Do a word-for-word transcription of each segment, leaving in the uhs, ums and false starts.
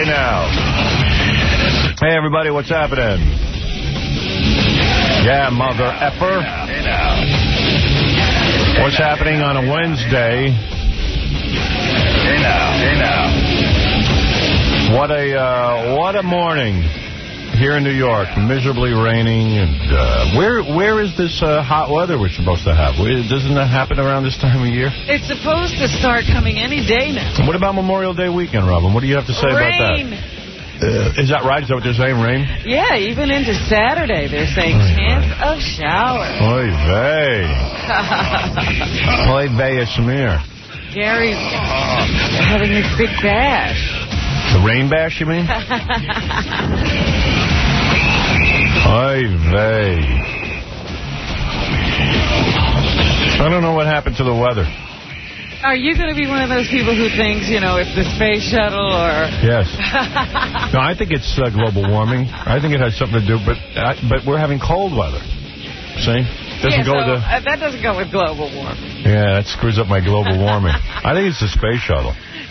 Hey, now. Hey, everybody, what's happening? Yeah, mother effer. Hey, now. What's happening on a Wednesday? Hey, now. Hey, now. What a, uh, what a morning here in New York. Miserably raining. And uh, where where is this uh, hot weather we're supposed to have? Doesn't that happen around this time of year? It's supposed to start coming any day now. What about Memorial Day weekend, Robin? What do you have to say Rain. about that? Uh, is that right? Is that what they're saying, rain? Yeah, even into Saturday, they're saying Oy chance vey. of showers. Oy vey. Oy vey a smear. Gary's having his big bash. The rain bash, you mean? Oy vey. I don't know what happened to the weather. Are you going to be one of those people who thinks, you know, it's the space shuttle or... Yes. No, I think it's uh, global warming. I think it has something to do, but uh, but we're having cold weather. See? Doesn't yeah, go so, with the... uh, that doesn't go with global warming. Yeah, that screws up my global warming. I think it's the space shuttle.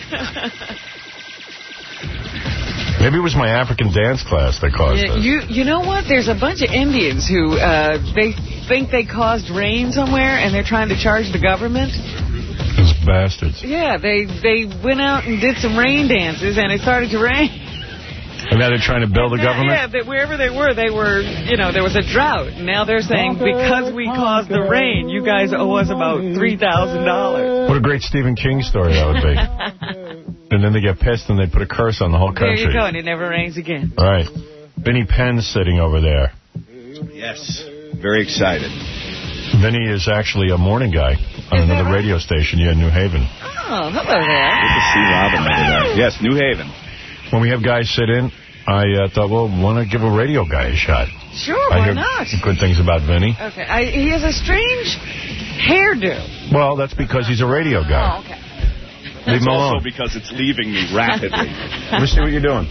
Maybe it was my African dance class that caused yeah, this. You, you know what? There's a bunch of Indians who uh, they think they caused rain somewhere, and they're trying to charge the government. Those bastards. Yeah, they they went out and did some rain dances, and it started to rain. And now they're trying to build the government? Yeah, that wherever they were, they were, you know, there was a drought. Now they're saying, because we caused the rain, you guys owe us about three thousand dollars. What a great Stephen King story that would be. And then they get pissed and they put a curse on the whole country. There you go, and it never rains again. All right. Vinny Penn's sitting over there. Yes. Very excited. Vinny is actually a morning guy on Is another right? radio station here in New Haven. Oh, hello there. Good to see Robin over there. Yes, New Haven. When we have guys sit in, I uh, thought, well, why not give a radio guy a shot? Sure, I why hear not? good things about Vinny. Okay, I, he has a strange hairdo. Well, that's because he's a radio guy. Oh, okay. Leave It's him also alone. because it's leaving me rapidly. Let me see what you're doing.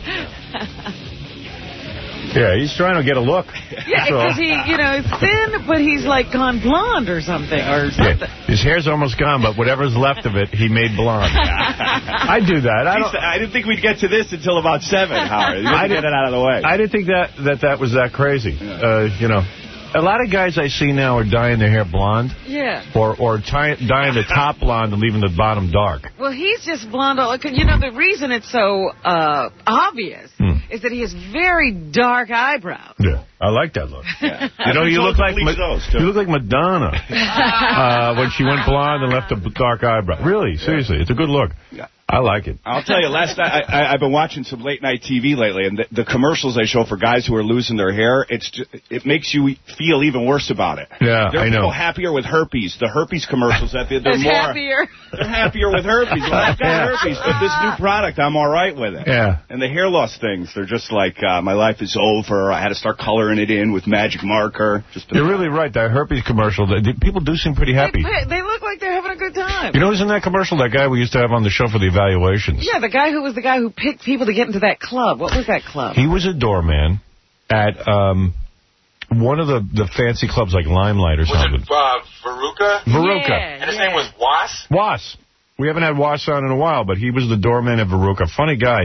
Yeah, he's trying to get a look. Yeah, because he, you know, is thin, but he's like gone blonde or something, or something. Yeah, his hair's almost gone, but whatever's left of it, he made blonde. I do that. I, don't, I didn't think we'd get to this until about seven, Howard. You I I get it out of the way. I didn't think that that, that was that crazy. Yeah. Uh, you know, a lot of guys I see now are dyeing their hair blonde. Yeah. Or or ty dyeing the top blonde and leaving the bottom dark. Well, he's just blonde. all- You know, the reason it's so uh, obvious Hmm. is that he has very dark eyebrows. Yeah, I like that look. Yeah. You know, I've been you told look to like bleach Ma those, too. you look like Madonna uh, when she went blonde and left a dark eyebrow. Really, seriously, it's a good look. Yeah. I like it. I'll tell you, last night, I, I, I've been watching some late-night T V lately, and the, the commercials they show for guys who are losing their hair, it's just, it makes you feel even worse about it. Yeah, there are I know. people happier with herpes. The herpes commercials, that they're, they're It's more... happier. They're happier with herpes. Well, I've got Yeah. herpes, but this new product, I'm all right with it. Yeah. And the hair loss things, they're just like, uh, my life is over. I had to start coloring it in with magic marker. Just You're really right. That herpes commercial, the, the, people do seem pretty happy. They, they look like they're having a good time. You know who's in that commercial? That guy we used to have on the show for the evaluations. Yeah, the guy who was the guy who picked people to get into that club. What was that club? He was a doorman at um, one of the, the fancy clubs like Limelight or Was something. it uh, Veruca? Veruca. Yeah, And his yeah. name was Was? Was. We haven't had Was on in a while, but he was the doorman at Veruca. Funny guy.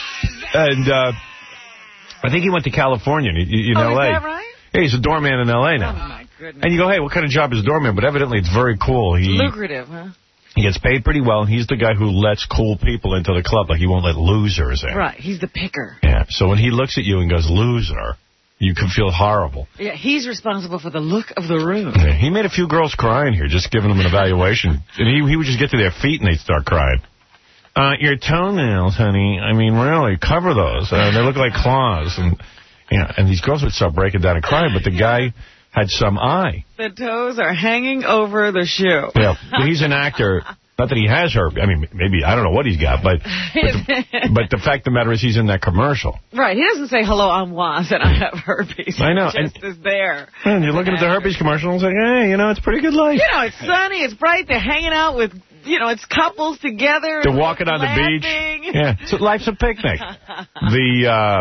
And uh, I think he went to California in, in oh, L A is that right? Yeah, he's a doorman in L A now. Oh, my goodness. And you go, hey, what kind of job is a doorman? But evidently it's very cool. He Lucrative, huh? He gets paid pretty well, and he's the guy who lets cool people into the club. Like, he won't let losers in. Right, he's the picker. Yeah, so when he looks at you and goes, loser, you can feel horrible. Yeah, he's responsible for the look of the room. Yeah, he made a few girls cry in here, just giving them an evaluation. And he, he would just get to their feet, and they'd start crying. Uh, your toenails, honey, I mean, really, cover those. Uh, they look like claws. And, you know, and these girls would start breaking down and crying, but the guy had some eye. The toes are hanging over the shoe. Yeah, but he's an actor. Not that he has herpes. I mean, maybe, I don't know what he's got, but but the, but the fact of the matter is he's in that commercial. Right, he doesn't say, hello, I'm Was, and I have herpes. I know. He just and, is there. And you're looking at the herpes commercial and it's like, hey, you know, it's a pretty good life. You know, it's sunny, it's bright, they're hanging out with, you know, it's couples together. They're walking on laughing. the beach. Yeah, so life's a picnic. The, uh,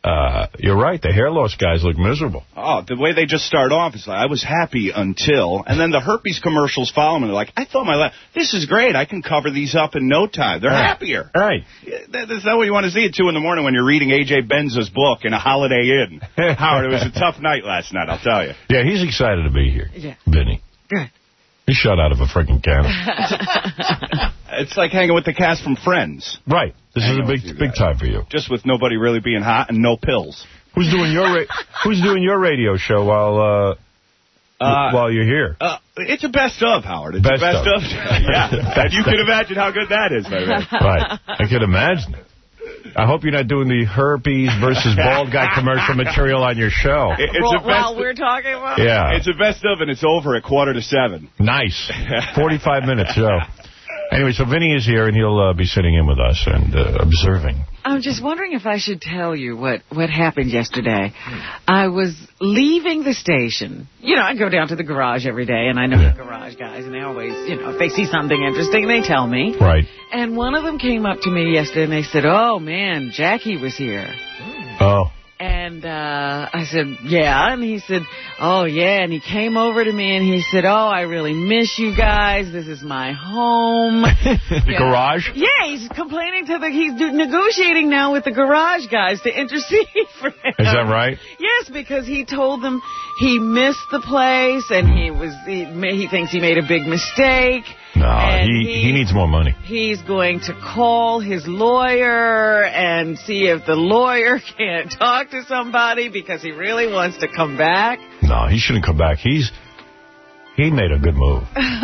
uh, you're right. The hair loss guys look miserable. Oh, the way they just start off is like, I was happy until, and then the herpes commercials follow them, and they're like, I thought my life, this is great. I can cover these up in no time. They're right. happier. Right. That's not what you want to see at two in the morning when you're reading A J Benza's book in a Holiday Inn. Howard, it was a tough night last night, I'll tell you. Yeah, he's excited to be here. Yeah. Vinny. Good. He's shot out of a freaking cannon. It's like hanging with the cast from Friends. Right. This Hang is a big big time for you. Just with nobody really being hot and no pills. Who's doing your ra Who's doing your radio show while uh, uh, while you're here? Uh, it's a best of, Howard. It's best a best of. of. Yeah. And you can imagine how good that is, my man. Right. I can imagine it. I hope you're not doing the herpes versus bald guy commercial material on your show. It's well, a best while we're talking about Yeah. It's a best of, and it's over at quarter to seven. Nice. forty-five minutes show. Anyway, so Vinny is here, and he'll uh, be sitting in with us and uh, observing. I'm just wondering if I should tell you what, what happened yesterday. I was leaving the station. You know, I go down to the garage every day, and I know Yeah. the garage guys, and they always, you know, if they see something interesting, they tell me. Right. And one of them came up to me yesterday, and they said, oh, man, Jackie was here. Oh. And uh, I said, yeah. And he said, oh, yeah. And he came over to me and he said, oh, I really miss you guys. This is my home. the yeah. garage? Yeah, he's complaining to the, he's do, negotiating now with the garage guys to intercede for him. Is that right? Yes, because he told them he missed the place and he was, he, he thinks he made a big mistake. No, And he, he needs more money. He's going to call his lawyer and see if the lawyer can't talk to somebody because he really wants to come back. No, he shouldn't come back. He's he made a good move.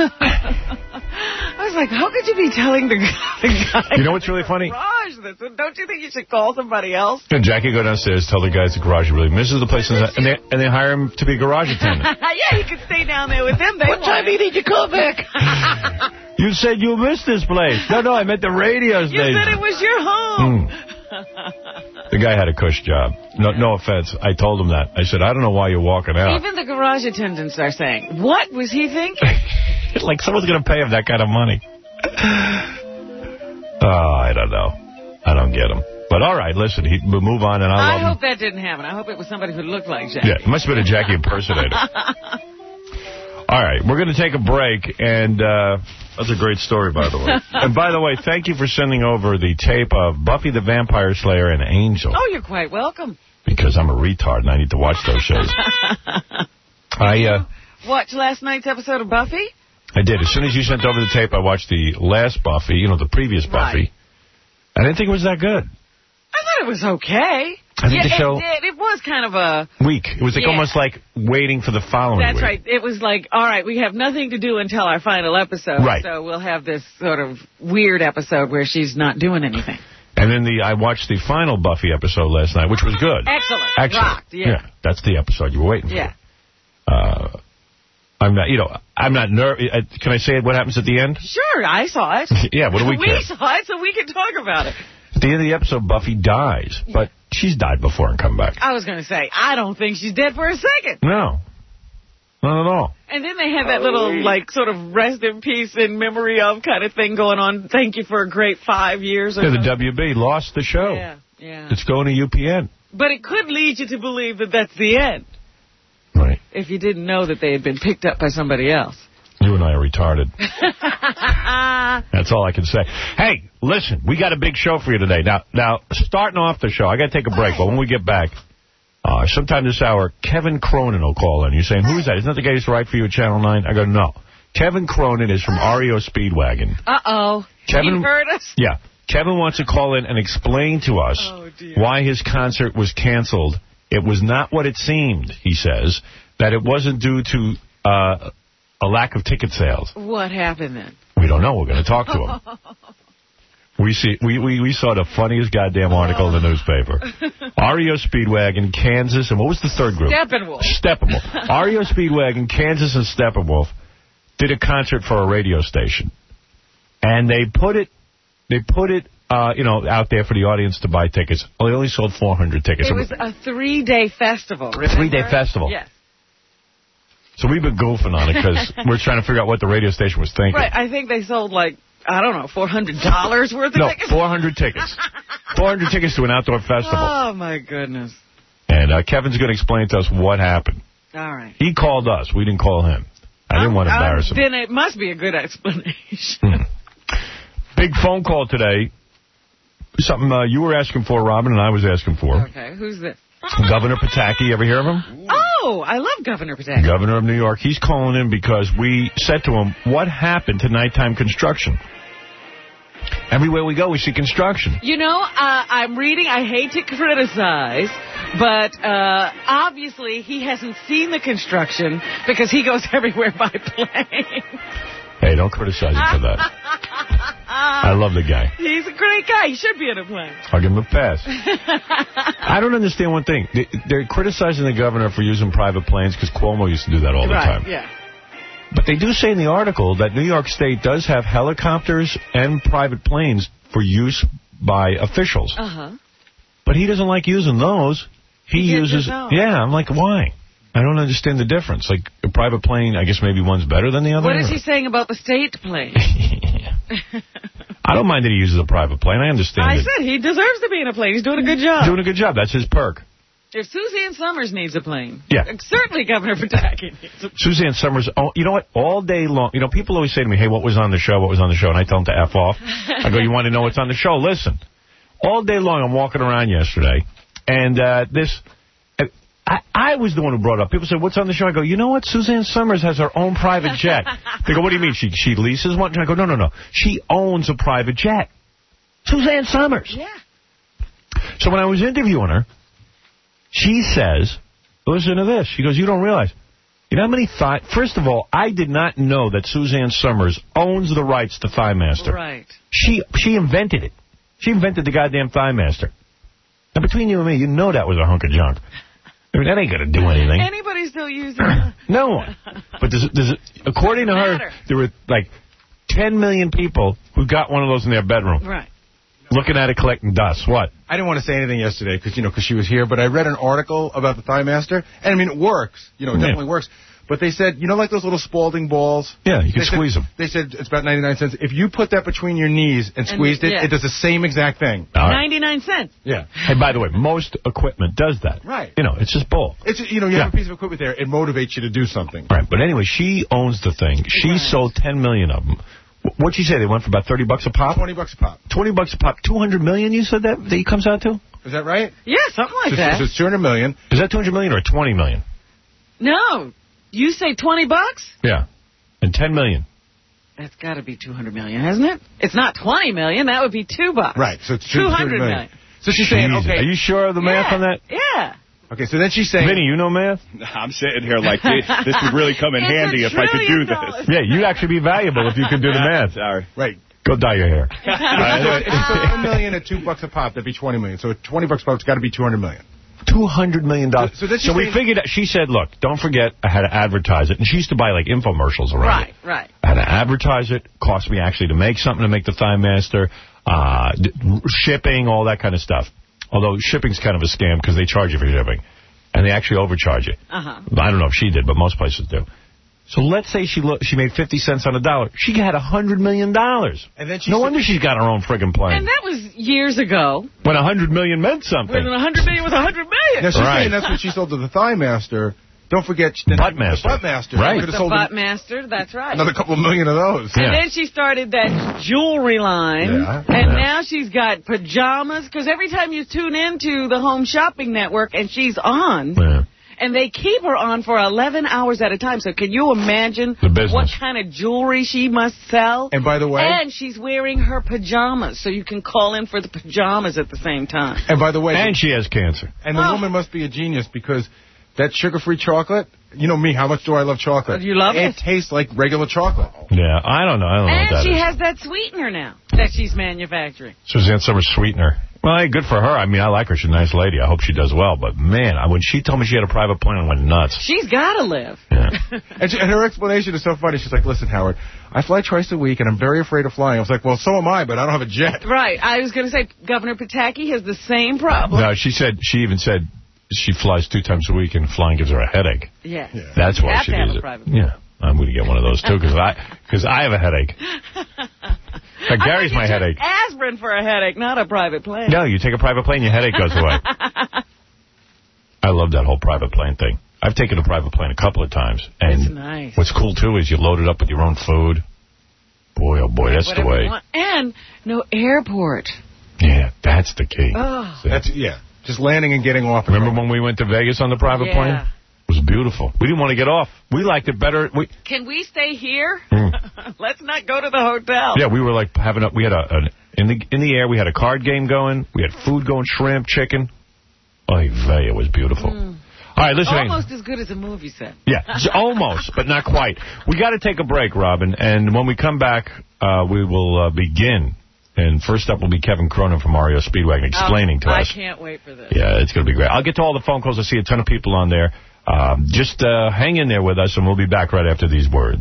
I was like, how could you be telling the, the guy? You know what's really funny? Garage this? Don't you think you should call somebody else? And Jackie go downstairs, tell the guys at the garage he really misses the place, and they and they hire him to be a garage attendant. Yeah, he could stay down there with them. They what time do you need to call back? You said you missed this place. No, no, I meant the radio station. You said it was your home. Mm. The guy had a cush job. No, no offense. I told him that. I said, I don't know why you're walking out. Even the garage attendants are saying, what was he thinking? Like someone's going to pay him that kind of money. Oh, I don't know. I don't get him. But all right, listen, he, we'll move on. And I, I hope that didn't happen. I hope it was somebody who looked like Jackie. Yeah, it must have been a Jackie impersonator. All right, we're going to take a break, and uh, that's a great story, by the way. And by the way, thank you for sending over the tape of Buffy the Vampire Slayer and Angel. Oh, you're quite welcome. Because I'm a retard, and I need to watch those shows. I uh, watch last night's episode of Buffy? I did. As soon as you sent over the tape, I watched the last Buffy, you know, the previous Buffy. Right. I didn't think it was that good. I thought it was okay. I think yeah, the show... It, it, it was kind of a... Weak. It was like yeah. almost like waiting for the following That's week. right. It was like, all right, we have nothing to do until our final episode. Right. So we'll have this sort of weird episode where she's not doing anything. And then the I watched the final Buffy episode last night, which was good. Excellent. Excellent. Rocked, yeah. yeah. That's the episode you were waiting yeah. for. Uh, I'm not, you know, I'm not nervous. Can I say what happens at the end? Sure, I saw it. Yeah, what do we We care? saw it, so we can talk about it. At the end of the episode, Buffy dies, but she's died before and come back. I was going to say, I don't think she's dead for a second. No. Not at all. And then they had that little, like, sort of rest in peace in memory of kind of thing going on. Thank you for a great five years. Or Yeah, the something. W B lost the show. Yeah, yeah. It's going to U P N. But it could lead you to believe that that's the end. Right. If you didn't know that they had been picked up by somebody else. You and I are retarded. That's all I can say. Hey, listen, we got a big show for you today. Now, now starting off the show, I got to take a break, but when we get back, uh, sometime this hour, Kevin Cronin will call in. You're saying, who is that? Isn't that the guy who's right for you at Channel nine? I go, no. Kevin Cronin is from R E O Speedwagon. Uh-oh. Kevin, He heard us? Yeah. Kevin wants to call in and explain to us oh, dear. why his concert was canceled. It was not what it seemed, he says, that it wasn't due to uh, a lack of ticket sales. What happened then? We don't know. We're going to talk to him. We see we, we, we saw the funniest goddamn article in the newspaper. R E O Speedwagon, Kansas, and what was the third group? Steppenwolf. Steppenwolf. R E O Speedwagon, Kansas, and Steppenwolf did a concert for a radio station. And they put it, they put it, uh, you know, out there for the audience to buy tickets. Well, they only sold four hundred tickets. It was a three-day festival, remember? Three-day festival. Yes. So we've been goofing on it because we're trying to figure out what the radio station was thinking. Right, I think they sold like, I don't know, four hundred dollars worth of no, tickets? four hundred tickets. four hundred tickets to an outdoor festival. Oh, my goodness. And uh, Kevin's going to explain to us what happened. All right. He called us. We didn't call him. I didn't um, want to embarrass um, him. Then it must be a good explanation. Hmm. Big phone call today. Something uh, you were asking for, Robin, and I was asking for. Okay, who's this? Governor Pataki. Ever hear of him? Oh, I love Governor Pataki. Governor of New York. He's calling in because we said to him, what happened to nighttime construction? Everywhere we go, we see construction. You know, uh, I'm reading, I hate to criticize, but uh, obviously he hasn't seen the construction because he goes everywhere by plane. Hey, don't criticize him for that. I love the guy. He's a great guy. He should be in a plane. I'll give him a pass. I don't understand one thing. They, they're criticizing the governor for using private planes because Cuomo used to do that all the right, time. Yeah. But they do say in the article that New York State does have helicopters and private planes for use by officials. Uh-huh. But he doesn't like using those. He, he uses... Yeah, I'm like, why? I don't understand the difference. Like, a private plane, I guess maybe one's better than the other. What is he saying about the state plane? I don't mind that he uses a private plane. I understand I it. said he deserves to be in a plane. He's doing a good job. Doing a good job. That's his perk. If Suzanne Summers needs a plane, yeah. certainly Governor Pataki needs a plane. Suzanne Summers, oh, you know what? All day long, you know, people always say to me, hey, what was on the show? What was on the show? And I tell them to F off. I go, you want to know what's on the show? Listen. All day long, I'm walking around yesterday, and uh, this... I, I was the one who brought it up. People said, what's on the show? I go, you know what? Suzanne Summers has her own private jet. They go, what do you mean? She she leases one? I go, no, no, no. She owns a private jet. Suzanne Summers. Yeah. So when I was interviewing her, she says, listen to this. She goes, you don't realize. You know how many thought? First of all, I did not know that Suzanne Summers owns the rights to Thigh Master. Right. She, she invented it. She invented the goddamn Thigh Master. Now, between you and me, you know that was a hunk of junk. I mean, that ain't going to do anything. Anybody still using it? No one. But does it, does it, according to her, matter. there were like ten million people who got one of those in their bedroom. Right. Looking at it collecting dust. What? I didn't want to say anything yesterday because, you know, because she was here, but I read an article about the Thigh Master, and I mean, it works. You know, it definitely yeah. works. But they said, you know, like those little Spalding balls? Yeah, you can they squeeze said, them. They said it's about ninety-nine cents. If you put that between your knees and squeezed and, it, yeah. it does the same exact thing. Right. ninety-nine cents. Yeah. Hey, by the way, most equipment does that. Right. You know, it's just bull. It's You know, you yeah. have a piece of equipment there. It motivates you to do something. Right. But anyway, she owns the thing. She right. sold ten million of them. What'd you say? They went for about thirty bucks a pop? twenty bucks a pop. twenty bucks a pop. two hundred million, you said that, that he comes out to? Is that right? Yeah, something like so, that. So it's two hundred million. Is that two hundred million or twenty million? No. You say twenty bucks? Yeah. And ten million. That's got to be two hundred million, hasn't it? It's not twenty million. That would be two bucks. Right. So it's two, two hundred million. So she's saying, okay. Are you sure of the math yeah, on that? Yeah. Okay, so then she's saying... Vinny, you know math? I'm sitting here like, this, this would really come in handy if I could do dollars. this. Yeah, you'd actually be valuable if you could do the math. Sorry. Right. Go dye your hair. If you put one million at two bucks a pop, that'd be twenty million. So at twenty bucks a pop, it's got to be two hundred million. two hundred million dollars. So, so, so we figured out, she said, look, don't forget, I had to advertise it. And she used to buy, like, infomercials around right, it. Right, right. I had to advertise it. Cost me actually to make something to make the Thigh Master. Uh, shipping, all that kind of stuff. Although shipping's kind of a scam because they charge you for shipping. And they actually overcharge you. Uh-huh. I don't know if she did, but most places do. So let's say she lo she made fifty cents on a dollar. She had one hundred million dollars. And then she no wonder she's got her own friggin' plane. And that was years ago. When one hundred million meant something. When one hundred million was one hundred million. Now, she's right. saying that's what she sold to the Thigh Master. Don't forget the Butt Master. The Butt Master. Right. The sold Butt Master, that's right. Another couple of million of those. And yeah. then she started that jewelry line. Yeah. And yeah. now she's got pajamas. Because every time you tune into the Home Shopping Network and she's on... Yeah. And they keep her on for eleven hours at a time. So can you imagine what kind of jewelry she must sell? And by the way... And she's wearing her pajamas, so you can call in for the pajamas at the same time. And by the way... And she has cancer. And the oh. woman must be a genius because that sugar-free chocolate, you know me, how much do I love chocolate? You love it? It tastes like regular chocolate. Yeah, I don't know. I don't know and what that she is. has that sweetener now that she's manufacturing. Suzanne Summers sweetener. Well, hey, good for her. I mean, I like her. She's a nice lady. I hope she does well. But, man, when she told me she had a private plane, I went nuts. She's got to live. Yeah. and, she, and her explanation is so funny. She's like, listen, Howard, I fly twice a week, and I'm very afraid of flying. I was like, well, so am I, but I don't have a jet. Right. I was going to say, Governor Pataki has the same problem. No, she said, she even said she flies two times a week, and flying gives her a headache. Yes. Yeah. That's why have she to have does a it. private Yeah. I'm going to get one of those, too, because I, cause I have a headache. In fact, Gary's my headache. Aspirin for a headache, not a private plane. No, you take a private plane, your headache goes away. I love that whole private plane thing. I've taken a private plane a couple of times. And it's nice. What's cool, too, is you load it up with your own food. Boy, oh, boy, that's Whatever the way. And no airport. Yeah, that's the key. Oh. That's, yeah, just landing and getting off. Remember when we went to Vegas on the private yeah. plane? It was beautiful. We didn't want to get off. We liked it better. We, Can we stay here? Mm. Let's not go to the hotel. Yeah, we were like having a, we had a, an, in the in the air, we had a card game going. We had food going, shrimp, chicken. Oy vey, it was beautiful. Mm. All right, listen. Almost as good as a movie set. Yeah, almost, but not quite. We got to take a break, Robin, and when we come back, uh, we will uh, begin. And first up will be Kevin Cronin from R E O Speedwagon explaining oh, to us. I can't wait for this. Yeah, it's going to be great. I'll get to all the phone calls. I see a ton of people on there. Um, just uh, hang in there with us, and we'll be back right after these words.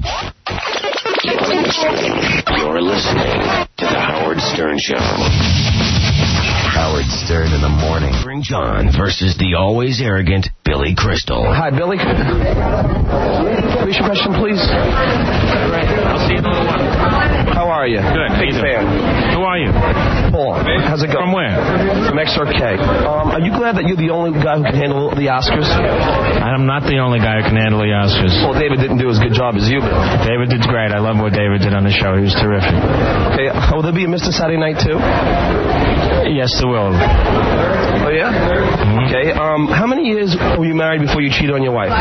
You're listening to The Howard Stern Show. Howard Stern in the morning. Bring John versus the always arrogant Billy Crystal. Hi, Billy. What's your question, please? I'll see you in a little while. How are you? Good. Big fan. Who are you? Paul. How's it going? From where? From X R K. Um, are you glad that you're the only guy who can handle the Oscars? I'm not the only guy who can handle the Oscars. Well, David didn't do as good job as you did. David did great. I love what David did on the show. He was terrific. Okay. Will there be a Mister Saturday Night, too? Yes, there will. Oh, yeah? Mm-hmm. Okay. Um, how many years were you married before you cheated on your wife?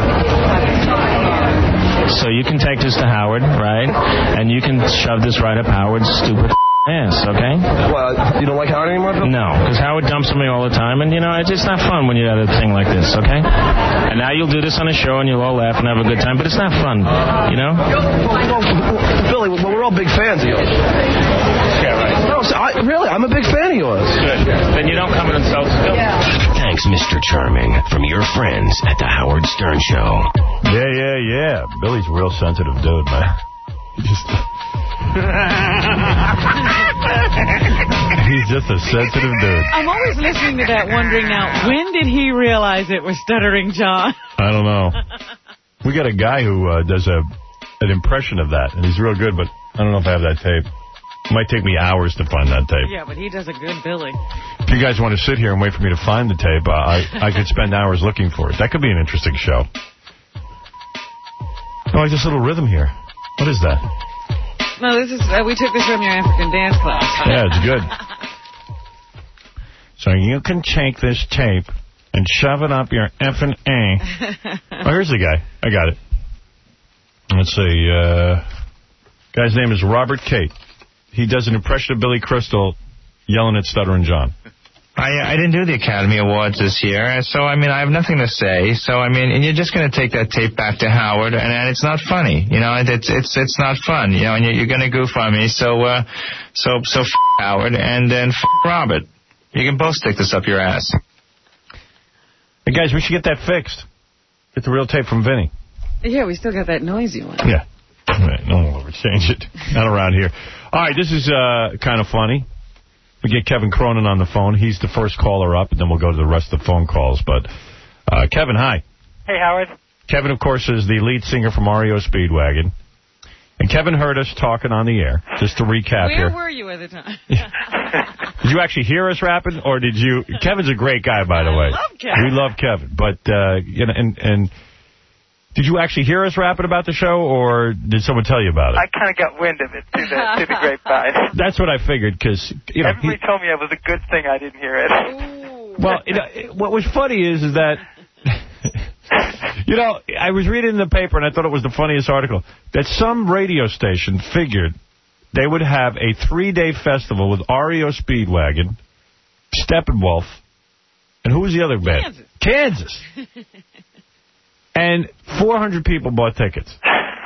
So you can take this to Howard, right? And you can shove this right up Howard's stupid ass, okay? Well, you don't like Howard anymore, Bill? No, because Howard dumps on me all the time, and, you know, it's just not fun when you have a thing like this, okay? And now you'll do this on a show, and you'll all laugh and have a good time, but it's not fun, you know? Billy, well, we're all big fans of yours. Yeah, right. No, so I, really, I'm a big fan of yours. Good. Then you don't come in and sell still. Yeah. Thanks, Mister Charming, from your friends at The Howard Stern Show. Yeah, yeah, yeah. Billy's a real sensitive dude, man. Just... He's just a sensitive dude. I'm always listening to that, wondering now, when did he realize it was Stuttering John? I don't know. We got a guy who uh, does a an impression of that, and he's real good, but I don't know if I have that tape. It might take me hours to find that tape. Yeah, but he does a good Billy. If you guys want to sit here and wait for me to find the tape, uh, I, I could spend hours looking for it. That could be an interesting show. Oh, like this little rhythm here. What is that? No, this is uh, we took this from your African dance class. Yeah, it's good. So you can take this tape and shove it up your effing A. Oh, here's the guy. I got it. Let's see. Uh, guy's name is Robert Cate. He does an impression of Billy Crystal yelling at Stuttering John. I I didn't do the Academy Awards this year, so, I mean, I have nothing to say. So, I mean, and you're just going to take that tape back to Howard, and, and it's not funny. You know, it's it's it's not fun, you know, and you're, you're going to goof on me. So, uh, so, so f*** Howard, and then f*** Robert. You can both stick this up your ass. Hey, guys, we should get that fixed. Get the real tape from Vinny. Yeah, we still got that noisy one. Yeah. All right, no one will ever change it. Not around here. All right, this is uh, kind of funny. We get Kevin Cronin on the phone. He's the first caller up, and then we'll go to the rest of the phone calls. But, uh, Kevin, hi. Hey, Howard. Kevin, of course, is the lead singer from R E O Speedwagon. And Kevin heard us talking on the air, just to recap Where here. Where were you at the time? Did you actually hear us rapping, or did you... Kevin's a great guy, by the way. I love Kevin. We love Kevin. But, uh, you know, and... and did you actually hear us rapping about the show, or did someone tell you about it? I kind of got wind of it through the, through the grapevine. That's what I figured, because, you know... Everybody he, told me it was a good thing I didn't hear it. Ooh. Well, you know, what was funny is, is that... You know, I was reading in the paper, and I thought it was the funniest article, that some radio station figured they would have a three-day festival with R E O Speedwagon, Steppenwolf, and who was the other band? Kansas. Kansas. And four hundred people bought tickets.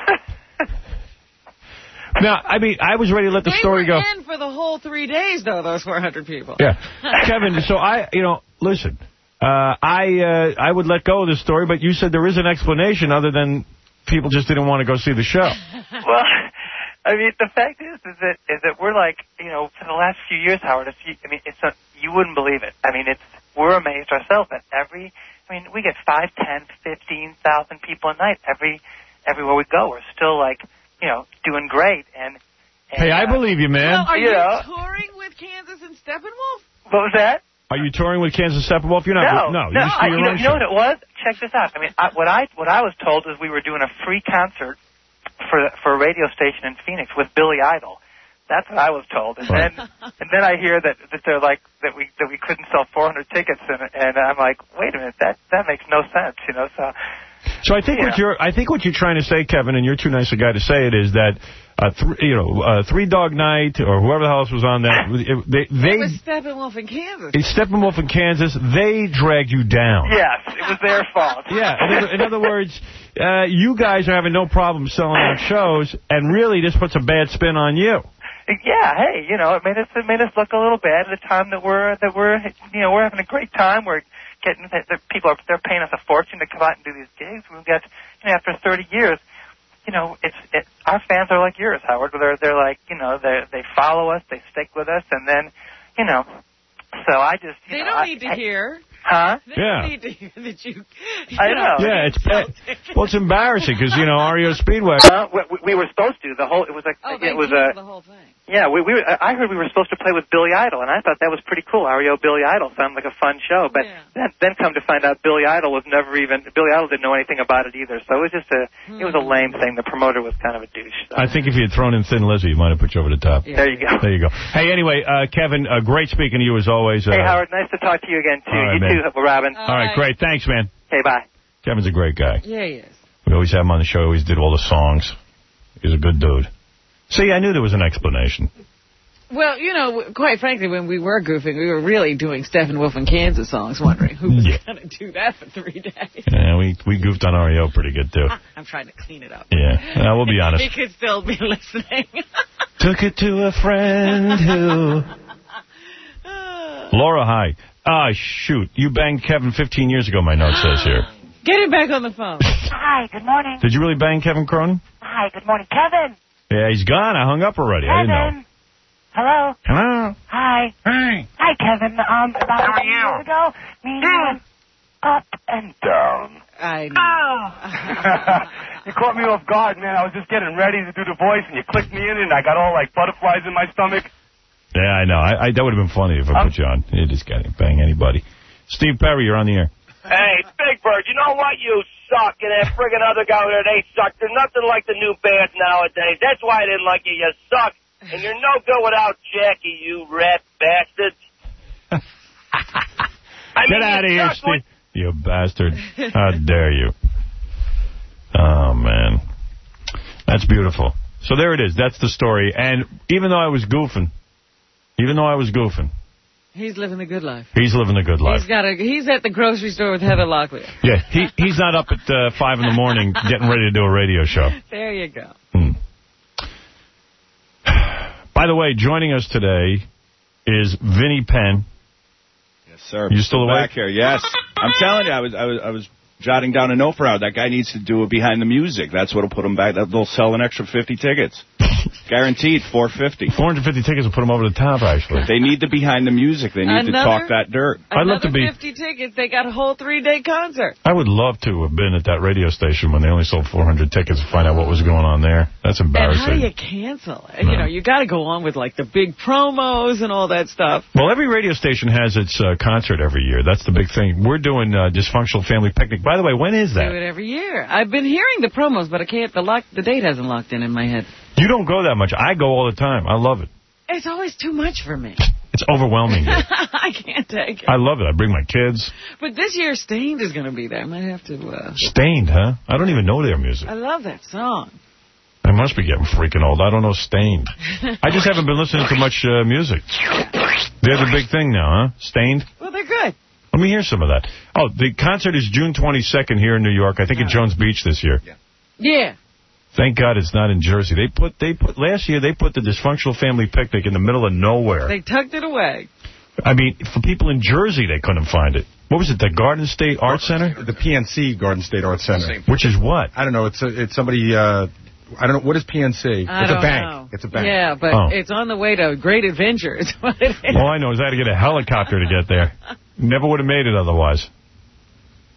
Now, I mean, I was ready to let the they story were go. in for the whole three days, though, those four hundred people. Yeah. Kevin, so I, you know, listen, uh, I uh, I would let go of this story, but you said there is an explanation other than people just didn't want to go see the show. Well, I mean, the fact is, is that is that we're like, you know, for the last few years, Howard, if you, I mean, it's a, you wouldn't believe it. I mean, it's we're amazed ourselves at every, I mean, we get five, ten, fifteen thousand people a night every everywhere we go, we're still like, you know, doing great. And, and hey, I uh, believe you, man. Well, are you you know. touring with Kansas and Steppenwolf? What was that? Are you touring with Kansas Steppenwolf? You're not. No, no, no. you just do I, your you, know, own you know show. what it was? Check this out. I mean, I, what I what I was told was we were doing a free concert for for a radio station in Phoenix with Billy Idol. That's what I was told, and Right. then and then I hear that that they're like that we that we couldn't sell four hundred tickets, and and I'm like, wait a minute, that that makes no sense, you know. So, so I think yeah. what you're I think what you're trying to say, Kevin, and you're too nice a guy to say it, is that uh, th- you know, uh, Three Dog Night or whoever the else was on that, it, they they It was Steppenwolf in Kansas. it's Steppenwolf in Kansas. They dragged you down. yes, it was their fault. Yeah. In other, in other words, uh, you guys are having no problem selling out shows, and really this puts a bad spin on you. Yeah, hey, you know, it made us it made us look a little bad at a time that we're that we're you know we're having a great time. We're getting the people are they're paying us a fortune to come out and do these gigs. We've got you know after thirty years, you know, it's it, our fans are like yours, Howard. They're they're like you know they they follow us, they stick with us, and then you know, so I just you They know, don't I, need to I, hear. Huh? They Yeah. don't need to hear that you. you I know. Yeah, it's bad. Well, it's embarrassing because you know R E O Speedway. Uh, we, we were supposed to. The whole it was like Oh, they it was canceled a. the whole thing. Yeah, we, we were, I heard we were supposed to play with Billy Idol, and I thought that was pretty cool. R E O Billy Idol sounded like a fun show, but Yeah. then, then come to find out Billy Idol was never even, Billy Idol didn't know anything about it either, so it was just a, it was a lame thing. The promoter was kind of a douche. So. I think if you had thrown in Thin Lizzy, he might have put you over the top. There you go. There you go. Hey, anyway, uh, Kevin, uh, great speaking to you as always. Uh, Hey, Howard, nice to talk to you again, too. All right, you man. too, Robin. All right, great. Thanks, man. Okay, bye. Kevin's a great guy. Yeah, he is. We always have him on the show. He always did all the songs. He's a good dude. See, I knew there was an explanation. Well, you know, quite frankly, when we were goofing, we were really doing Steppenwolf and Kansas songs, wondering who was Yeah. going to do that for three days. Yeah, we we goofed on R E O pretty good, too. I'm trying to clean it up. Yeah, uh, we'll be honest. He could still be listening. Took it to a friend who... Laura, hi. Ah, shoot. You banged Kevin fifteen years ago, my note says here. Get him back on the phone. Hi, good morning. Did you really bang Kevin Cronin? Hi, good morning. Kevin. Yeah, he's gone. I hung up already. I didn't know. Kevin. Hello. Hello. Hi. Hey. Hi, Kevin. Um, about How are ten you? years ago, me and you went up and down. I know. You caught me off guard, man. I was just getting ready to do the voice, and you clicked me in, and I got all, like, butterflies in my stomach. Yeah, I know. I, I, that would have been funny if I Um, put you on. You just got to bang anybody. Steve Perry, you're on the air. Hey, Big Bird, you know what? You suck, and that friggin' other guy over there, they suck. There's nothing like the new bands nowadays. That's why I didn't like you. You suck, and you're no good without Jackie, you rat bastards. I Get mean, out of you here, suck Steve. You bastard. How dare you. Oh, man. That's beautiful. So there it is. That's the story. And even though I was goofing, even though I was goofing, He's living the good life. he's living a good life. He's got a. He's at the grocery store with Heather Locklear. Yeah, he he's not up at uh, five in the morning getting ready to do a radio show. There you go. Hmm. By the way, joining us today is Vinnie Penn. Yes, sir. You still awake? Back here, yes. I'm telling you, I was, I was, I was jotting down a note for Howard. That guy needs to do it behind the music. That's what'll put him back. They'll sell an extra fifty tickets. Guaranteed, four fifty. four hundred fifty tickets will put him over the top, actually. They need the behind the music. They need Another- to talk that dirt. I'd love to be... fifty tickets. They got a whole three-day concert. I would love to have been at that radio station when they only sold four hundred tickets to find out what was going on there. That's And how do embarrassing. you cancel? No. You know, you got to go on with, like, the big promos and all that stuff. Well, every radio station has its uh, concert every year. That's the big thing. We're doing uh, Dysfunctional Family Picnic. By the way, when is that? Do it every year. I've been hearing the promos, but I can't. The lock. The date hasn't locked in in my head. You don't go that much. I go all the time. I love it. It's always too much for me. It's overwhelming. I can't take it. I love it. I bring my kids. But this year, Stained is going to be there. I might have to. Uh... Stained, huh? I don't even know their music. I love that song. I must be getting freaking old. I don't know Stained. I just haven't been listening to much uh, music. They're the big thing now, huh? Stained? Well, they're good. Let me hear some of that. Oh, the concert is June twenty-second here in New York. I think at Jones Beach this year. Yeah. Yeah. Thank God it's not in Jersey. They put they put last year they put the Dysfunctional Family Picnic in the middle of nowhere. They tucked it away. I mean, for people in Jersey, they couldn't find it. What was it? The Garden State Art Center? The P N C Garden State Art Center. Which is what? I don't know. It's a, it's somebody. Uh, I don't know. What is P N C? I it's don't a bank. know. It's a bank. Yeah, but Oh. it's on the way to Great Adventure. Is what it is. All I know is I had to get a helicopter to get there. Never would have made it otherwise. But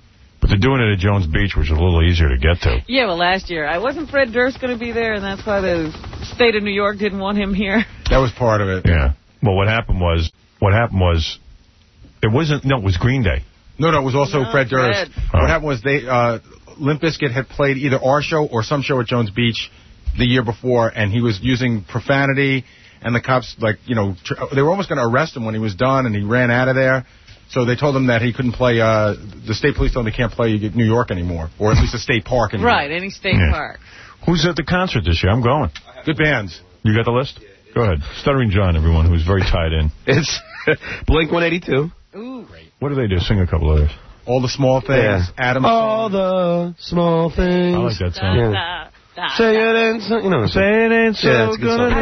They're doing it at Jones Beach, which is a little easier to get to. Yeah, well, last year. I wasn't Fred Durst going to be there, and that's why the state of New York didn't want him here. That was part of it. Yeah. Well, what happened was, what happened was, it wasn't, no, it was Green Day. No, no, it was also no, Fred Durst. Fred. What happened was they, uh, Limp Bizkit had played either our show or some show at Jones Beach the year before, and he was using profanity, and the cops, like, you know, tr they were almost going to arrest him when he was done, and he ran out of there. So they told him that he couldn't play, uh, the state police told him he can't play New York anymore, or at least a state park anymore. Right, any state yeah. park. Who's at the concert this year? I'm going. Good bands. You got the list? Go ahead. Stuttering John, everyone, who's very tied in. It's Blink one eighty-two. Ooh, great. What do they do? Sing a couple others. All the small things. Yeah. Adam's All the small things. I like that song. Yeah. Say it ain't so, you know. Say it ain't so yeah, it's a good song.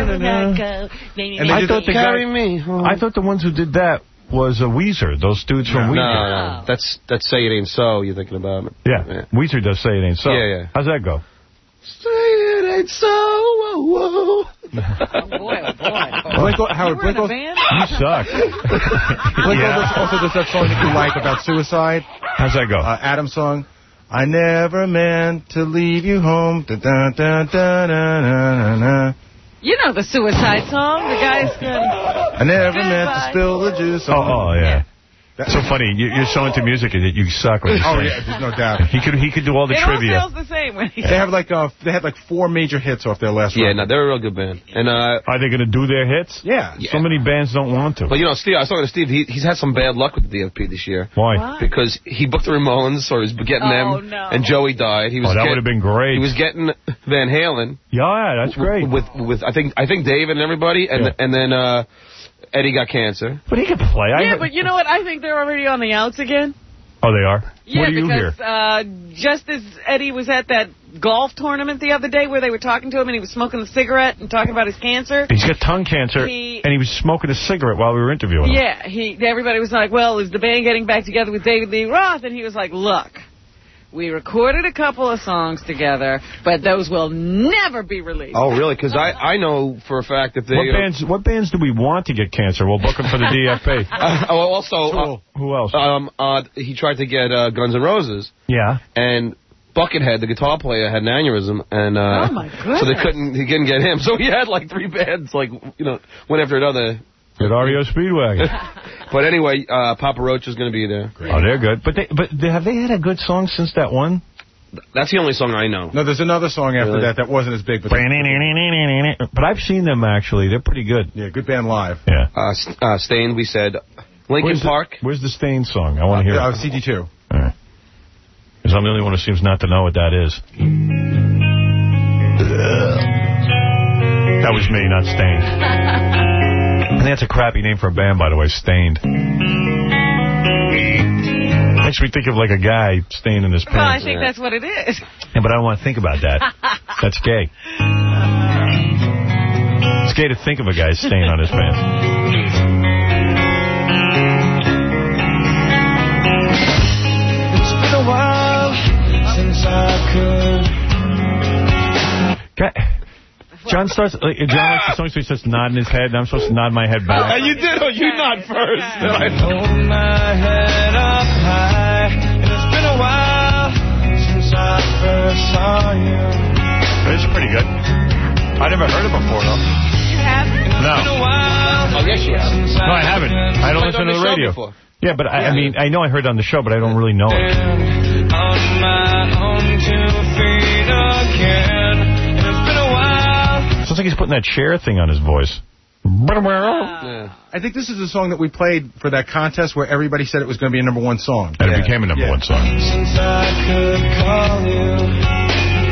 And I thought the carry guy, me home. I thought the ones who did that was uh, Weezer, those dudes from no, Weezer. No, no, that's that's Say It Ain't So you're thinking about. Yeah. yeah, Weezer does Say It Ain't So. Yeah, yeah. How's that go? Say it ain't so, whoa, whoa. Oh, boy, oh, boy. Blink, Howard, Blink, you in a band? You suck. Blink yeah. also does that song that you like about suicide. How's that go? Uh, Adam's song. I never meant to leave you home. Da, da, da, da, da, da, da. You know the suicide song. The guy's good. I never Goodbye. meant to spill the juice. Oh, oh yeah. That's so funny. You, you're so into music that you suck when you Oh, sing. yeah, there's no doubt. He could he could do all the it trivia. It all sounds the same. When he They have like uh, they had like four major hits off their last Yeah, record. no, they're a real good band. And uh, Are they going to do their hits? Yeah. yeah. So many bands don't want to. But, you know, Steve, I was talking to Steve. He, he's had some bad luck with the D F P this year. Why? Why? Because he booked the Ramones, or he was getting Oh, them, no. and Joey died. He was Oh, that get- would have been great. He was getting Van Halen. Yeah, that's great. With, with I think I think David and everybody, and Yeah. and then uh, Eddie got cancer. But he could play. I yeah, heard- but you know what? I think they're already on the outs again. Oh, they are? Yeah, what do you because hear? uh, just as Eddie was at that golf tournament the other day where they were talking to him and he was smoking a cigarette and talking about his cancer. He's got tongue cancer, He- and he was smoking a cigarette while we were interviewing him. Yeah, he. Everybody was like, well, is the band getting back together with David Lee Roth? And he was like, look, we recorded a couple of songs together, but those will never be released. Oh, really? Because I, I know for a fact that they... What uh, bands What bands do we want to get cancer? We'll book them for the D F P. Uh, oh, also, uh, Who else? um, uh, he tried to get uh, Guns N' Roses, Yeah. and Buckethead, the guitar player, had an aneurysm, and uh, Oh, my so they goodness. couldn't. He couldn't get him. So he had like three bands, like you know, one after another. At R E O Speedwagon. But anyway, uh, Papa Roach is going to be there. Oh, they're good. But they, but they, have they had a good song since that one? That's the only song I know. No, there's another song after Really? that that wasn't as big. But But I've seen them, actually. They're pretty good. yeah, good band live. Yeah. Uh, S- uh, Stained, we said. Linkin Where's Park. The, where's the Stain song? I want to hear Uh, it. C D two. All right. Because I'm the only one who seems not to know what that is. That was me, not Stained. And that's a crappy name for a band, by the way, Stained. Makes me think of like a guy staying in his pants. Well, I think that's what it is. Yeah, but I don't want to think about that. That's gay. It's gay to think of a guy staying on his pants. It's been a while since I could. Guy, John starts, like, John likes the song, so he starts nodding his head, and I'm supposed to nod my head back. Uh, you did. Oh, you nod first. Hold my head up high, and it's been a while since I first saw you. It's pretty good. I never heard it before, though. You haven't? No. Oh, yes, you have. No, I haven't. I don't Played listen on to the the show radio. before. Yeah, but I, I mean, I know I heard it on the show, but I don't really know it. On my own two feet again, and it's been a while. Sounds like he's putting that chair thing on his voice. Yeah. I think this is the song that we played for that contest where everybody said it was going to be a number one song. And Yeah. it became a number Yeah. one song. Since I could call you.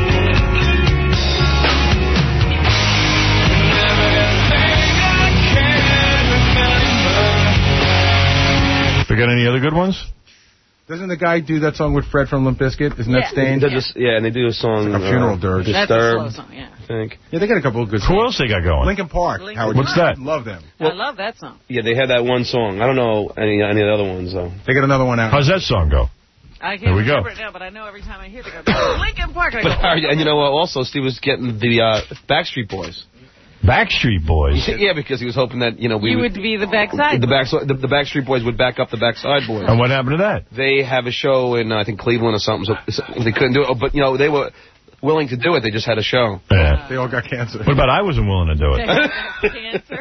We got any other good ones? Doesn't the guy do that song with Fred from Limp Bizkit? Isn't Yeah. that Stained? They're just, yeah, and they do a song. It's like a funeral uh, dirge. That's a slow Disturbed, song, yeah. I think. Yeah, they got a couple of good songs. Who else they got going? Linkin Park. Linkin Howard, What's that? Love them. I love that song. Yeah, they had that one song. I don't know any any of the other ones, though. They got another one out. How's that song go? I can't Here we go. remember it now, but I know every time I hear it, I go, Linkin Park. I But go, Harry, and you know what? Also, Steve was getting the uh, Backstreet Boys. Backstreet Boys? Yeah, because he was hoping that, you know, we You would... would be the backside. The, back, the, the Backstreet Boys would back up the Backside Boys. And what happened to that? They have a show in, uh, I think, Cleveland or something, so they couldn't do it. But, you know, they were willing to do it. They just had a show. Yeah. They all got cancer. What about I wasn't willing to do it? Cancer.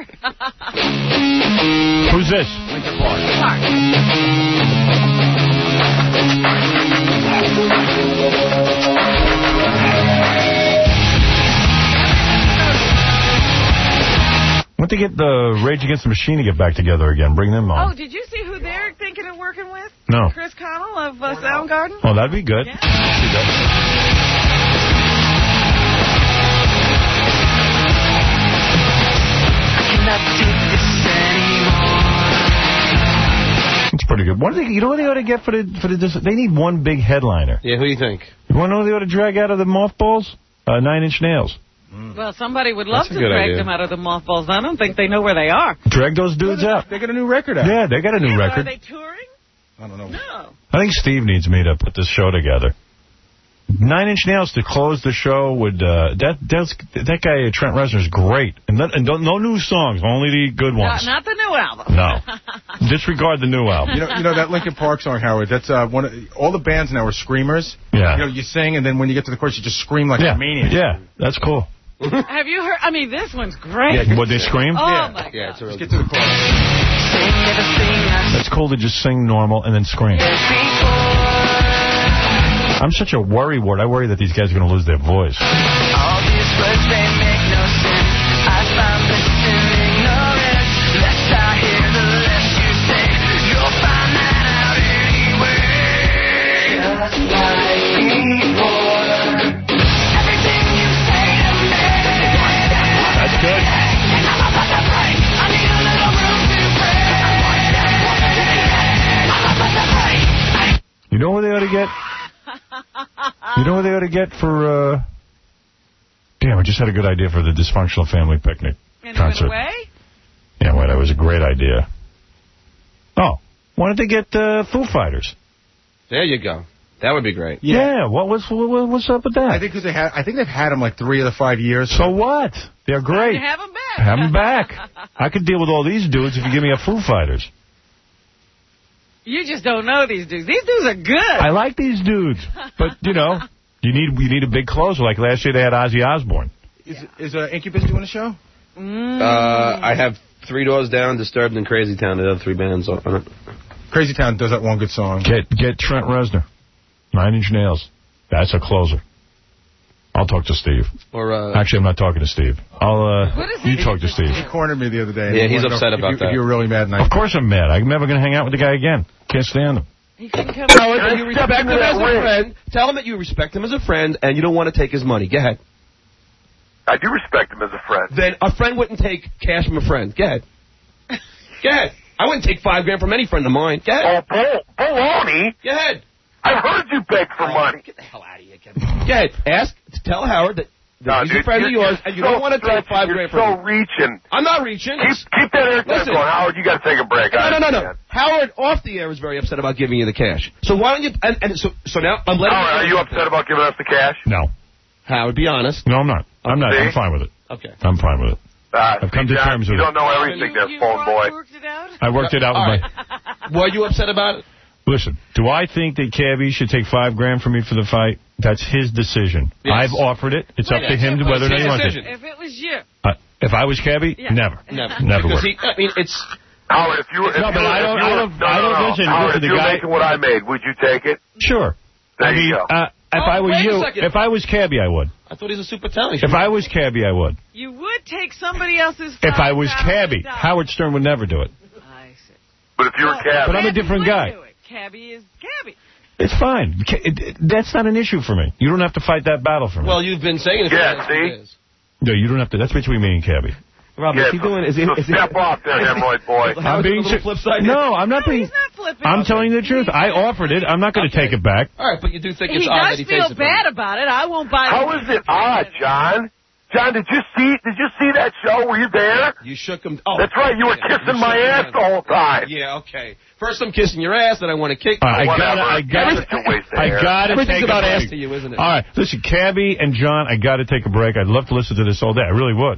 Who's this? Lincoln Park. I want to get the Rage Against the Machine to get back together again. Bring them on. Oh, did you see who they're thinking of working with? No. Chris Connell of uh, Soundgarden? Oh, that'd be good. Yeah. It's pretty good. What do they, you know what they ought to get for the for the? They need one big headliner. Yeah, who do you think? You want to know what they ought to drag out of the mothballs? Uh, Nine Inch Nails. Well, somebody would love That's a to good drag idea. them out of the mothballs. I don't think they know where they are. Drag those dudes out. They got a new record out. Yeah, they got a new Yeah, record. Are they touring? I don't know. No. I think Steve needs me to put this show together. Nine Inch Nails to close the show would uh, that that's, that guy Trent Reznor is great, and, that, and don't, no new songs, only the good Not, ones. not the new album. No, disregard the new album. You know, you know that Linkin Park song, Howard. That's uh, one. Of, all the bands now are screamers. Yeah. You know, you sing, and then when you get to the chorus, you just scream like Yeah, a maniac. yeah, that's cool. Have you heard? I mean, this one's great. Yeah, what, they scream? Oh, Yeah. my God. Yeah, it's a real Let's get to the chorus. That's cool to just sing normal and then scream. I'm such a worry ward. I worry that these guys are going to lose their voice. All these words, they make no sense. I found this in ignorance. Less I hear, the less you say. You'll find that out anyway. Just like before. Everything you say to me. That's good. And I'm about to break. I need a little room to breathe. I'm about to break. You know what they ought to get? You know what they ought to get for, uh... Damn, I just had a good idea for the Dysfunctional Family Picnic In a concert. good way? Yeah, well, that was a great idea. Oh, why don't they get uh, Foo Fighters? There you go. That would be great. Yeah, yeah what, what's, what, what's up with that? I think because they had, I think they've had them like three of the five years. So what? They're great. Have them back. Have them back. I could deal with all these dudes if you give me a Foo Fighters. You just don't know these dudes. These dudes are good. I like these dudes, but, you know, you need you need a big closer. Like last year they had Ozzy Osbourne. Is, is uh, Incubus doing a show? Mm. Uh, I have Three Doors Down, Disturbed, and Crazy Town. The other three bands on it. Crazy Town does that one good song. Get get Trent Reznor. Nine Inch Nails. That's a closer. I'll talk to Steve. Or uh, Actually, I'm not talking to Steve. I'll, uh, What is you he? talk to Steve. He cornered me the other day. and Yeah, he he's wanted to upset know if about you, that. If you're really mad, and I, Of course I'm mad. I'm never going to hang out with the guy again. Can't stand him. He couldn't come Howard, out. you respect him as a friend. Tell him that you respect him as a friend and you don't want to take his money. Go ahead. I do respect him as a friend. Then a friend wouldn't take cash from a friend. Go ahead. Go ahead. I wouldn't take five grand from any friend of mine. Go ahead. Oh, bull, baloney. Go ahead. I've heard you beg for money. Get the hell out of here, Kevin. Go ahead. Ask, tell Howard that, that No, he's dude, a friend of you're- yours you're and you so don't want to take stretching, five you're grand from so him. reaching. I'm not reaching. Keep, It's- keep that haircut Listen. going. Howard, you got to take a break. No, I no, no, no. understand. Howard, off the air, is very upset about giving you the cash. So why don't you... And, and so, so now, I'm letting Howard, are you upset about giving us the cash? No. Howard, be honest. No, I'm not. I'm not. See? I'm fine with it. Okay. I'm fine with it. Uh, I've come see, to John, terms you with don't it. know everything there, You, phone boy. you worked it out? I worked it out with All my... right. Were you upset about it? Listen, do I think that Cabby should take five grand from me for the fight? That's his decision. Yes. I've offered it. It's Wait up to a him minute, to whether or not it's he his wants decision. it. If it was you. Uh, if I was Cabby, Yeah. never. Never. Never Because would. he, I mean, it's... Howard, if you were... If No, you but were, I don't- if you I were- don't- no, I don't- no, no. listen, Howard, listen, if the you were guy- making what I made, would you take it? Sure. There I mean, you go. uh, if Oh, I were wait a you, second. if I was Cabby, I would. I thought he was a super talent. If I was Cabby, I would. You would take somebody else's If I was five thousand Cabby, dollars. Howard Stern would never do it. I see. But if you were Well, Cabby... But I'm a Cabby different would guy. do it. Cabby is Cabby. It's fine. Ca- it- it- That's not an issue for me. You don't have to fight that battle for me. Well, you've been saying it for Yeah, the last see? few days. no, you don't have to. That's between me and Cabby. Rob, Yeah, is he so, doing... Is he, so is he, step off there, hemorrhoid boy. I'm being a little flip side here? No, I'm not No, being. he's not flipping. I'm telling you the truth. I offered it. I'm not going to Okay. take it back. All right, but you do think He it's odd that does he feel takes it from bad you. about it. I won't buy How is it odd, John? John, did you see? Did you see that show? Were you there? You shook him. Oh, That's right. You were yeah, kissing you my shook him ass down. the whole time. Yeah, okay. First I'm kissing your ass, then I want to kick. All right, I Whatever. gotta, I gotta, It's a waste of I hair. gotta Everything's take about a break. ass to you, isn't it? All right, listen, Cabby and John, I gotta take a break. I'd love to listen to this all day. I really would.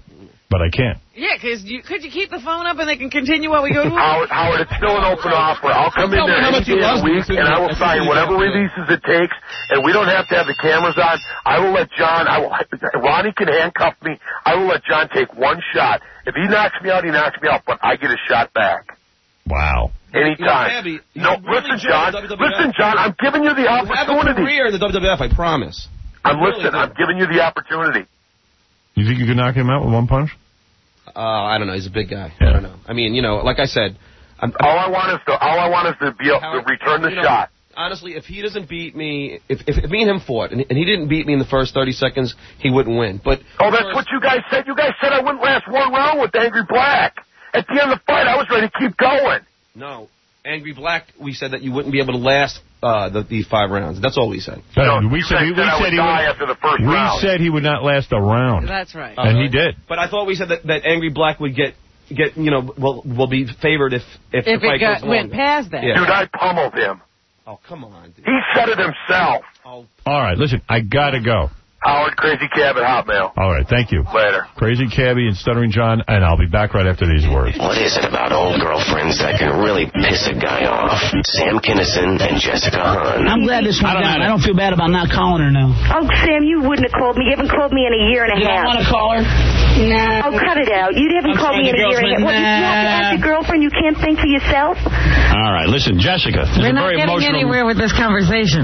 but I can't. Yeah, because you, could you keep the phone up and they can continue while we go to work? Howard, Howard, it's still an open offer. I'll come in there any day of the week, and I will sign whatever releases it takes, and we don't have to have the cameras on. I will let John, I will, Ronnie can handcuff me. I will let John take one shot. If he knocks me out, he knocks me out, but I get a shot back. Wow. Anytime. You know, Abby, no, really listen, John. Listen, John, I'm giving you the You have a opportunity. career in the W W F, I promise. I'm Really listening. do. I'm giving you the opportunity. You think you could knock him out with one punch? Uh, I don't know. He's a big guy. Yeah. I don't know. I mean, you know, like I said, I'm, I'm, all I want is to all I want is to be able Howard, to return the you know, shot. Honestly, if he doesn't beat me, if, if, if me and him fought, and, and he didn't beat me in the first thirty seconds, he wouldn't win. But oh, that's what you guys said. You guys said I wouldn't last one round with Angry Black. At the end of the fight, I was ready to keep going. No, Angry Black, we said that you wouldn't be able to last uh, the, the five rounds. That's all we said. No, we said, we, we said, said he die would, after the first we round. said he would not last a round. That's right. And Uh, he did. But I thought we said that, that Angry Black would get, get you know, will will be favored if if, If the fight it got, goes went longer. past that. Yeah. Dude, I pummeled him. Oh, come on, dude. He said it himself. Oh. All right, listen, I gotta go. Howard, Crazy Cab at Hotmail. All right, thank you. Later. Crazy Cabby and Stuttering John, and I'll be back right after these words. What is it about old girlfriends that can really piss a guy off? Sam Kinison and Jessica Hahn. I'm glad this went down. I don't feel bad about not calling her now. Oh, Sam, you wouldn't have called me. You haven't called me in a year and a You half. don't want to call her? No. Oh, cut it out. You haven't I'm called me in a year and a half. What, you have to ask your girlfriend? You can't think for yourself? All right, listen, Jessica, this We're is a not very getting emotional... anywhere with this conversation.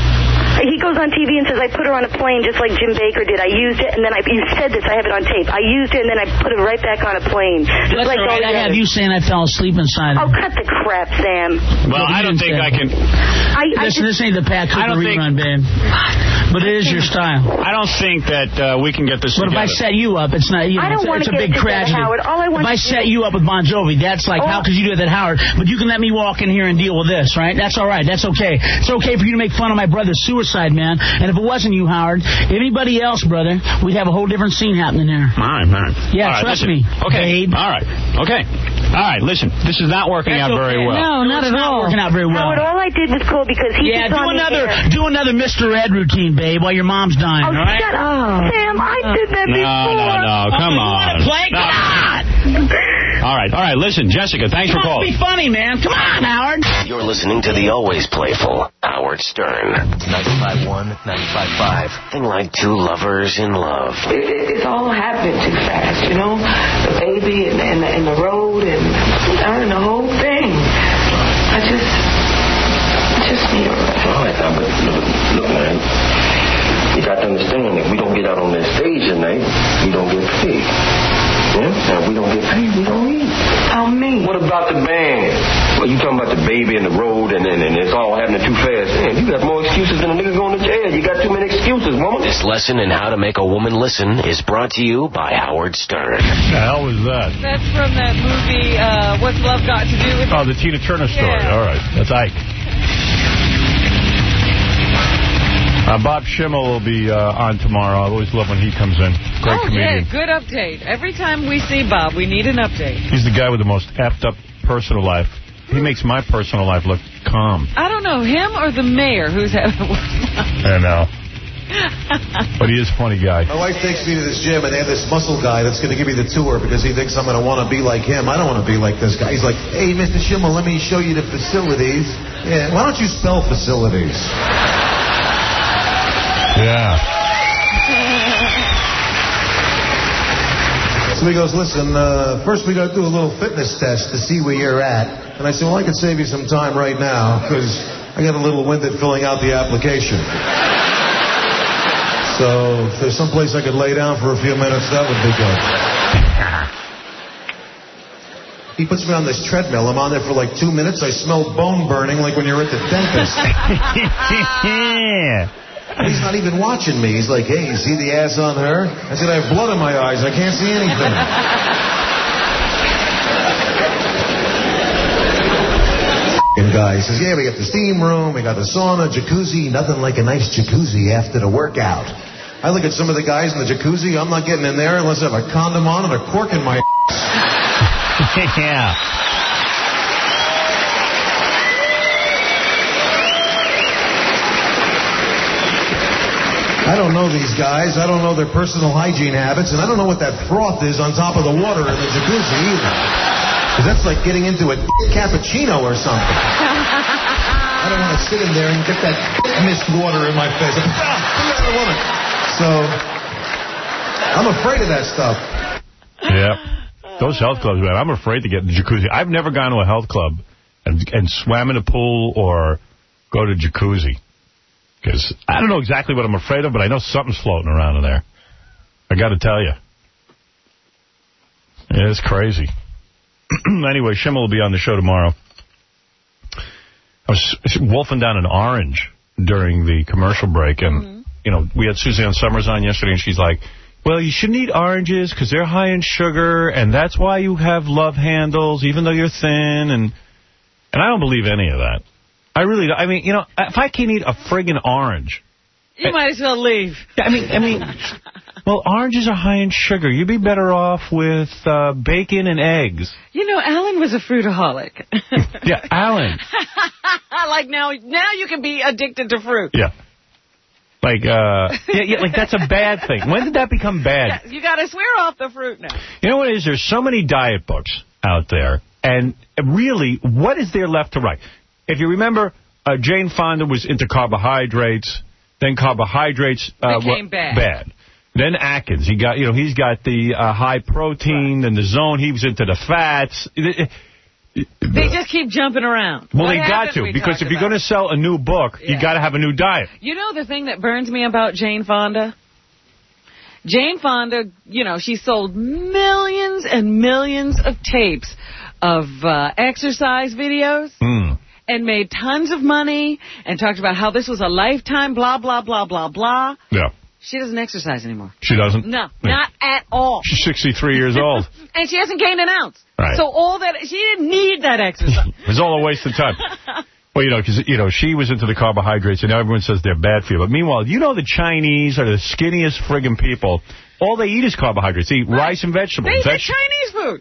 He goes on T V and says, I put her on a plane just like Jim Baker did. I used it, and then I, you said this, I have it on tape. I used it, and then I put it right back on a plane. Just That's like all right. all the I have others. you saying I fell asleep inside Oh, her. cut the crap, Sam. Well, I don't think I can... I, I Listen, just, this ain't the Pat I Cooper don't think- rerun, babe. But it is your style. I don't think that uh, we can get this But if I together. set you up, it's not, you know, I don't it's, wanna it's a get big it together, tragedy. Howard. All I want if I to set do- you up with Bon Jovi, that's like, Oh. how could you do that, Howard? But you can let me walk in here and deal with this, right? That's all right. That's okay. It's okay for you to make fun of my brother's suicide, man. And if it wasn't you, Howard, anybody else, brother, we'd have a whole different scene happening there. All right, man. Yeah, All right, trust listen. me. Okay. Babe. All right. Okay. All right, listen. This is not working That's out very okay. well. No, not it's at not all. working out very well. Howard, all I did was call because he Yeah, just do on the another, air. do another Mister Ed routine, babe, while your mom's dying, Oh, all right? shut up. Sam, I did that No, before. no, no. Come Oh, you on. want to play? No. Come on. All right, all right. Listen, Jessica, thanks for Come on, calling. be funny, man. Come on, Howard. You're listening to the always playful Howard Stern. ninety-five point one, ninety-five point five. Thing like two lovers in love. It, it, it's all happening too fast, you know? The baby and, and, and the road and, and the whole thing. I just, I just need a rest. All right, now, but look, look, man. You got to understand that we don't get out on that stage tonight, we don't get paid. Yeah? Now, if we don't get paid, we don't eat. How mean? What about the band? Well, you talking about the baby and the road and, and, and it's all happening too fast. Man, you got more excuses than a nigga going to jail. You got too many excuses, woman. This lesson in how to make a woman listen is brought to you by Howard Stern. The hell was that? That's from that movie, uh, What's Love Got to Do with It? Oh, the Tina Turner story. Yeah. All right. That's Ike. Uh, Bob Schimmel will be uh, on tomorrow. I always love when he comes in. Great oh, comedian. yeah, good update. Every time we see Bob, we need an update. He's the guy with the most effed up personal life. He makes my personal life look calm. I don't know, him or the mayor who's having a worse life. I know. But he is a funny guy. My wife takes me to this gym, and they have this muscle guy that's going to give me the tour because he thinks I'm going to want to be like him. I don't want to be like this guy. He's like, hey, Mister Schimmel, let me show you the facilities. Yeah, why don't you spell facilities? Yeah. So he goes, listen, uh, first we got to do a little fitness test to see where you're at. And I said, well, I could save you some time right now because I got a little winded filling out the application. So if there's some place I could lay down for a few minutes, that would be good. He puts me on this treadmill. I'm on there for like two minutes. I smell bone burning like when you're at the dentist. He's not even watching me. He's like, hey, you see the ass on her? I said, I have blood in my eyes. I can't see anything. And guy says, yeah, we got the steam room, we got the sauna, jacuzzi, nothing like a nice jacuzzi after the workout. I look at some of the guys in the jacuzzi, I'm not getting in there unless I have a condom on and a cork in my ass. Yeah. I I don't know these guys. I don't know their personal hygiene habits, and I don't know what that froth is on top of the water in the jacuzzi either. Because that's like getting into a cappuccino or something. I don't want to sit in there and get that mist water in my face. Ah, woman. So, I'm afraid of that stuff. Yeah. Those health clubs, man, I'm afraid to get in the jacuzzi. I've never gone to a health club and, and swam in a pool or go to jacuzzi. Because I don't know exactly what I'm afraid of, but I know something's floating around in there. I got to tell you. Yeah, it's crazy. Anyway, Schimmel will be on the show tomorrow. I was wolfing down an orange during the commercial break, and, mm-hmm. you know, we had Suzanne Summers on yesterday, and she's like, well, you shouldn't eat oranges because they're high in sugar, and that's why you have love handles, even though you're thin, and and I don't believe any of that. I really don't. I mean, you know, if I can't eat a friggin' orange... You I, might as well leave. I mean, I mean, well, oranges are high in sugar. You'd be better off with uh, bacon and eggs. You know, Alan was a fruitaholic. Yeah, Alan. Like, now, now you can be addicted to fruit. Yeah. Like, uh, yeah, yeah, like that's a bad thing. When did that become bad? Yeah, you got to swear off the fruit now. You know what it is? There's so many diet books out there, and really, what is there left to write? If you remember, uh, Jane Fonda was into carbohydrates. Then carbohydrates uh, became bad. bad. Then Atkins, he got, you know, he's got the uh, high protein and the zone. He was into the fats. They just keep jumping around. Well, what they got to, we because if you're going to sell a new book, yeah. you got to have a new diet. You know the thing that burns me about Jane Fonda? Jane Fonda, you know, she sold millions and millions of tapes of uh, exercise videos. Mm. And made tons of money and talked about how this was a lifetime, blah, blah, blah, blah, blah. Yeah. She doesn't exercise anymore. She doesn't? No, yeah. not at all. She's sixty-three years old. And she hasn't gained an ounce. Right. So all that, she didn't need that exercise. It was all a waste of time. Well, you know, because, you know, she was into the carbohydrates, and now everyone says they're bad for you. But meanwhile, you know the Chinese are the skinniest friggin' people. All they eat is carbohydrates. They eat right. rice and vegetables. They eat Veg Chinese food.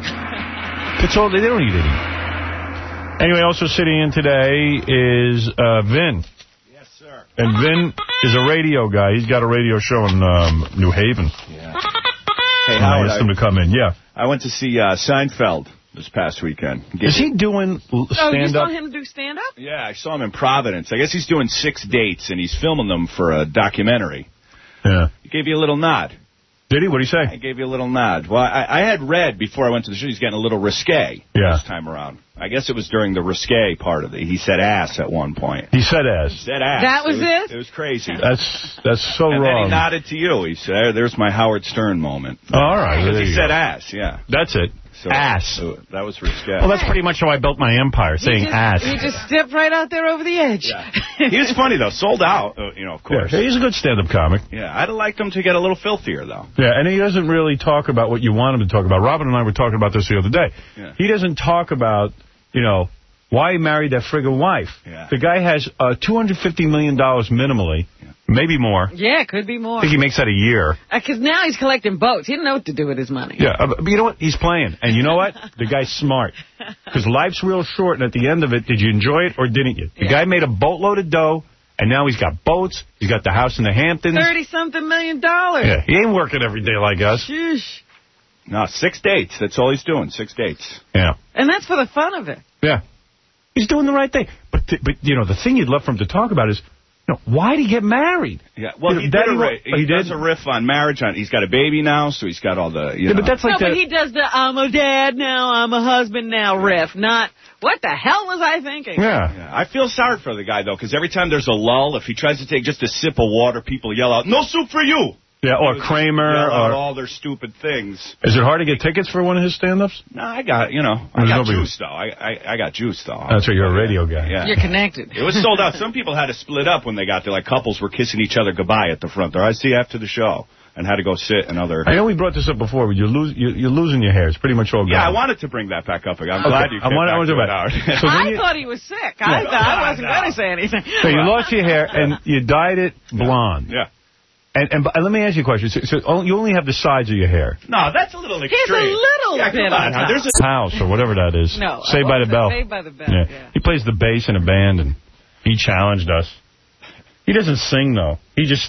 Yeah. That's all. They don't eat any. Anyway, also sitting in today is uh, Vin. Yes, sir. And Vin is a radio guy. He's got a radio show in um, New Haven. Yeah. Hey, Howard, I asked him to come in. Yeah. I went to see uh, Seinfeld this past weekend. Get is he doing stand-up? Oh, you saw him do stand-up? Yeah, I saw him in Providence. I guess he's doing six dates, and he's filming them for a documentary. Yeah. He gave you a little nod. Did he? What did he say? I gave you a little nod. Well, I, I had read before I went to the show he's getting a little risque yeah. this time around. I guess it was during the risque part of it. He said ass at one point. He said ass. He said ass. That was it? Was, it? It was crazy. That's that's so and wrong. And then he nodded to you. He said, there's my Howard Stern moment. Oh, all right. He said go. ass, yeah. That's it. So, ass. So that was risque. Well, that's pretty much how I built my empire, saying he just, ass. He just stepped right out there over the edge. Yeah. He was funny, though. Sold out, uh, you know, of course. Yeah, he's a good stand-up comic. Yeah, I'd have liked him to get a little filthier, though. Yeah, and he doesn't really talk about what you want him to talk about. Robin and I were talking about this the other day. Yeah. He doesn't talk about, you know, why he married that friggin' wife. Yeah. The guy has uh, two hundred fifty million dollars minimally, yeah. maybe more. Yeah, it could be more. I think he makes that a year. Because uh, now he's collecting boats. He didn't know what to do with his money. Yeah, uh, but you know what? He's playing. And you know what? The guy's smart. Because life's real short, and at the end of it, did you enjoy it or didn't you? The yeah. guy made a boatload of dough, and now he's got boats. He's got the house in the Hamptons. thirty-something million dollars. Yeah, he ain't working every day like us. Sheesh. No, six dates. That's all he's doing, six dates. Yeah. And that's for the fun of it. Yeah. He's doing the right thing. But, th but you know, the thing you'd love for him to talk about is, you know, why did he get married? Yeah, well, you know, he, did a ri he, he does a riff on marriage. On He's got a baby now, so he's got all the, you yeah, know. But that's like no, the, but he does the, I'm a dad now, I'm a husband now riff, not, what the hell was I thinking? Yeah. yeah I feel sorry for the guy, though, because every time there's a lull, if he tries to take just a sip of water, people yell out, no soup for you! Yeah, or Kramer, or all their stupid things. Is it hard to get tickets for one of his stand-ups? No, I got, you know, I got juice, though. I, I I got juice, though. That's right, you're a radio guy. Yeah. You're connected. It was sold out. Some people had to split up when they got there. Like, couples were kissing each other goodbye at the front door. I see you after the show. And had to go sit and other... I know we brought this up before, but you're, lose, you're, you're losing your hair. It's pretty much all gone. Yeah, I wanted to bring that back up again. I'm okay. glad you came I want, back I want to to it, Howard. So I you, thought he was sick. I yeah. thought I wasn't no. going to say anything. So you lost your hair, and you dyed it blonde. Yeah. And, and, and let me ask you a question. So, so you only have the sides of your hair. No, that's a little extreme. He's a little yeah, bit on. on There's a house or whatever that is. No. Saved by the Bell. Saved by the Bell, yeah. yeah. He plays the bass in a band, and he challenged us. He doesn't sing, though. He just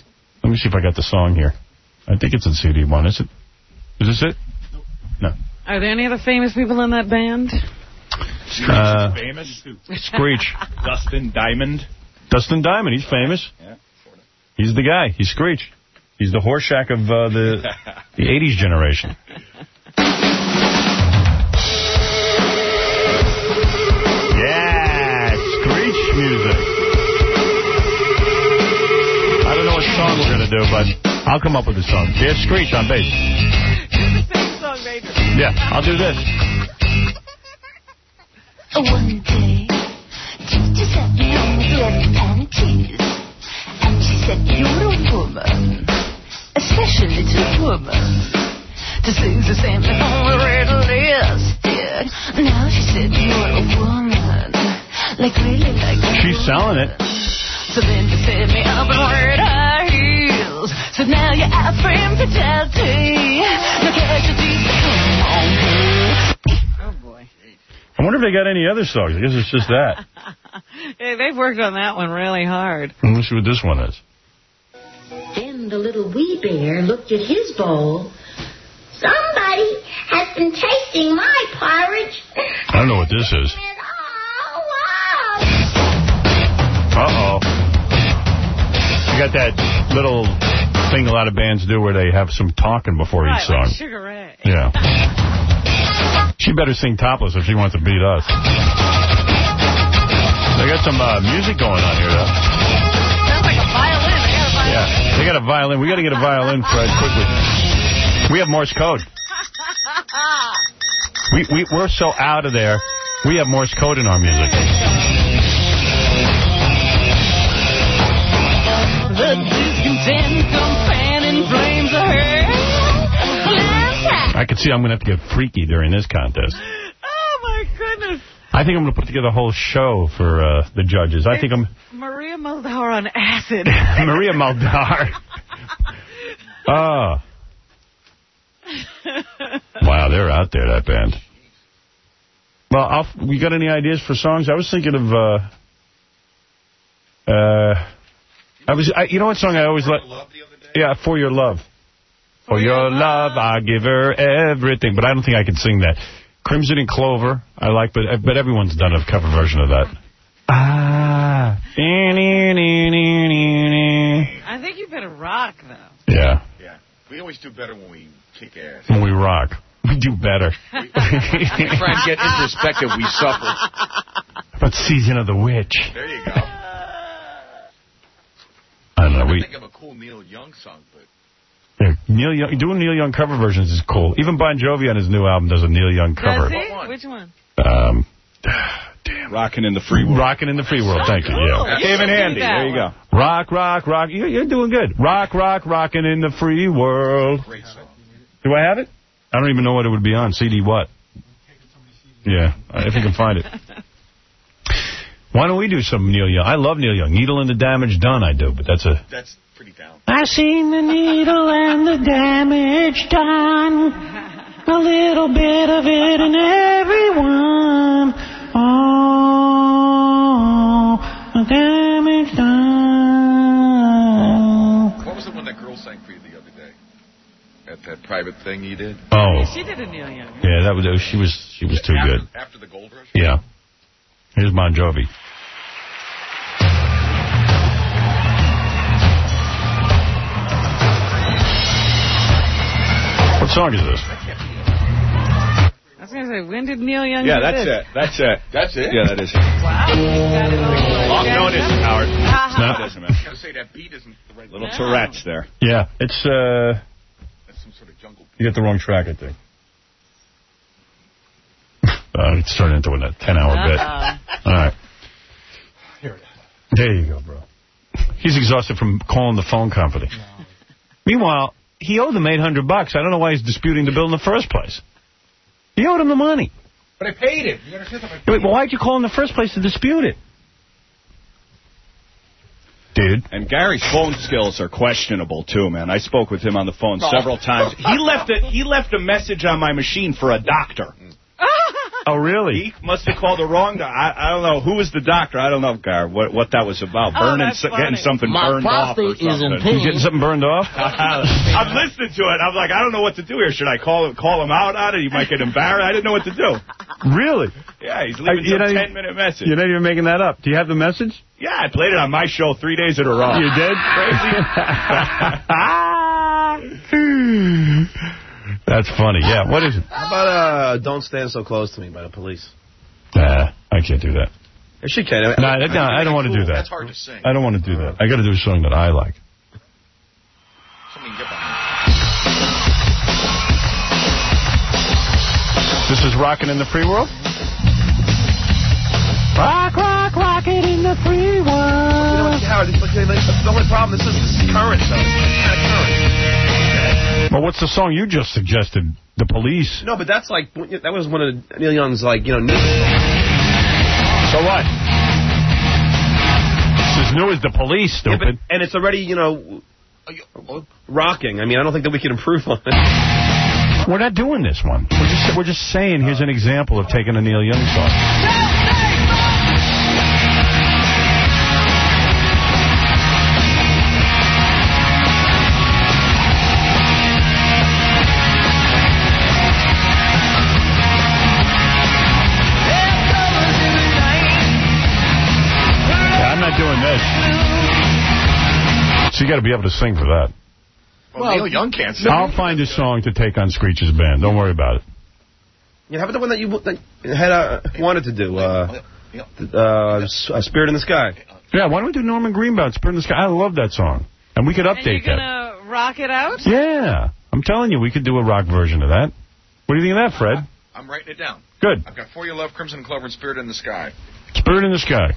Let me see if I got the song here. I think it's in C D one. Is it? Is this it? No. Are there any other famous people in that band? Uh, famous? Screech. Dustin Diamond. Dustin Diamond. He's famous. Yeah, sort of. He's the guy. He's Screech. He's the Horseshack of uh, the the eighties generation. Yeah, Screech music. I don't know what song we're going to do, but I'll come up with a song. There's Screech on bass. Do the same song, Major. Yeah, I'll do this. One day, teacher sat me on the bed of panties, and she said, "You're a woman, especially to a woman, to sing the same thing on the red listed." Now she said, "You're a woman, like really like a She's selling it. So then you set me up and wearing high heels. So now you're out for infidelity. No casualties, come on, girl." Oh, boy. I wonder if they got any other songs. I guess it's just that. Hey, they've worked on that one really hard. Let's see what this one is. Then the little wee bear looked at his bowl. "Somebody has been tasting my porridge." I don't know what this is. Uh-oh. You got that little thing a lot of bands do where they have some talking before Right, each song. like Sugar Ray. Yeah. She better sing topless if she wants to beat us. They got some uh, music going on here, though. Sounds like a violin. They got a violin. Yeah, they got a violin. We got to get a violin, Fred, quickly. We have Morse code. We, we, we're so out of there, we have Morse code in our music. The discontent come fanning flames of her. I can see I'm going to have to get freaky during this contest. Oh, my goodness. I think I'm going to put together a whole show for uh, the judges. I think I'm... Maria Muldaur on acid. Maria Muldaur. Oh. Wow, they're out there, that band. Well, I'll, we got any ideas for songs? I was thinking of... Uh, uh, I was, I, you know what song I always like? Yeah, For Your Love. For your love, I give her everything. But I don't think I can sing that. Crimson and Clover, I like, but but everyone's done a cover version of that. Ah. I think you better rock, though. Yeah. Yeah. We always do better when we kick ass. When we rock. We do better. Try and get introspective, we suffer. But Season of the Witch. There you go. I don't know. I We, think of a cool Neil Young song, but... yeah, Neil Young, doing Neil Young cover versions is cool. Even Bon Jovi on his new album does a Neil Young cover. Does he? Which one? Um, Rockin' in the Free World. Rockin' in the Free World. Thank you. Yeah. Dave and Andy. There you go. Rock, rock, rock. You're, you're doing good. Rock, rock, rockin' in the free world. Great song. Do I have it? I don't even know what it would be on. C D what? Yeah, if you can find it. Why don't we do some Neil Young? I love Neil Young. Needle and the Damage Done, I do, but that's a... That's pretty down. I seen the needle and the damage done. A little bit of it in everyone. Oh, the damage done. What was the one that girl sang for you the other day? At that private thing you did? Oh. She did a Neil Young. Yeah, that was she was she was too after, good. After the Gold Rush? Yeah. Here's Bon Jovi. What song is this? I was going to say, when did Neil Young Yeah, do that's this? it. That's it. That's it? Yeah, that is it. Wow. Got it all, Oh, no, it isn't, Howard. Uh-huh. No, it isn't, man. I was going to say that beat isn't the right Little No. Tourette's there. Yeah, it's, uh... That's some sort of jungle beat. You got the wrong track, I think. Uh, it's turned into a ten-hour bit. All right. Here it is. There you go, bro. He's exhausted from calling the phone company. No. Meanwhile, he owed them eight hundred bucks. I don't know why he's disputing the bill in the first place. He owed him the money. But I paid it. You understand that I paid Wait, well, why'd you call in the first place to dispute it? Dude. And Gary's phone skills are questionable, too, man. I spoke with him on the phone Oh. several times. He left a, he left a message on my machine for a doctor. Oh, really? He must have called the wrong doctor. I, I don't know. Who was the doctor? I don't know, Gar, what, what that was about. Oh, Burning, that's funny. Getting something My burned off or prostate is in something. pain. You getting something burned off? I'm listening to it. I'm like, I don't know what to do here. Should I call call him out on it? He might get embarrassed. I didn't know what to do. Really? Yeah, he's leaving some ten-minute message. You're not even making that up. Do you have the message? Yeah, I played it on my show three days in a row. You did? Crazy. That's funny. Yeah, what is it? How about uh, Don't Stand So Close to Me by the Police? Nah, I can't do that. If she can. No, I, no, I don't want to do that. That's hard to sing. I don't want to do that. I got to do something that I like. Something you can get behind. This is Rockin' in the Free World? Rock, rock, rockin' in the free world. You know what, Howard, it's like, that's the only problem. This is, this is current, though. It's kind of current. Well, what's the song you just suggested? The Police? No, but that's like, that was one of Neil Young's, like, you know, new. So what? It's as new as The Police, stupid. Yeah, but, and it's already, you know, rocking. I mean, I don't think that we can improve on it. We're not doing this one. We're just, we're just saying, here's an example of taking a Neil Young song. Doing this. So you got to be able to sing for that. Well, well Neil Young can't sing. I'll find a song to take on Screech's band. Don't worry about it. Yeah, how about the one that you that had uh, wanted to do? Uh, uh, Spirit in the Sky. Yeah, why don't we do Norman Greenbaum, Spirit in the Sky? I love that song. And we could update and you're that. gonna rock it out? Yeah. I'm telling you, we could do a rock version of that. What do you think of that, Fred? I'm writing it down. Good. I've got For Your Love, Crimson Clover, and Spirit in the Sky. Spirit in the Sky.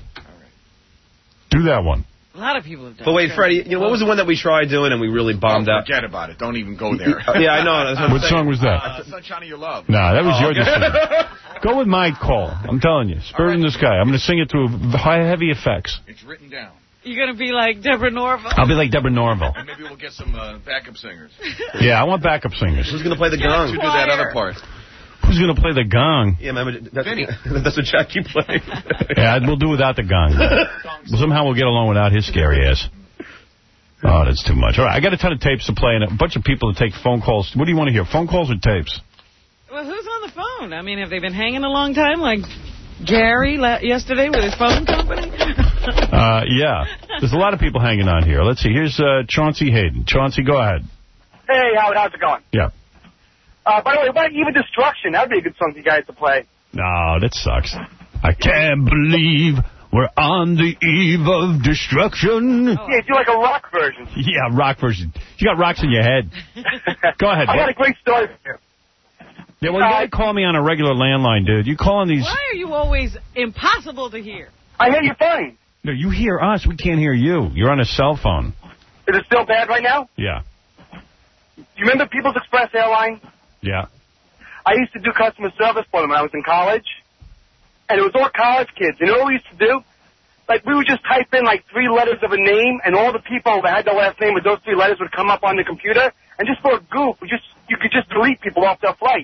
Do that one. A lot of people have done But wait, Freddie, you know, what was the one that we tried doing and we really bombed oh, out? Forget about it. Don't even go there. Yeah, I know. That's what what song was that? Uh, Sunshine of Your Love. Nah, that was oh, your okay. decision. Go with my call. I'm telling you. Spirit right. in the Sky. I'm going to sing it through high, heavy effects. It's written down. You're going to be like Deborah Norville? I'll be like Deborah Norville. And maybe we'll get some uh, backup singers. Yeah, I want backup singers. Who's going to play the gong? To do that other part. Who's going to play the gong? Yeah, remember, that's, that's what Jackie played. Yeah, we'll do without the gong. Somehow we'll get along without his scary ass. Oh, that's too much. All right, I got a ton of tapes to play and a bunch of people to take phone calls. What do you want to hear, phone calls or tapes? Well, who's on the phone? I mean, have they been hanging a long time, like Gary yesterday with his phone company? uh, yeah. There's a lot of people hanging on here. Let's see. Here's uh, Chauncey Hayden. Chauncey, go ahead. Hey, Howard, how's it going? Yeah. Uh, by the way, what about Even Destruction? That would be a good song for you guys to play. No, that sucks. I can't believe we're on the eve of destruction. Oh. Yeah, do like a rock version. Yeah, rock version. You got rocks in your head. Go ahead. I got a great story for you. Yeah, well, you got to call me on a regular landline, dude. You calling these... Why are you always impossible to hear? I hear you fine. No, you hear us. We can't hear you. You're on a cell phone. Is it still bad right now? Yeah. You remember People's Express Airline? Yeah. I used to do customer service for them when I was in college. And it was all college kids. You know what we used to do? Like, we would just type in, like, three letters of a name, and all the people that had the last name with those three letters would come up on the computer. And just for a goof, we just you could just delete people off their flight.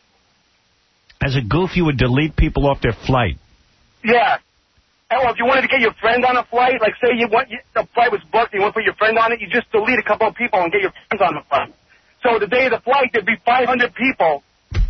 As a goof, you would delete people off their flight? Yeah. And well, if you wanted to get your friend on a flight, like, say you want, you, the flight was booked, and you want to put your friend on it, you just delete a couple of people and get your friends on the flight. So the day of the flight, there'd be five hundred people.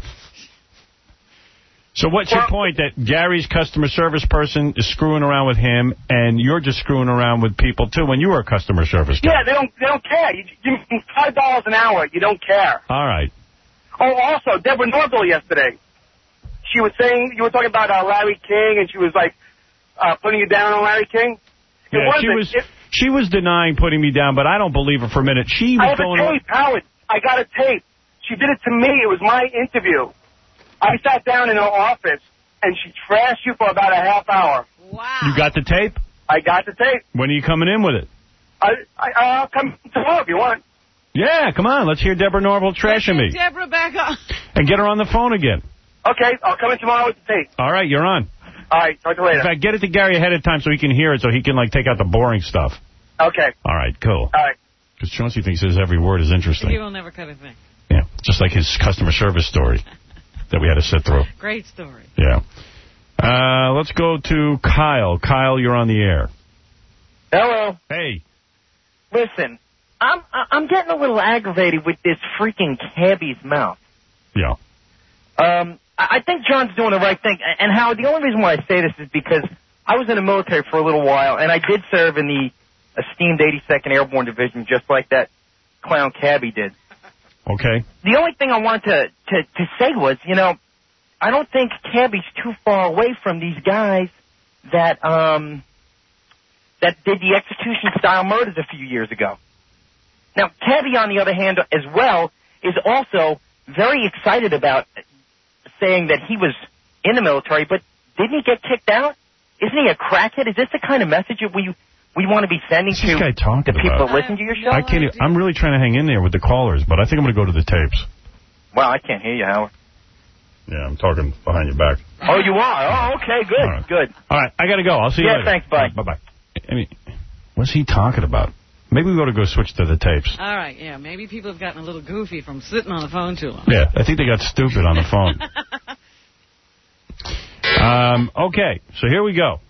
So what's your point, that Gary's customer service person is screwing around with him, and you're just screwing around with people, too, when you were a customer service guy? Yeah, they don't they don't care. You, you five dollars an hour, you don't care. All right. Oh, also, Deborah Norville yesterday, she was saying, you were talking about uh, Larry King, and she was, like, uh, putting you down on Larry King. It yeah, wasn't. she was, it, she was denying putting me down, but I don't believe her for a minute. She was I have going a tape, Howard. I got a tape. She did it to me. It was my interview. I sat down in her office, and she trashed you for about a half hour. Wow. You got the tape? I got the tape. When are you coming in with it? I, I, I'll come tomorrow if you want. Yeah, come on. Let's hear Deborah Norville trashing me. Deborah back on. And get her on the phone again. Okay, I'll come in tomorrow with the tape. All right, you're on. All right, talk to you later. In fact, get it to Gary ahead of time so he can hear it, so he can, like, take out the boring stuff. Okay. All right, cool. All right. Because Chauncey thinks his every word is interesting. He will never cut a thing. Yeah, just like his customer service story. that we had to sit through. Great story. Yeah. Uh, let's go to Kyle. Kyle, you're on the air. Hello. Hey. Listen, I'm I'm getting a little aggravated with this freaking cabbie's mouth. Yeah. Um, I I think John's doing the right thing. And Howard, the only reason why I say this is because I was in the military for a little while, and I did serve in the esteemed eighty-second Airborne Division, just like that clown cabbie did. Okay. The only thing I wanted to, to, to say was, you know, I don't think Cabbie's too far away from these guys that um that did the execution-style murders a few years ago. Now, Cabbie, on the other hand, as well, is also very excited about saying that he was in the military, but didn't he get kicked out? Isn't he a crackhead? Is this the kind of message that we we want to be sending What's to this guy talking the people about? that listen to your show? I can't. e- I'm really trying to hang in there with the callers, but I think I'm going to go to the tapes. Well, I can't hear you, Howard. Yeah, I'm talking behind your back. Oh, you are? Oh, okay, good, All right. good. All right, I got to go. I'll see you Yeah, later. thanks, bye. Bye bye. I mean, what's he talking about? Maybe we ought to go switch to the tapes. All right, yeah. Maybe people have gotten a little goofy from sitting on the phone too long. Yeah, I think they got stupid on the phone. um, okay, so here we go.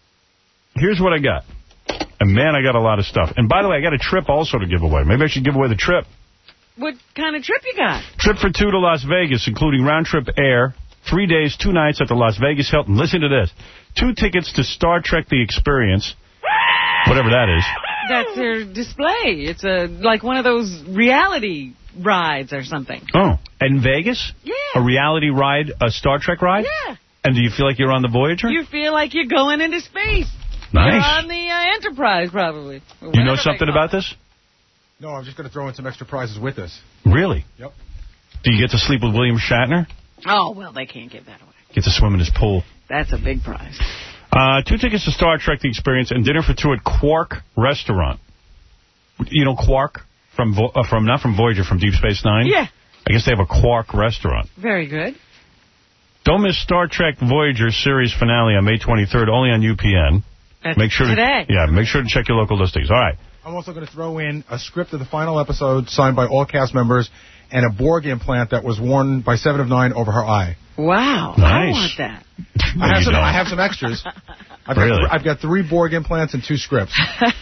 Here's what I got. And, man, I got a lot of stuff. And, by the way, I got a trip also to give away. Maybe I should give away the trip. What kind of trip you got? Trip for two to Las Vegas, including round-trip air, three days, two nights at the Las Vegas Hilton. Listen to this. Two tickets to Star Trek The Experience, whatever that is. That's their display. It's a like one of those reality rides or something. Oh, in Vegas? Yeah. A reality ride, a Star Trek ride? Yeah. And do you feel like you're on the Voyager? You feel like you're going into space. Nice. You're on the uh, Enterprise, probably. You know something about this? No, I'm just going to throw in some extra prizes with this. Really? Yep. Do you get to sleep with William Shatner? Oh, well, they can't give that away. Get to swim in his pool. That's a big prize. Uh, two tickets to Star Trek The Experience and dinner for two at Quark Restaurant. You know Quark? From Vo- uh, from not from Voyager, from Deep Space Nine? Yeah. I guess they have a Quark Restaurant. Very good. Don't miss Star Trek Voyager series finale on May twenty-third, only on U P N. That's make sure today. To, yeah, make sure to check your local listings. All right. I'm also going to throw in a script of the final episode signed by all cast members and a Borg implant that was worn by Seven of Nine over her eye. Wow. I Nice. want that. I have you some. don't. I have some extras. I've Really? got th- I've got three Borg implants and two scripts.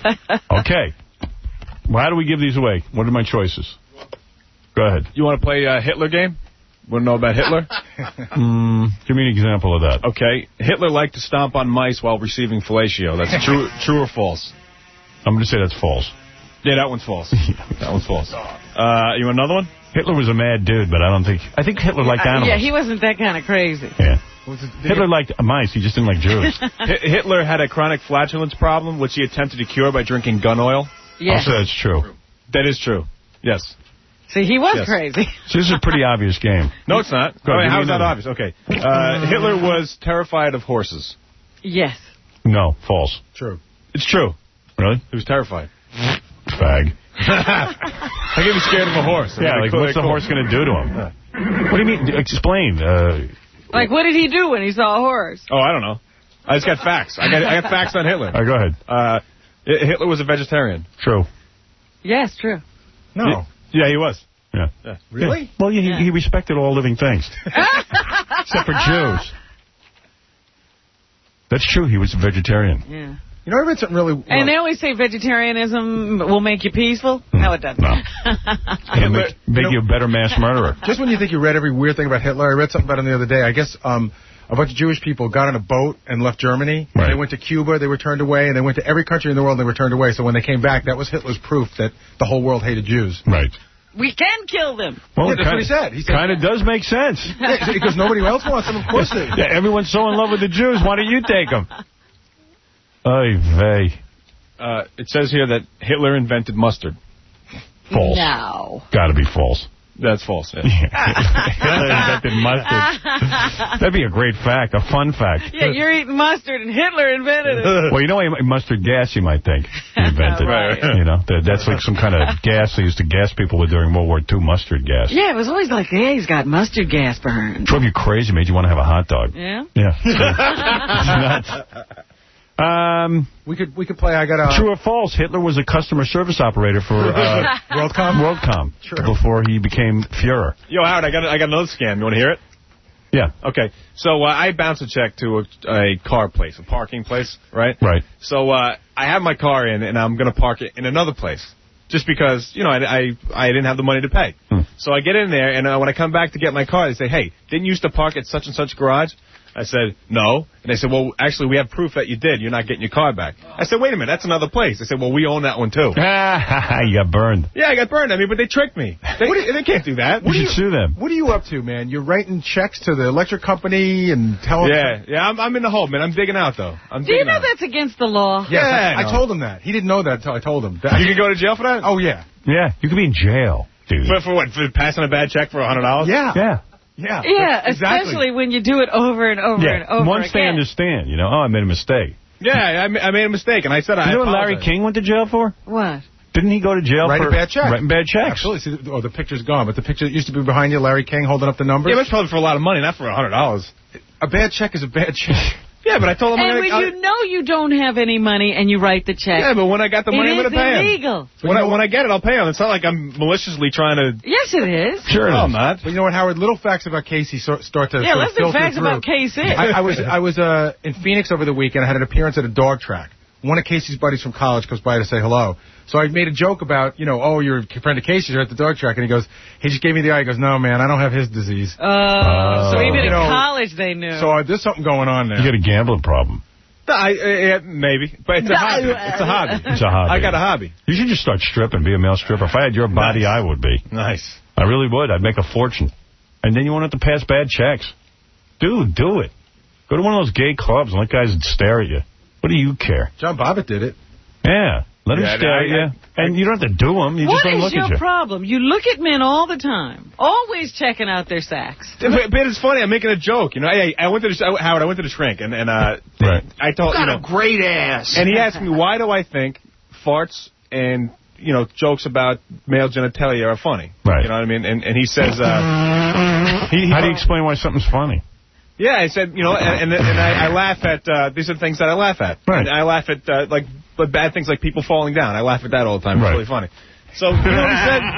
Okay. Well, how do we give these away? What are my choices? Go ahead. You want to play a Hitler game? Want to know about Hitler? mm, give me an example of that. Okay. Hitler liked to stomp on mice while receiving fellatio. That's true true or false? I'm going to say that's false. Yeah, that one's false. That one's false. Uh, you want another one? Hitler was a mad dude, but I don't think... I think Hitler liked Uh, animals. yeah, he wasn't that kind of crazy. Yeah. Hitler liked mice. He just didn't like Jews. H- Hitler had a chronic flatulence problem, which he attempted to cure by drinking gun oil. Yes. Also, that's true. That is true. Yes. See, he was Yes. crazy. So this is a pretty obvious game. No, it's not. Go I ahead, mean, give how me is that another. obvious? Okay. Uh, Hitler was terrified of horses. Yes. No, false. True. It's true. Really? He was terrified. Fag. I get him scared of a horse. I Yeah, mean, like, cool, what's the cool. horse going to do to him? What do you mean? Explain. Uh, Like, what did he do when he saw a horse? Oh, I don't know. I just got facts. I got I got facts on Hitler. all right, go ahead. Uh, Hitler was a vegetarian. True. Yes, true. No. Yeah, he was. Yeah. Yeah. Really? Yeah. Well, yeah, he, he respected all living things. Except for Jews. That's true. He was a vegetarian. Yeah. You know, I read something really... Well, And they always say vegetarianism will make you peaceful. No, it doesn't. No. It'll make, make you a better mass murderer. just when you think you read every weird thing about Hitler, I read something about him the other day. I guess um, a bunch of Jewish people got on a boat and left Germany. Right. They went to Cuba, they were turned away, and they went to every country in the world and they were turned away. So when they came back, that was Hitler's proof that the whole world hated Jews. Right. We can kill them. Well, Yeah, that's what he said. He said- Kind of does make sense. Yeah, because nobody else wants them, of course they... Yeah, everyone's so in love with the Jews. Why don't you take them? Oy vey. Uh, it says here that Hitler invented mustard. False. No. Got to be false. That's false. Yeah. Hitler invented mustard. That'd be a great fact, a fun fact. Yeah, you're eating mustard and Hitler invented it. Well, you know, mustard gas, you might think, he invented. Right. You know, that, that's like some kind of gas they used to gas people with during World War Two, mustard gas. Yeah, it was always like, yeah, he's got mustard gas burn. Drove you crazy, made you want to have a hot dog. Yeah? Yeah. It's nuts. Um, we could we could play. I got a true or false? Hitler was a customer service operator for uh, WorldCom. WorldCom True. before he became Fuhrer. Yo, Howard, I got I got another scam. You want to hear it? Yeah. Okay. So uh, I bounced a check to a, a car place, a parking place, right? Right. So uh, I have my car in, and I'm going to park it in another place. Just because, you know, I, I, I didn't have the money to pay. Hmm. So I get in there, and uh, when I come back to get my car, they say, hey, didn't you used to park at such and such garage? I said, no. And they said, well, actually, we have proof that you did. You're not getting your car back. I said, wait a minute, that's another place. They said, well, we own that one, too. You got burned. Yeah, I got burned. I mean, but they tricked me. They, What do they can't do that. What You do should sue them. What are you up to, man? You're writing checks to the electric company and telling Yeah, yeah, I'm, I'm in the hole, man. I'm digging out, though. I'm Do you digging know out. that's against the law? Yes, Yeah, I, I I know. told him that. He didn't know that until I told him. You can go to jail for that? Oh, yeah. Yeah, you could be in jail, dude. For, for what? For passing a bad check for one hundred dollars? Yeah. Yeah. Yeah. Yeah, Exactly. especially when you do it over and over and Yeah, over once they again. understand, you know, oh, I made a mistake. Yeah, I, ma- I made a mistake, and I said I You know what Larry apologize. King went to jail for? What? Didn't he go to jail Writing for bad checks. writing bad checks? Absolutely. See, the- oh, the picture's gone, but the picture that used to be behind you, Larry King holding up the numbers. Yeah, but it's probably for a lot of money, not for one hundred dollars. A bad check is a bad check. Yeah, but I told him And I'm when gonna, you know you don't have any money and you write the check, Yeah, but when I got the money, it I'm going is to pay him. illegal. When I, when I get it, I'll pay him. It's not like I'm maliciously trying to... Yes, it is. Sure it No, is. I'm not. But you know what, Howard? Little facts about Casey so, start to Yeah, sort of let's do filter facts through. about K C. I, I was I was uh, in Phoenix over the weekend. I had an appearance at a dog track. One of Casey's buddies from college comes by to say hello. So I made a joke about, you know, oh, you're a friend of Casey's, you're at the dog track. And he goes, he just gave me the eye. He goes, no, man, I don't have his disease. Oh, so even You in know, college they knew. So uh, there's something going on there. You got a gambling problem. I, uh, yeah, maybe, but it's a hobby. It's a hobby. It's a hobby. I got a hobby. You should just start stripping, be a male stripper. If I had your body, Nice. I would be. Nice. I really would. I'd make a fortune. And then you won't have to pass bad checks. Dude, do it. Go to one of those gay clubs and let guys stare at you. What do you care? John Bobbitt did it. Yeah. Let Yeah, him stare I- at you. I- And you don't have to do them. You What just don't is look your at you. problem? You look at men all the time, always checking out their sacks. But, but it's funny. I'm making a joke. You know, hey, I went to the, Howard. I went to the shrink, and and uh, Right. I told you Got know, a great ass. and he asked me why do I think farts and you know jokes about male genitalia are funny. Right. You know what I mean? And and he says, uh, he, he How do you explain why something's funny? Yeah, I said, you know, and and, and I, I laugh at uh, these are the things that I laugh at. Right. And I laugh at uh, like but bad things like people falling down. I laugh at that all the time. It's Right. really funny. So you know what he said?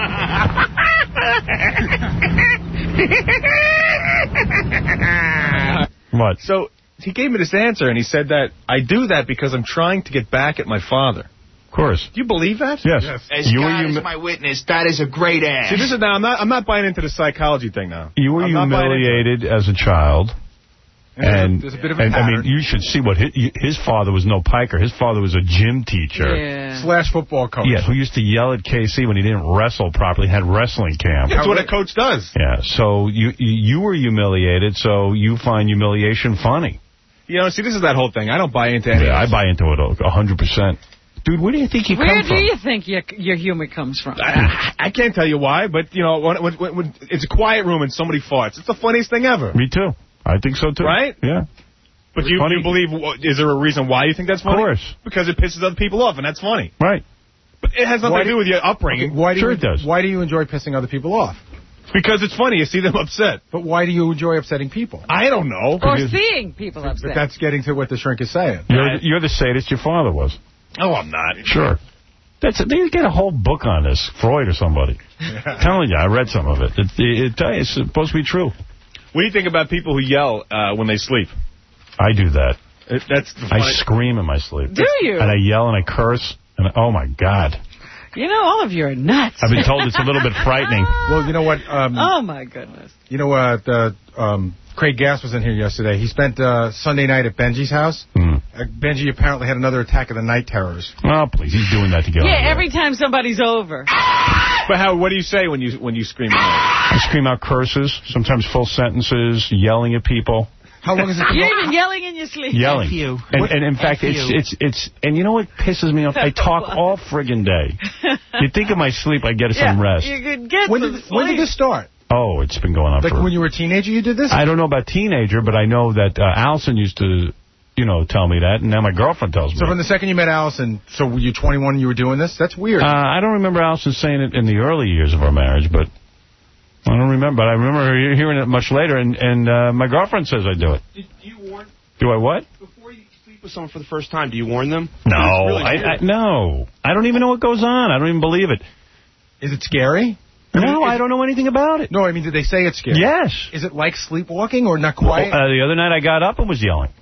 What? So he gave me this answer, and he said that I do that because I'm trying to get back at my father. Of course. Do you believe that? Yes. As You were God is humi- my witness, that is a great ass. See, this is now. I'm not. I'm not buying into the psychology thing now. You were I'm not buying into it. humiliated as a child. And, There's a bit of a and I mean, pattern. you should see what his, his father was no piker. His father was a gym teacher. Yeah. Slash football coach. Yeah, who used to yell at K C when he didn't wrestle properly, had wrestling camp. That's what a coach does. Yeah, so you you were humiliated, so you find humiliation funny. You know, see, this is that whole thing. I don't buy into any. Yeah, I of this. buy into it one hundred percent. Dude, where do you think you Where come do from? you think your your humor comes from? I, I can't tell you why, but you know, when, when, when, when it's a quiet room and somebody farts, it's the funniest thing ever. Me too. I think so too. Right? Yeah. But you, Funny. you believe? Is there a reason why you think that's funny? Of course. Because it pisses other people off, and that's funny. Right. But it has nothing Why to do- do with your upbringing. Why do Sure you, it does. Why do you enjoy pissing other people off? Because it's funny. You see them upset. But why do you enjoy upsetting people? I don't know. Or seeing people But upset. that's getting to what the shrink is saying. You're, the, you're the sadist your father was. Oh, I'm not. Sure. That's a, they get a whole book on this, Freud or somebody. Telling you, I read some of it. It, it, it. It's supposed to be true. What do you think about people who yell uh, when they sleep? I do that. It, that's the I funny. scream in my sleep. Do you? And I yell and I curse. And I, oh, my God. You know, all of you are nuts. I've been told it's a little bit frightening. Well, you know what? Um, Oh, my goodness. You know what? Uh, um, Craig Gass was in here yesterday. He spent uh, Sunday night at Benji's house. Mm. Uh, Benji apparently had another attack of the night terrors. Oh, please. He's doing that to get on Yeah, the every time somebody's over. But how? What do you say when you when you scream? At I scream out curses, sometimes full sentences, yelling at people. How long is it? You're even yelling in your sleep. Yelling. F you. And, and in fact, F it's, you. it's, it's, and you know what pisses me off? I talk all friggin' day. You think of my sleep, I get some Yeah, rest. you could get When some did, when did sleep. this start? Oh, it's been going on Like for... when you were a teenager you did this? I don't know about teenager, but I know that uh, Allison used to, you know, tell me that, and now my girlfriend tells me. So from the second you met Allison, so were you twenty-one and you were doing this? That's weird. Uh, I don't remember Allison saying it in the early years of our marriage, but I don't remember. But I remember her hearing it much later, and, and uh, my girlfriend says I do it. Do you warn Do I what? before you sleep with someone for the first time? Do you warn them? No, It's really I, weird. I, no. I don't even know what goes on. I don't even believe it. Is it scary? No, I don't know anything about it. No, I mean, did they say it's scary? Yes. Is it like sleepwalking or not quite? Uh, the other night I got up and was yelling.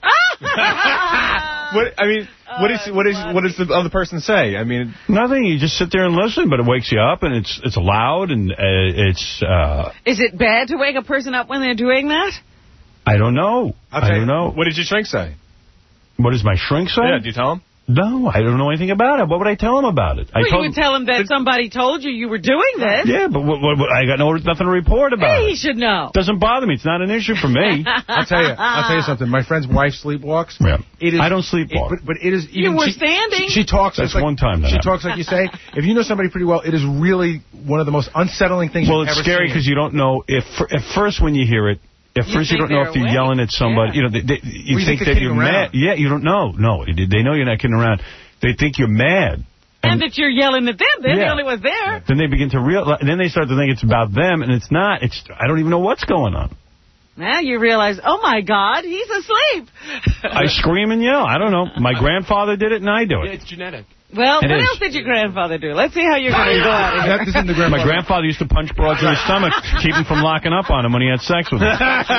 What I mean, what is what is what does the other person say? I mean, nothing. You just sit there and listen, but it wakes you up, and it's it's loud, and uh, it's. Uh, Is it bad to wake a person up when they're doing that? I don't know. I'll I tell don't you, know. What did your shrink say? What does my shrink say? Yeah, do you tell him? No, I don't know anything about it. What would I tell him about it? I Well, you told would tell him that somebody told you you were doing this. Yeah, but what, what, what, I got no nothing to report about Hey, it. he should know. Doesn't bother me. It's not an issue for me. I'll tell you. I'll tell you something. My friend's wife sleepwalks. Yeah. It is, I don't sleepwalk. It, but, but it is even. You were she, standing. She, she talks. That's it's like, one time that She happened. talks like you say. If you know somebody pretty well, it is really one of the most unsettling things. Well, you've it's ever scary seen. because you don't know if at first when you hear it. At You first, you think don't know they're if you're awake. yelling at somebody. Yeah. You know, they, they, you Well, you think think they're that you're kidding mad. around. Yeah, you don't know. No, they know you're not kidding around. They think you're mad. And that you're yelling at them. They're the Yeah. only ones there. Then they begin to realize. Then they start to think it's about them, and it's not. It's I don't even know what's going on. Now you realize, oh, my God, he's asleep. I scream and yell. I don't know. My grandfather did it, and I do Yeah, it. it's genetic. Well, It what is. else did your grandfather do? Let's see how you're going to go out of here. That isn't the grandfather. My grandfather used to punch broads in the stomach, keep him from locking up on him when he had sex with them.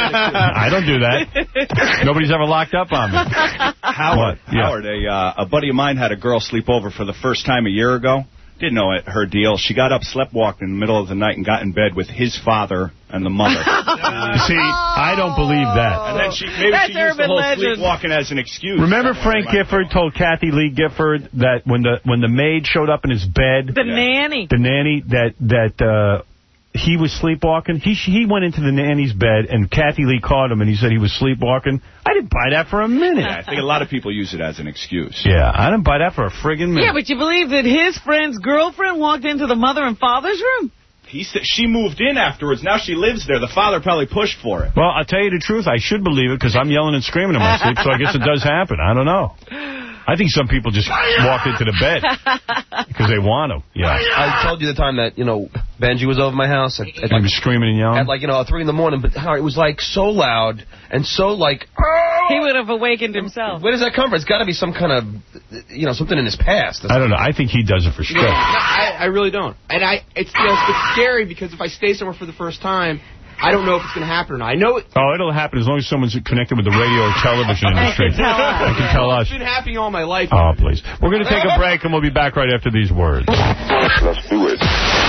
I don't do that. Nobody's ever locked up on me. Howard, What? Yeah. Howard, a, uh, a buddy of mine had a girl sleep over for the first time a year ago. Didn't know it, her deal. She got up, sleptwalked in the middle of the night, and got in bed with his father and the mother. See, I don't believe that. And then she maybe That's she used the urban whole legend. sleepwalking as an excuse. Remember Something Frank like that. Gifford told Kathy Lee Gifford that when the when the maid showed up in his bed, The nanny. the nanny, that that uh, he was sleepwalking. He he went into the nanny's bed, and Kathy Lee caught him, and he said he was sleepwalking. I didn't buy that for a minute. Yeah, I think a lot of people use it as an excuse. Yeah, I didn't buy that for a friggin' minute. Yeah, but you believe that his friend's girlfriend walked into the mother and father's room? He said she moved in afterwards. Now she lives there. The father probably pushed for it. Well, I'll tell you the truth. I should believe it because I'm yelling and screaming in my sleep, so I guess it does happen. I don't know. I think some people just walk into the bed because they want to. Yeah. I told you the time that, you know, Benji was over my house at, at, Like like, screaming and yelling? at like, you know, three in the morning, but how it was like so loud and so like, He would have awakened himself. where does that come from? It's got to be some kind of, you know, something in his past. I don't know. I think he does it for No, straight. I, I really don't. And I, it's, you know, it's scary because if I stay somewhere for the first time, I don't know if it's going to happen or not. I know it. Oh, it'll happen as long as someone's connected with the radio or television industry. They can tell us. They can tell us. It's been happening all my life. Oh, please. We're going to take a break, and we'll be back right after these words. Let's do it.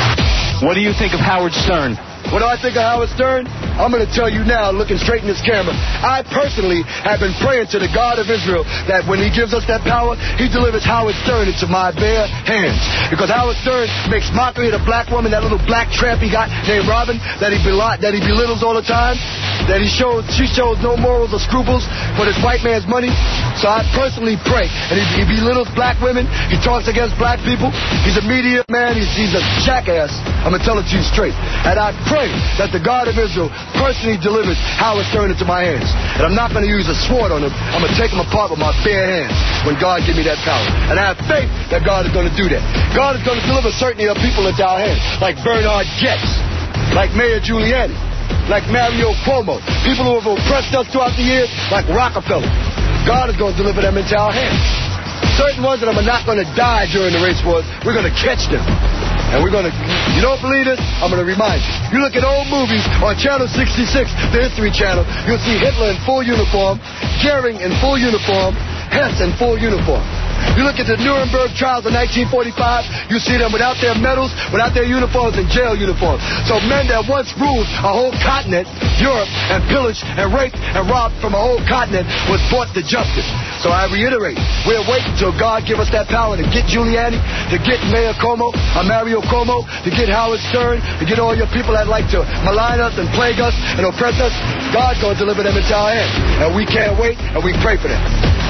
What do you think of Howard Stern? What do I think of Howard Stern? I'm going to tell you now, looking straight in this camera. I personally have been praying to the God of Israel that when he gives us that power, he delivers Howard Stern into my bare hands. Because Howard Stern makes mockery of the black woman, that little black tramp he got named Robin, that he, bel- that he belittles all the time, that he shows, she shows no morals or scruples for this white man's money. So I personally pray. And he, he belittles black women. He talks against black people. He's a media man. He's, he's a jackass. I'm going to tell it to you straight. And I pray that the God of Israel personally delivers Howard Stern into my hands. And I'm not going to use a sword on him. I'm going to take him apart with my bare hands when God give me that power. And I have faith that God is going to do that. God is going to deliver certainty of people into our hands, like Bernard Getz, like Mayor Giuliani, like Mario Cuomo, people who have oppressed us throughout the years, like Rockefeller. God is going to deliver them into our hands. Certain ones that are not going to die during the race wars, we're going to catch them. And we're going to, you don't believe this? I'm going to remind you. You look at old movies on Channel sixty-six, the History Channel, you'll see Hitler in full uniform, Goering in full uniform, Hess in full uniform. You look at the Nuremberg trials of nineteen forty-five, you see them without their medals, without their uniforms, and jail uniforms. So men that once ruled a whole continent, Europe, and pillaged and raped and robbed from a whole continent was brought to justice. So I reiterate, we're waiting until God give us that power to get Giuliani, to get Mayor Cuomo, or Mario Cuomo, to get Howard Stern, to get all your people that like to malign us and plague us and oppress us. God's going to deliver them into our hands. And we can't wait, and we pray for them.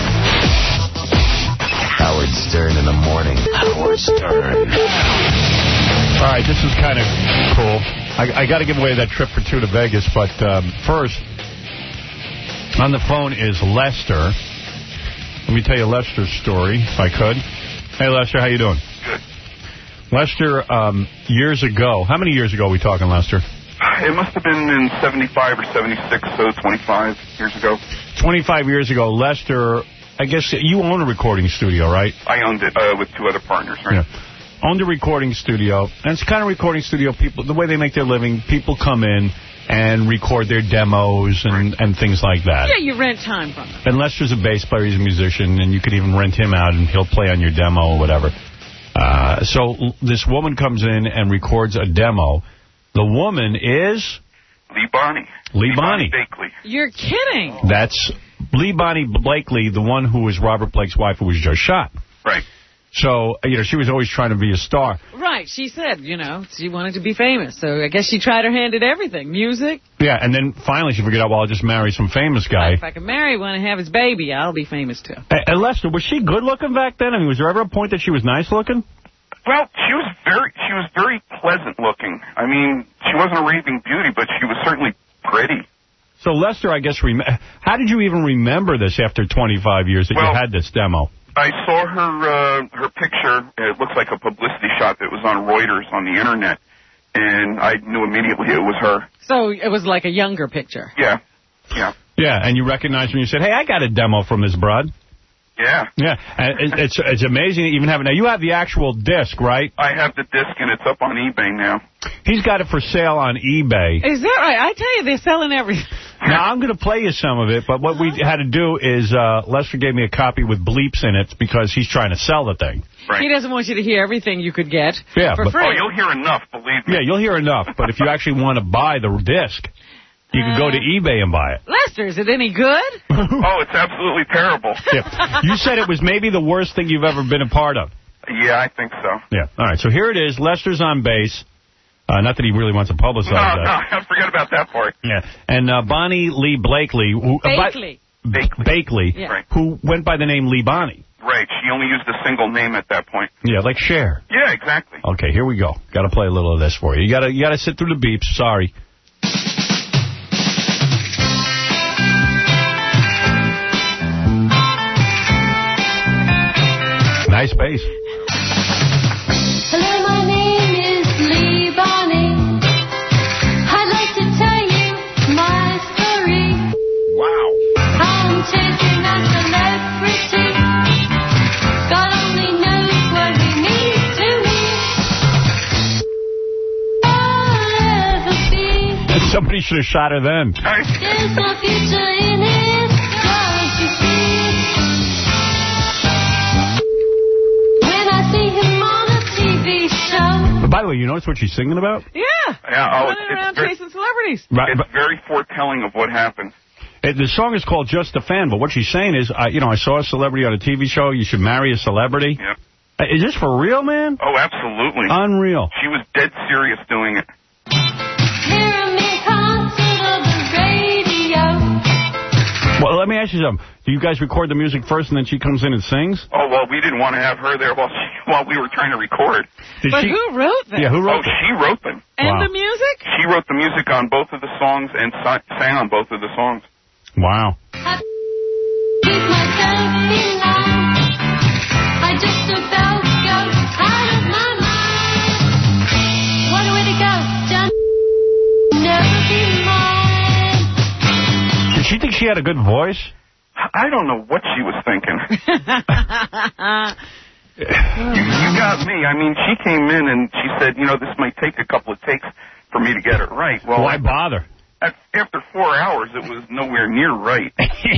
Howard Stern in the morning. Howard Stern. All right, this is kind of cool. I, I got to give away that trip for two to Vegas, but um, first, on the phone is Lester. Let me tell you Lester's story, if I could. Hey, Lester, how you doing? Good. Lester, um, years ago, how many years ago are we talking, Lester? It must have been in seventy-five or seventy-six, so twenty-five years ago. twenty-five years ago, Lester, I guess you own a recording studio, right? I owned it uh, with two other partners, right? Yeah. owned a recording studio, and it's the kind of recording studio people, the way they make their living, people come in and record their demos and, and things like that. Yeah, you rent time from them. And Lester's a bass player, he's a musician, and you could even rent him out and he'll play on your demo or whatever. Uh, so this woman comes in and records a demo. The woman is... Lee Bonnie. Lee Bonnie. Blakely. You're kidding. That's Lee Bonnie Blakely, the one who was Robert Blake's wife who was just shot. Right. So, you know, she was always trying to be a star. Right. She said, you know, she wanted to be famous. So I guess she tried her hand at everything. Music. Yeah, and then finally she figured out, well, I'll just marry some famous guy. If I can marry one and have his baby, I'll be famous too. And, and Lester, was she good looking back then? I mean, was there ever a point that she was nice looking? Well, she was very she was very pleasant looking. I mean, she wasn't a raving beauty, but she was certainly pretty. So, Lester, I guess, rem how did you even remember this after twenty-five years that well, you had this demo? I saw her uh, her picture. It looks like a publicity shot that was on Reuters on the Internet, and I knew immediately it was her. So it was like a younger picture. Yeah, yeah. Yeah, and you recognized when you said, hey, I got a demo from this broad. Yeah. Yeah, and it's it's amazing to even have it. Now, you have the actual disc, right? I have the disc, and it's up on eBay now. He's got it for sale on eBay. Is that right? I tell you, they're selling everything. Now, I'm going to play you some of it, but what we had to do is uh, Lester gave me a copy with bleeps in it because he's trying to sell the thing. Right. He doesn't want you to hear everything you could get yeah, for but, free. Oh, you'll hear enough, believe me. Yeah, you'll hear enough, but if you actually want to buy the disc, you can go to eBay and buy it. Lester, is it any good? Oh, it's absolutely terrible. Yeah. You said it was maybe the worst thing you've ever been a part of. Yeah, I think so. Yeah. All right, so here it is. Lester's on bass. Uh, not that he really wants to publicize no, that. No, forget about that part. Yeah. And uh, Bonnie Lee Blakely. Who, Blakely. Uh, Blakely. Blakely, yeah. Right. Who went by the name Lee Bonnie. Right. She only used a single name at that point. Yeah, like Cher. Yeah, exactly. Okay, here we go. Got to play a little of this for you. You got to you got to sit through the beeps. Sorry. Nice bass. Hello, my name is Lee Bonnie. I'd like to tell you my story. Wow. I'm taking a celebrity. God only knows what he means to me. I'll ever be. Somebody should have shot her then. There's no future in it, don't you see? By the way, you notice what she's singing about? Yeah. Yeah. Oh, running it's, around it's chasing celebrities. Right, it's but, very foretelling of what happened. it, the song is called Just a Fan, but what she's saying is, uh, you know, I saw a celebrity on a T V show. You should marry a celebrity. Yeah. Uh, is this for real, man? Oh, absolutely. Unreal. She was dead serious doing it. Hear me concert on the radio. Well, let me ask you something. Do you guys record the music first and then she comes in and sings? Oh, well, we didn't want to have her there while she, while we were trying to record. Did But she, who wrote them? Yeah, who wrote Oh, them? she wrote them. And Wow. the music? She wrote the music on both of the songs and si- sang on both of the songs. Wow. Keep myself in line. I just about go out of my mind. What a way to go, John. Never be mine. Did she think she had a good voice? I don't know what she was thinking. you, you got me. I mean, she came in and she said, you know, this might take a couple of takes for me to get it right. Well, Why bother? at, after four hours, it was nowhere near right.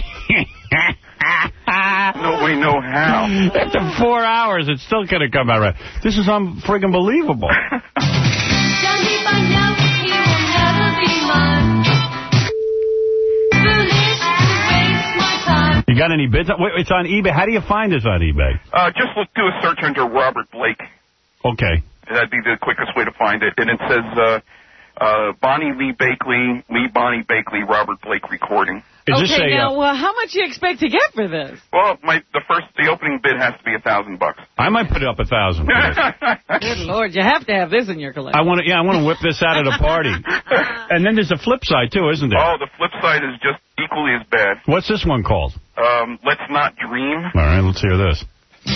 No way, no how. After four hours, it's still going to come out right. This is unfriggin' believable. Johnny, I know he will never be mine. Foolish to waste my time. You got any bids? Wait, it's on eBay. How do you find this on eBay? Uh, just look, do a search under Robert Blake. Okay. That'd be the quickest way to find it. And it says uh, uh, Bonnie Lee Blakely, Lee Bonnie Blakely, Robert Blake recording. Is okay, this a, now, uh, well, how much do you expect to get for this? Well, my the first the opening bid has to be a thousand bucks. I might put it up a thousand. for this. Good Lord, you have to have this in your collection. I want to. Yeah, I want to whip this out at a party. And then there's a flip side too, isn't there? Oh, the flip side is just equally as bad. What's this one called? Um, Let's Not Dream. All right, let's hear this.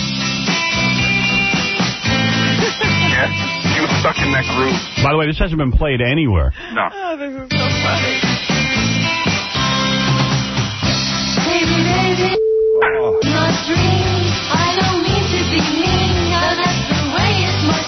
Yeah, she was stuck in that groove. By the way, this hasn't been played anywhere. No. Oh, this is so funny. Baby, baby, Oh. my dream. I don't mean to be mean. No, that's the way it must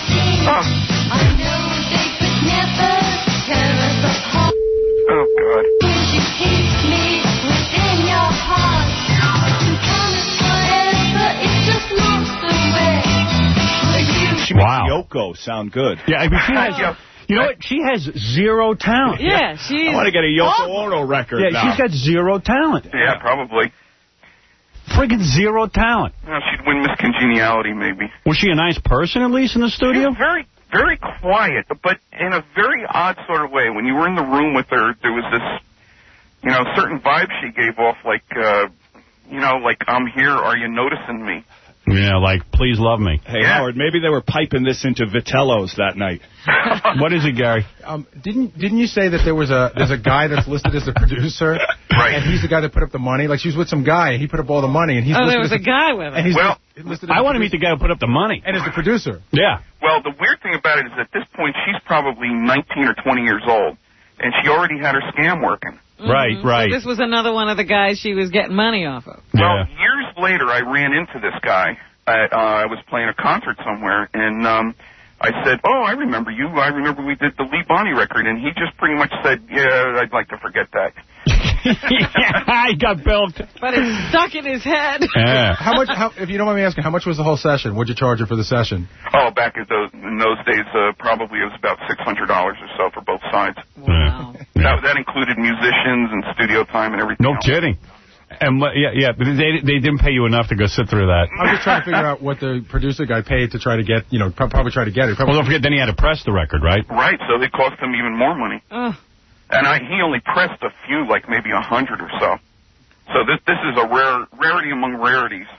Yoko sound good. Yeah, I mean, she has... You know what? She has zero talent. Yeah, she's... I want to get a Yoko Ono record Yeah, now. she's got zero talent. Yeah, probably. Friggin' zero talent. Well, she'd win Miss Congeniality, maybe. Was she a nice person, at least, in the studio? Very, very quiet, but in a very odd sort of way. When you were in the room with her, there was this, you know, certain vibe she gave off, like, uh, you know, like, I'm here, are you noticing me? Yeah, like, please love me. Hey, yeah. Howard, maybe they were piping this into Vitello's that night. What is it, Gary? Um, didn't didn't you say that there was a there's a guy that's listed as a producer? Right. And he's the guy that put up the money? Like, she was with some guy, and he put up all the money, and he's Oh, listed there was as a guy with her. And he's Well, listed as I a want to meet producer. the guy who put up the money. And as the producer. Yeah. Well, the weird thing about it is at this point, she's probably nineteen or twenty years old, and she already had her scam working. Right, Mm-hmm. right. So this was another one of the guys she was getting money off of. Well, years later, I ran into this guy. At, uh, I was playing a concert somewhere, and um, I said, oh, I remember you. I remember we did the Lee Bonnie record, and he just pretty much said, yeah, I'd like to forget that. Yeah, he got built. But it stuck in his head. Yeah. How much, how, if you don't mind me asking, how much was the whole session? What'd you charge her for the session? Oh, back at those, in those days, uh, probably it was about six hundred dollars or so for both sides. Wow. Yeah. That, that included musicians and studio time and everything No else. kidding. And what- yeah, yeah, but they they didn't pay you enough to go sit through that. I'm just trying to figure out what the producer guy paid to try to get, you know, probably try to get it. Probably Well, don't forget, then he had to press the record, right? Right, so it cost him even more money. Ugh. And I, he only pressed a few, like maybe a hundred or so. So this this is a rare rarity among rarities.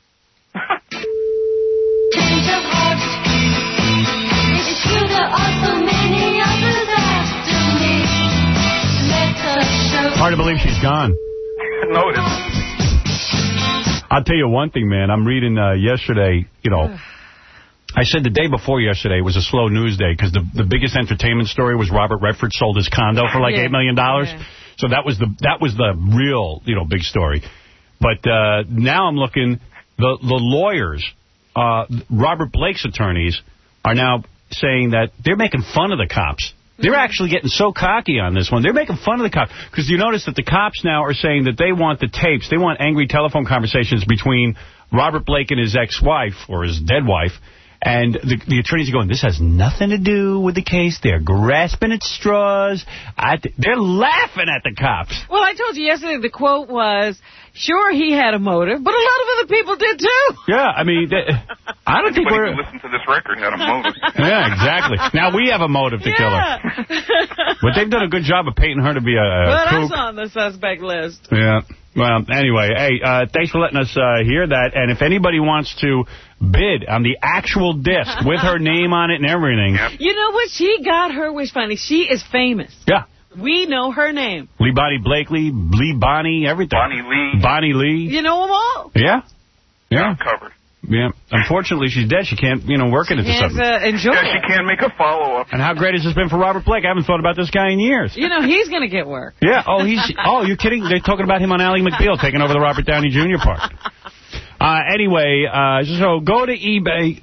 Hard to believe she's gone. No, it isn't. I'll tell you one thing, man. I'm reading uh, yesterday, you know, I said the day before yesterday was a slow news day because the, the biggest entertainment story was Robert Redford sold his condo for like Yeah. eight million dollars. Yeah. So that was the that was the real, you know, big story. But uh, now I'm looking, the, the lawyers, uh, Robert Blake's attorneys, are now saying that they're making fun of the cops. They're actually getting so cocky on this one. They're making fun of the cops. Because you notice that the cops now are saying that they want the tapes. They want angry telephone conversations between Robert Blake and his ex-wife, or his dead wife. And the, the attorneys are going, this has nothing to do with the case. They're grasping at straws. I th they're laughing at the cops. Well, I told you yesterday the quote was, sure, he had a motive, but a lot of other people did, too. Yeah, I mean, they, I don't think Anybody we're... who listened to this record had a motive. Yeah, exactly. Now we have a motive to kill her. Yeah. But they've done a good job of painting her to be a, a Well, kook. that's on the suspect list. Yeah. Well, anyway, hey, uh, thanks for letting us uh, hear that. And if anybody wants to bid on the actual disc with her name on it and everything. You know what? She got her wish finally. She is famous. Yeah. We know her name. Lee Bonnie Blakely, Lee Bonnie, everything. Bonnie Lee. Bonnie Lee. You know them all. Yeah. Yeah. Covered. Yeah. Unfortunately, she's dead. She can't, you know, work it into Can't something. uh, enjoy Yeah, she it. can't make a follow-up. And how great has this been for Robert Blake? I haven't thought about this guy in years. You know, he's going to get work. Yeah. Oh, he's. Oh, you're kidding? They're talking about him on Ally McBeal taking over the Robert Downey Junior part. Uh, anyway, uh, so go to eBay.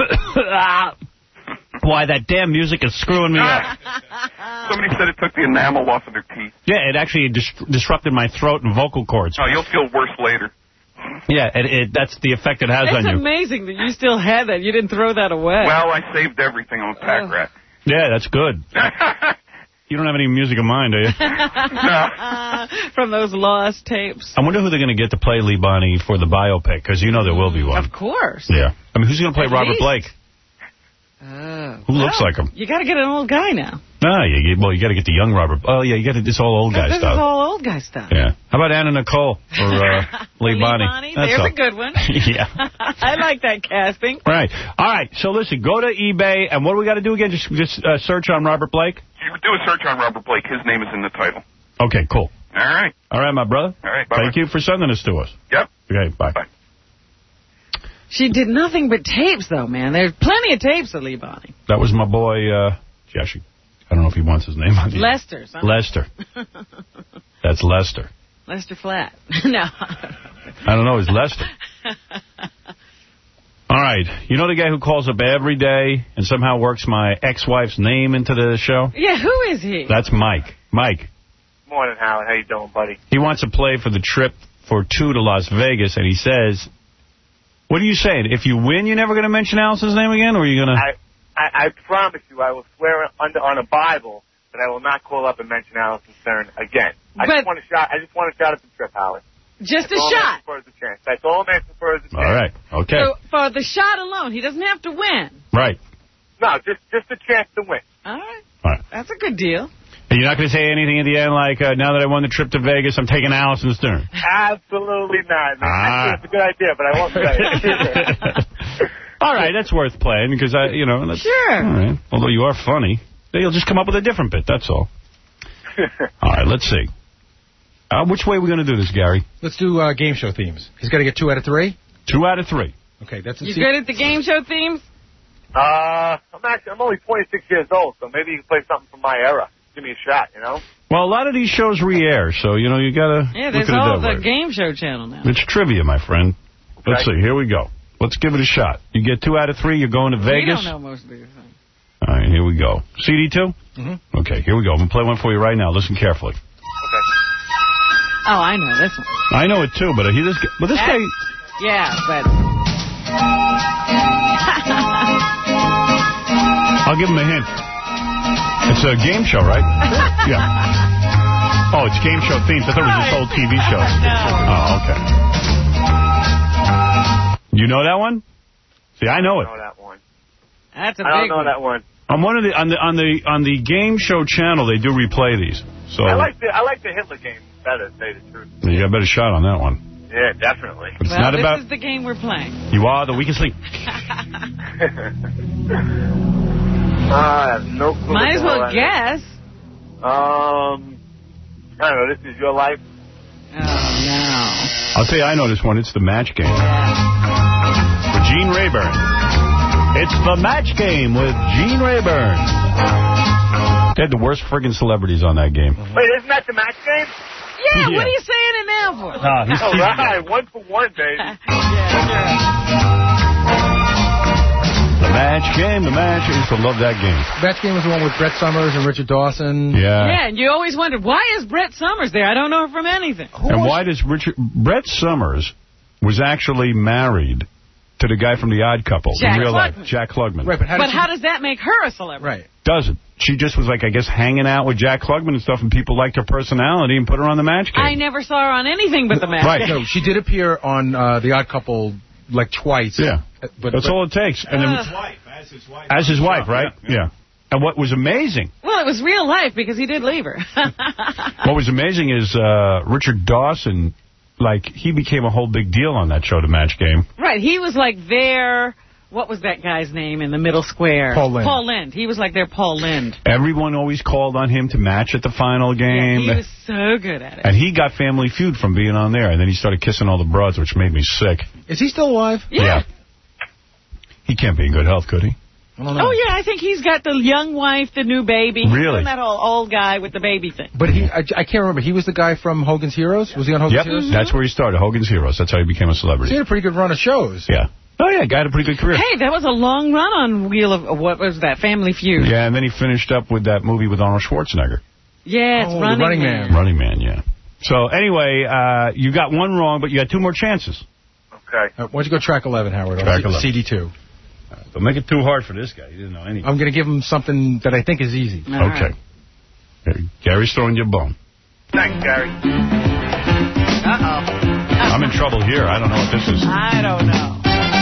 Why, that damn music is screwing me up. Somebody said it took the enamel off of their teeth. Yeah, it actually dis disrupted my throat and vocal cords. Oh, you'll feel worse later. Yeah, it, it, that's the effect it has It's on you. amazing that you still had that. You didn't throw that away. Well, I saved everything on pack rat. Yeah, that's good. You don't have any music of mine, do you? From those lost tapes. I wonder who they're going to get to play Lee Bonnie for the biopic, because you know there will be one. Of course. Yeah. I mean, who's going to play At Robert least. Blake? Oh. Who looks Well, like him? You got to get an old guy now. Ah, yeah, you, well, you got to get the young Robert. Oh, yeah, you got to. It's all old guy this stuff. is all old guy stuff. Yeah. How about Anna Nicole or uh, Lee, Lee Bonnie? Bonnie, That's there's all. a good one. Yeah. I like that casting. Right. All right. So listen, go to eBay, and what do we got to do again? Just just uh, search on Robert Blake. You do a search on Robert Blake. His name is in the title. Okay. Cool. All right. All right, my brother. All right. Bye-bye. Thank you for sending this to us. Yep. Okay. Bye. Bye. She did nothing but tapes, though, man. There's plenty of tapes of Lee Bonnie. That was my boy. Uh, Jesse. I don't know if he wants his name on the Lester. Something. Lester. That's Lester. Lester Flat. No. I don't know. It's Lester. All right. You know the guy who calls up every day and somehow works my ex-wife's name into the show? Yeah, who is he? That's Mike. Mike. Morning, Howard. How you doing, buddy? He wants to play for the trip for two to Las Vegas, and he says, what are you saying? If you win, you're never going to mention Allison's name again, or are you going to... I I, I promise you, I will swear under on a Bible that I will not call up and mention Allison Stern again. I But- just want to shout. I just want to shout at the Trip, Howard. Just That's a all shot. I'm asking for is a chance. That's all I'm asking for is a chance. All right. Okay. So for the shot alone, he doesn't have to win. Right. No, just just a chance to win. All right. All right. That's a good deal. And you're not going to say anything at the end like, uh, now that I won the trip to Vegas, I'm taking Allison Stern. Absolutely not. Man. Ah. Actually, it's a good idea, but I won't say it. All right, that's worth playing because I, you know. That's, Sure. All right. Although you are funny, you'll just come up with a different bit. That's all. All right, let's see. Uh, which way are we going to do this, Gary? Let's do uh, game show themes. He's got to get two out of three? Two out of three. Okay, that's in You se- good at the game show themes? Uh, I'm actually I'm only twenty-six years old, so maybe you can play something from my era. Give me a shot, you know. Well, a lot of these shows re-air, so, you know, you got to Yeah, look there's at it all that the way. game show channel now. It's trivia, my friend. Let's Okay. see. Here we go. Let's give it a shot. You get two out of three, you're going to We Vegas. don't know most of these things. All right, here we go. C D two? Mm-hmm. Okay, here we go. I'm going to play one for you right now. Listen carefully. Oh, I know this one. I know it, too, but he, this, but this guy... Yeah, but... I'll give him a hint. It's a game show, right? Yeah. Oh, it's game show themed. I thought it was this old T V show. Oh, okay. You know that one? See, I know it. I know that one. That's a I don't big know one. that one. On one of the on the on the on the game show channel, they do replay these. So I like the I like the Hitler game better, to tell you the truth. you got a better shot on that one. Yeah, definitely. But it's Well, not this about is the game we're playing. you are the weakest link. I have no clue. what Might the as well hell that guess. is. Um, I don't know. This is your life. Oh, no. I'll tell you, I know this one. It's the match game. With Gene Rayburn. It's the match game with Gene Rayburn. They had the worst friggin' celebrities on that game. Wait, isn't that the match game? Yeah, Yeah. what are you saying it now for? Nah, he's All teasing right, one for one, baby. The match game, the match. I used to love that game. Match game was the one with Brett Summers and Richard Dawson. Yeah. Yeah, and you always wondered, why is Brett Summers there? I don't know her from anything. And why does Richard... Brett Summers was actually married to the guy from The Odd Couple Jack in real Klugman. life, Jack Klugman. Right, but how, But did she- how does that make her a celebrity? Right. Doesn't. She just was, like, I guess, hanging out with Jack Klugman and stuff, and people liked her personality and put her on the match game. I never saw her on anything but the match. Right. No, she did appear on uh, The Odd Couple like twice. Yeah. But, That's but, all it takes. And then, Ugh. As his wife. as his wife, right? Yeah. And what was amazing, Well, it was real life because he did leave her. what was amazing is uh, Richard Dawson, like, he became a whole big deal on that show, The Match Game. Right, he was like their, what was that guy's name in the middle square? Paul Lynde. Paul Lynde. He was like their Paul Lynde. Everyone always called on him to match at the final Yeah, game. he was so good at it. And he got Family Feud from being on there. And then he started kissing all the broads, which made me sick. is he still alive? Yeah. He can't be in good health, could he? I don't know. Oh, yeah, I think he's got the young wife, the new baby. He's Really? doing that old, old guy with the baby thing. But he, I, I can't remember. He was the guy from Hogan's Heroes? Was he on Hogan's Yep, Heroes? that's where he started, Hogan's Heroes. That's how he became a He celebrity. had a pretty good run of shows. Yeah. Oh, yeah, guy had a pretty good career. Hey, that was a long run on Wheel of, what was that, Family Feud. Yeah, and then he finished up with that movie with Arnold Schwarzenegger. Yeah, it's Oh, The Running, Running Man. Man. Running Man, yeah. So, anyway, uh, you got one wrong, but you had two more chances. Okay. Uh, why don't you go track eleven, Howard? on Track C- eleven. C D two. Don't make it too hard for this guy. He didn't know anything. I'm going to give him something that I think is easy. All Okay. right. Gary's throwing you a bone. Thanks, Gary. Uh-oh. I'm in trouble here. I don't know what this is. I don't know.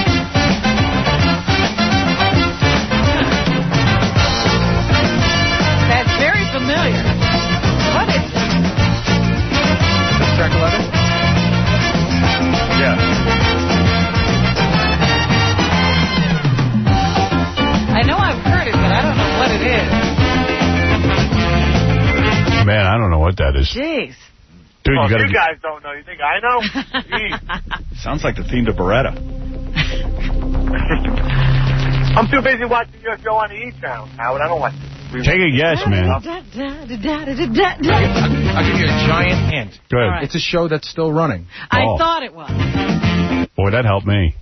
That's very familiar. What is it? This is track eleven? Yeah. I know I've heard it, but I don't know what it is. Man, I don't know what that is. Jeez. Dude, Oh, you got you to guys don't know. You think I know? Jeez. Sounds like the theme to Beretta. I'm too busy watching your show on the E! Channel, Howard. I don't watch. Take a guess, man. I'll give you a giant hint. Go ahead. right. It's a show that's still running. I Oh. thought it was. Boy, that helped me.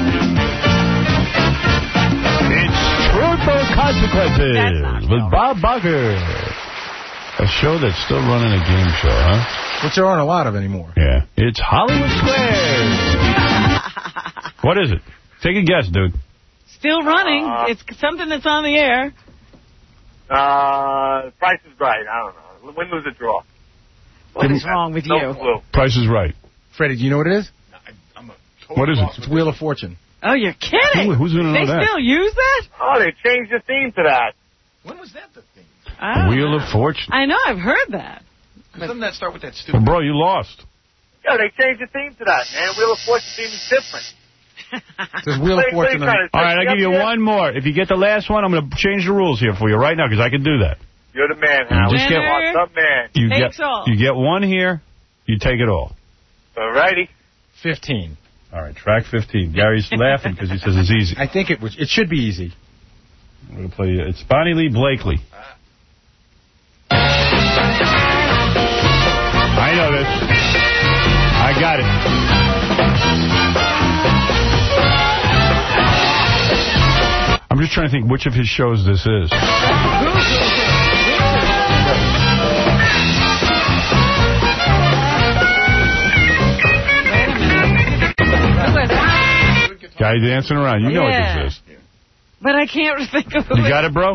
It's Triple Consequences That's not with right. Bob Barker. A show that's still running a game show, huh? Which there aren't a lot of anymore. Yeah. It's Hollywood Squares. What is it? Take a guess, dude. Still running. Uh, it's something that's on the air. Uh, Price is Right. I don't know. Win, lose, or draw. What is wrong with no you? Clue. Price is Right. Freddie, do you know what it is? What is it? It's Wheel of Fortune. Oh, you're kidding. Who, who's going to know they that? still use that? Oh, they changed the theme to that. When was that the thing? I Wheel know. of Fortune. I know. I've heard that. Doesn't that start with that Well, stupid... bro, you lost. Yeah, they changed the theme to that, man. Wheel of Fortune theme is different. There's Wheel of What- what are you Fortune. trying to All say? right, I'll give you Yep, one more. If you get the last one, I'm going to change the rules here for you right now because I can do that. You're the man, Howard. just get- What's up, man? You Takes get all. you get one here, you take it all. All righty. fifteen. All right, track fifteen. Gary's laughing because he says it's easy. I think it was. It should be easy. I'm going to play you. It's Bonnie Lee Blakely. I know this. I got it. I'm just trying to think which of his shows this is. Guy dancing around. You know Yeah. what this is. But I can't think of You it. got it, bro?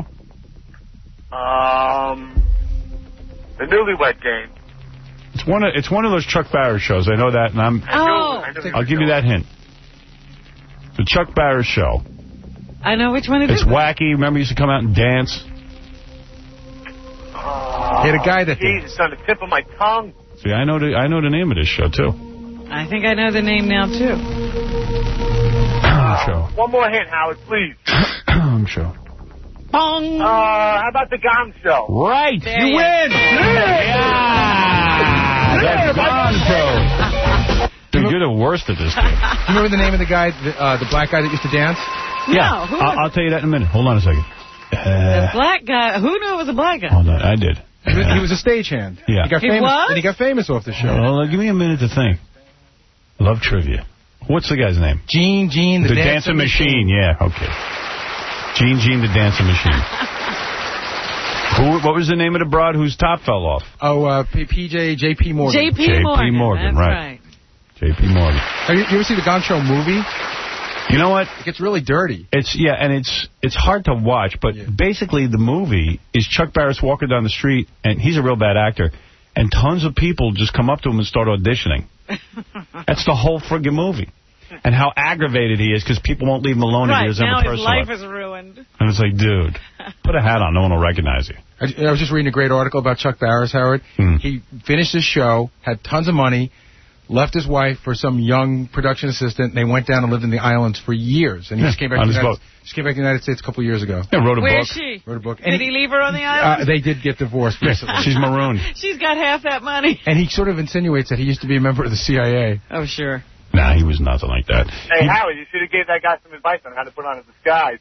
Um, the Newlywed Game. It's one of it's one of those Chuck Barris shows. I know that, and I'm. Oh. I'll give you that hint. The Chuck Barris show. I know which one it It's is. wacky. Remember, he used to come out and dance. Oh, He had a guy that Jeez, it's on the tip of my tongue. See, I know the I know the name of this show too. I think I know the name now, too. show. One more hint, Howard, please. show. Bong. Uh, how about the Gong Show? Right. There you you win. go. Yeah. That's Gone Show. Dude, you're the worst at this game. Do you remember the name of the guy, the, uh, the black guy that used to dance? No, yeah. who I'll, I'll tell you that in a minute. Hold on a second. The Uh, black guy. Who knew it was a black guy? hold on. I did. He was, he was a stagehand. Yeah. He got He famous. was? And he got famous off the show. Well, give me a minute to think. Love trivia. What's the guy's name? Gene, Gene, the, The dancing, Dancing Machine. Yeah, okay. Gene, Gene, the Dancing Machine. Who? What was the name of the broad whose top fell off? Oh, uh, P- PJ, J P Morgan. J P J P Morgan. Morgan, That's right. right. J P Morgan. Have you, you ever see the Gong Show movie? You know what? It gets really dirty. It's yeah, and it's it's hard to watch, but Yeah. basically the movie is Chuck Barris walking down the street, and he's a real bad actor, and tons of people just come up to him and start auditioning. That's the whole friggin' movie. And how aggravated he is because people won't leave him alone if he Right, doesn't now have a his personal life life. is ruined. And it's like, dude, put a hat on. No one will recognize you. I, I was just reading a great article about Chuck Barris, Howard. Hmm. He finished his show, had tons of money, left his wife for some young production assistant, and they went down and lived in the islands for years. And he Yeah, just came back on to the his United, boat. just came back to the United States a couple of years ago. Yeah, wrote a Where's book. she? Wrote a book. Did And he leave her on the uh, island? they did get divorced recently. She's marooned. She's got half that money. And he sort of insinuates that he used to be a member of the C I A. Oh, sure. Nah, he was nothing like that. Hey, Howard, you should have gave that guy some advice on how to put on a disguise.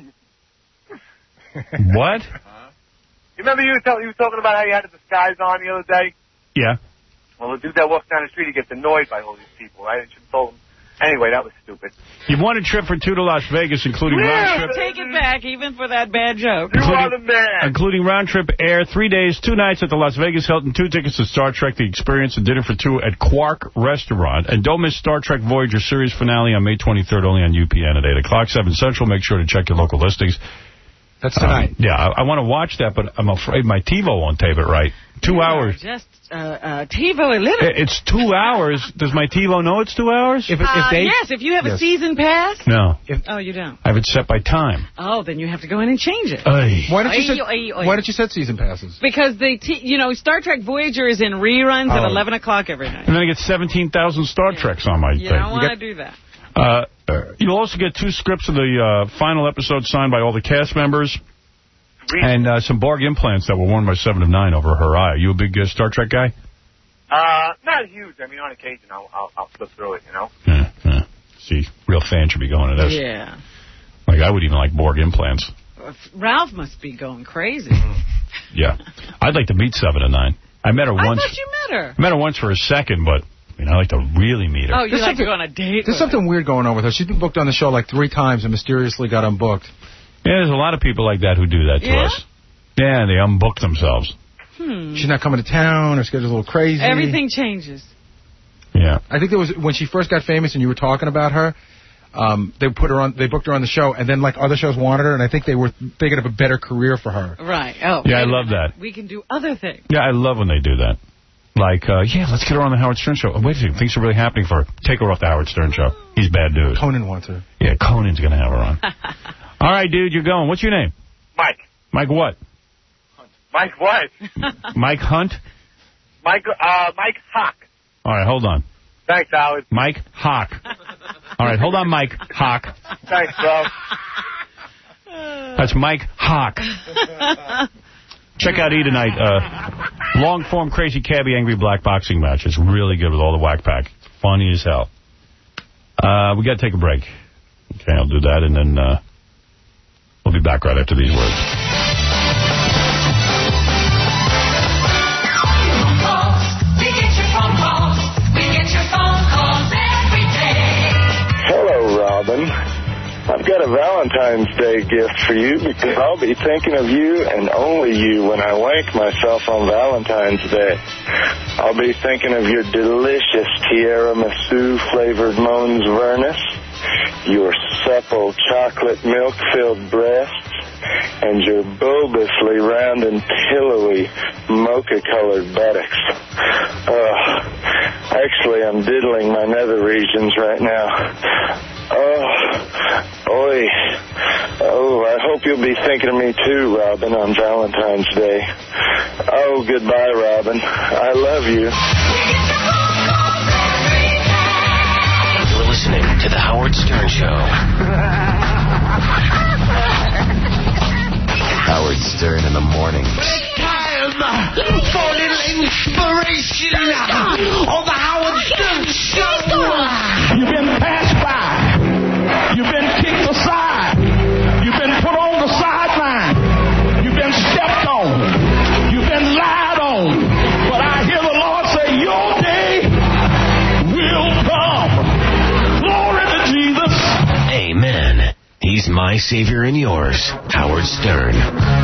What? You remember you were, tell, you were talking about how you had a disguise on the other day? Yeah. Well, the dude that walks down the street, he gets annoyed by all these people, right? And she told him. Anyway, that was stupid. You've won a trip for two to Las Vegas, including round trip. Take it back, even for that bad joke. You are Including, the man. including round trip air, three days, two nights at the Las Vegas Hilton, two tickets to Star Trek The Experience, and dinner for two at Quark Restaurant. And don't miss Star Trek Voyager series finale on May twenty-third, only on U P N at eight o'clock, seven Central. Make sure to check your local listings. That's tonight. Um, yeah, I, I want to watch that, but I'm afraid my TiVo won't tape it right. Two You are hours. Just uh, uh, TiVo illiterate. It's two hours. Does my TiVo know it's two hours? If, it, Uh, if they, yes, if you have a Yes. season pass. No. Oh, you don't. I have it set by time. Oh, then you have to go in and change it. Ay. why don't you set, Oy, oy, oy. why don't you set season passes? Because they, t- you know, Star Trek Voyager is in reruns at Oh. eleven o'clock every night. And then I get seventeen thousand Star Treks on my You thing. don't want to do that. Uh, you'll also get two scripts of the uh, final episode signed by all the cast members. And uh, some Borg implants that were worn by Seven of Nine over her eye. Are you a big uh, Star Trek guy? Uh, not huge. I mean, on occasion, I'll, I'll, I'll flip through it, you know? Yeah, yeah. See, real fan should be going to this. Yeah. Like, I would even like Borg implants. Ralph must be going crazy. Yeah. I'd like to meet Seven of Nine. I met her I once. thought you met her. I met her once for a second, but I mean, I'd like to really meet her. Oh, you There's like to something- go on a date There's with something weird going on with her. She's been booked on the show like three times and mysteriously got unbooked. Yeah, there's a lot of people like that who do that to Yeah? us. Yeah, they unbook themselves. her? Hmm. She's not coming to town. Her schedule's a little crazy. Everything changes. Yeah. I think there was when she first got famous and you were talking about her. Um, they put her on. They booked her on the show, and then like other shows wanted her, and I think they were thinking of a better career for her. Right. Oh. Yeah, I love that. We can do other things. Yeah, I love when they do that. Like, uh, yeah, let's get her on the Howard Stern show. Oh, wait a second, things are really happening for her. Take her off the Howard Stern show. He's bad news. Conan wants her. Yeah, Conan's going to have her on. All right, dude, you're going. What's your name? Mike. Mike what? Mike what? Mike Hunt? Mike, uh, Mike Hawk. All right, hold on. Thanks, Howard. Mike Hawk. All right, hold on, Mike Hawk. Thanks, bro. That's Mike Hawk. Check out E! tonight. Uh, long-form Crazy Cabbie Angry Black boxing match. It's really good with all the whack pack. Funny as hell. Uh, we got to take a break. Okay, I'll do that, and then uh, we'll be back right after these words. Hello, Robin. I've got a Valentine's Day gift for you because I'll be thinking of you and only you when I wank myself on Valentine's Day. I'll be thinking of your delicious tiramisu-flavored Mons Vernus, your supple chocolate milk-filled breasts, and your bulbously round and pillowy mocha-colored buttocks. Uh, actually, I'm diddling my nether regions right now. Oh, oi. Oh, I hope you'll be thinking of me too, Robin, on Valentine's Day. Oh, goodbye, Robin. I love you. You're listening to The Howard Stern Show. Howard Stern in the morning. Time for a little inspiration on The Howard Stern Show. You've been passed by. You've been kicked aside. You've been put on the sideline. You've been stepped on. You've been lied on. But I hear the Lord say, your day will come. Glory to Jesus. Amen. He's my Savior and yours, Howard Stern.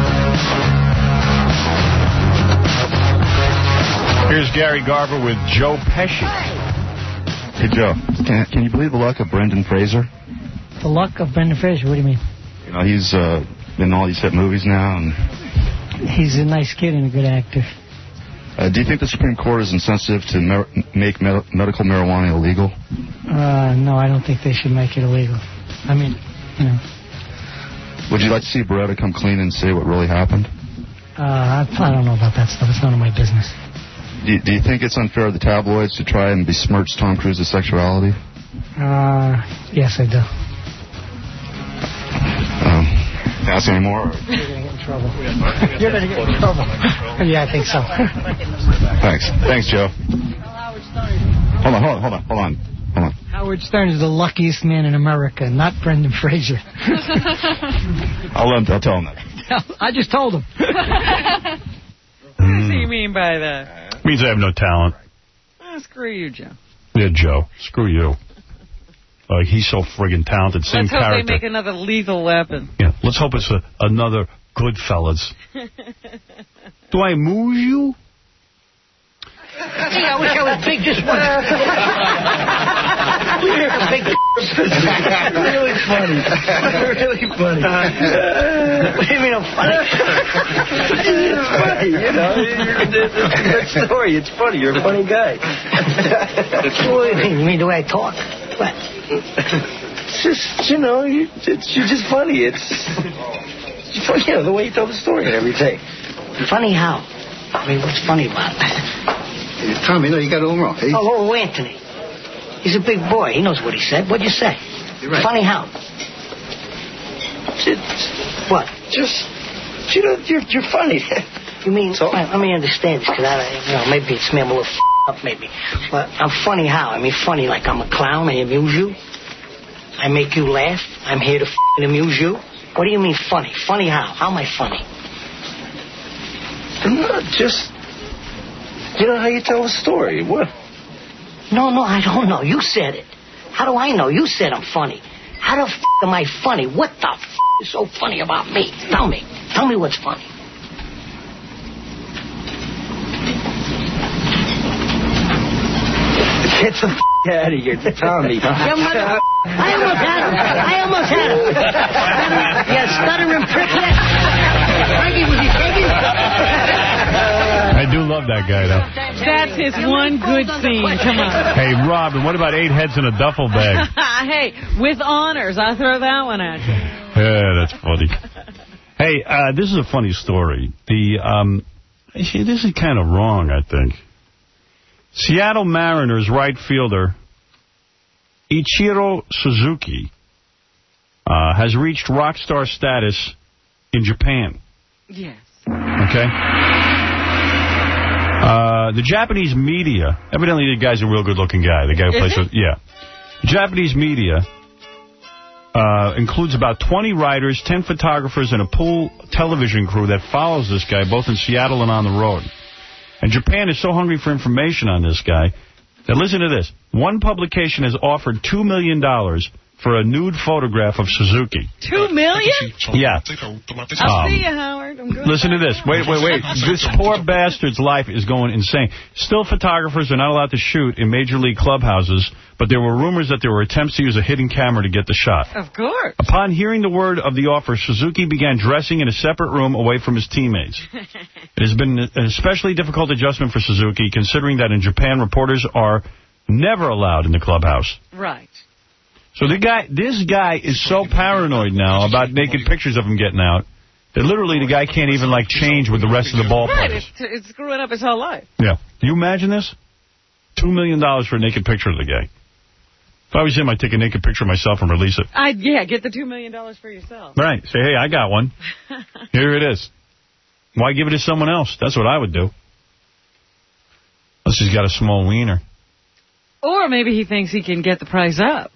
Here's Gary Garver with Joe Pesci. Hey, Joe, can, can you believe the luck of Brendan Fraser? The luck of Brendan Fraser, what do you mean? You know, he's uh, in all these hit movies now. And he's a nice kid and a good actor. Uh, do you think the Supreme Court is insensitive to mer- make med- medical marijuana illegal? Uh, no, I don't think they should make it illegal. I mean, you know. Would you like to see Beretta come clean and say what really happened? Uh, I, I don't know about that stuff. It's none of my business. Do you, do you think it's unfair of the tabloids to try and besmirch Tom Cruise's sexuality? Uh, yes, I do. Um, ask any more? You're going to get in trouble. You're going to get in trouble. Yeah, I think so. Thanks. Thanks, Joe. Hold on, hold on, hold on, hold on. Hold on. Howard Stern is the luckiest man in America, not Brendan Fraser. I'll, let him, I'll tell him that. I just told him. What does he mean by that? Means I have no talent. Oh, screw you, Joe. Yeah, Joe. Screw you. Uh, he's so friggin' talented. Same Let's hope character. they make another Lethal Weapon. Yeah, let's hope it's a, another Goodfellas. Do I move you? Gee, I wish I was big just once. Big. Really funny. Really funny. What do you mean I'm funny? It's funny, you know. It's a good story. It's funny. You're a funny guy. What do you mean? You mean the way I talk? What? It's just, you know, you, it's, you're just funny. It's, it's funny, you know, the way you tell the story and everything. Funny how? I mean, what's funny about it? Tommy, no, you got it all wrong. Hey? Oh, oh, Anthony. He's a big boy. He knows what he said. What'd you say? You're right. Funny how? It's, what? Just, you know, you're, you're funny. You mean, so? Let me understand this, because I, you know, maybe it's me, I'm a little f***ed up, maybe. But I'm funny how? I mean, funny like I'm a clown, I amuse you. I make you laugh. I'm here to f***ing amuse you. What do you mean funny? Funny how? How am I funny? No, just, you know how you tell a story. What? No, no, I don't know. You said it. How do I know? You said I'm funny. How the f*** am I funny? What the f*** is so funny about me? Tell me. Tell me what's funny. Get the f*** out of here, Tommy. Your mother... I almost had him. I almost had him. You stuttering prick yet? Frankie, was he taking? I do love that guy, though. That's his one good scene. Come on. Hey, Robin, what about eight heads in a duffel bag? Hey, with honors, I'll throw that one at you. Yeah, that's funny. Hey, uh, this is a funny story. The um, see, this is kind of wrong, I think. Seattle Mariners right fielder Ichiro Suzuki uh, has reached rock star status in Japan. Yes. Okay? Uh, the Japanese media, evidently the guy's a real good-looking guy. The guy who plays with, yeah. Japanese media uh, includes about twenty writers, ten photographers, and a pool television crew that follows this guy both in Seattle and on the road. And Japan is so hungry for information on this guy that, listen to this, one publication has offered two million dollars for a nude photograph of Suzuki. Two million? Yeah. I'll Um, see you, Howard. I'm good. Listen to this. Wait, wait, wait. This poor bastard's life is going insane. Still, photographers are not allowed to shoot in major league clubhouses, but there were rumors that there were attempts to use a hidden camera to get the shot. Of course. Upon hearing the word of the offer, Suzuki began dressing in a separate room away from his teammates. It has been an especially difficult adjustment for Suzuki, considering that in Japan, reporters are never allowed in the clubhouse. Right. So the guy, this guy is so paranoid now about naked pictures of him getting out that literally the guy can't even, like, change with the rest of the ball Right, players. it's, it's screwing up his whole life. Yeah. Can you imagine this? Two million dollars for a naked picture of the guy. If I was him, I'd take a naked picture of myself and release it. I'd, yeah, get the two million dollars for yourself. Right. Say, hey, I got one. Here it is. Why give it to someone else? That's what I would do. Unless he's got a small wiener. Or maybe he thinks he can get the price up.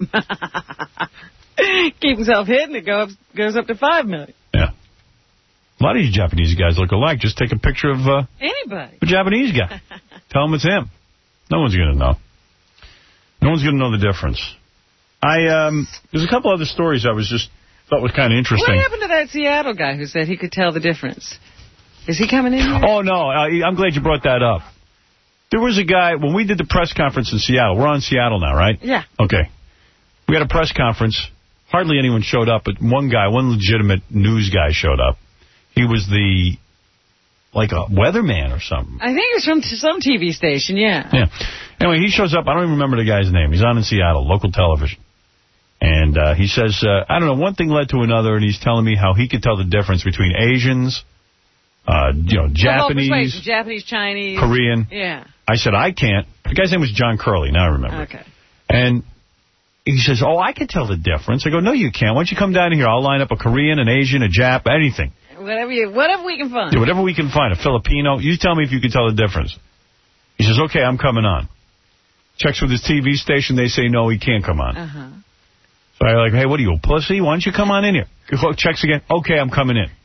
Keep himself hidden, it go up, goes up to five million dollars. Yeah. A lot of these Japanese guys look alike. Just take a picture of uh, Anybody. a Japanese guy. Tell him it's him. No one's going to know. No one's going to know the difference. I um, There's a couple other stories I was just thought was kind of interesting. What happened to that Seattle guy who said he could tell the difference? Is he coming in here? Oh, no. Uh, I'm glad you brought that up. There was a guy, when we did the press conference in Seattle, we're on Seattle now, right? Yeah. Okay. We had a press conference. Hardly anyone showed up, but one guy, one legitimate news guy showed up. He was the, like a weatherman or something. I think it was from t- some T V station, yeah. Yeah. Anyway, he shows up. I don't even remember the guy's name. He's on in Seattle, local television. And uh, he says, uh, I don't know, one thing led to another, and he's telling me how he could tell the difference between Asians, uh, you know, Japanese, Japanese, Chinese, Korean. Yeah. I said, I can't. The guy's name was John Curley. Now I remember. Okay. And he says, oh, I can tell the difference. I go, no, you can't. Why don't you come down here? I'll line up a Korean, an Asian, a Jap, anything. Whatever you, whatever we can find. Yeah, whatever we can find. A Filipino. You tell me if you can tell the difference. He says, okay, I'm coming on. Checks with his T V station. They say, no, he can't come on. Uh-huh. So I'm like, hey, what are you, a pussy? Why don't you come on in here? Checks again. Okay, I'm coming in.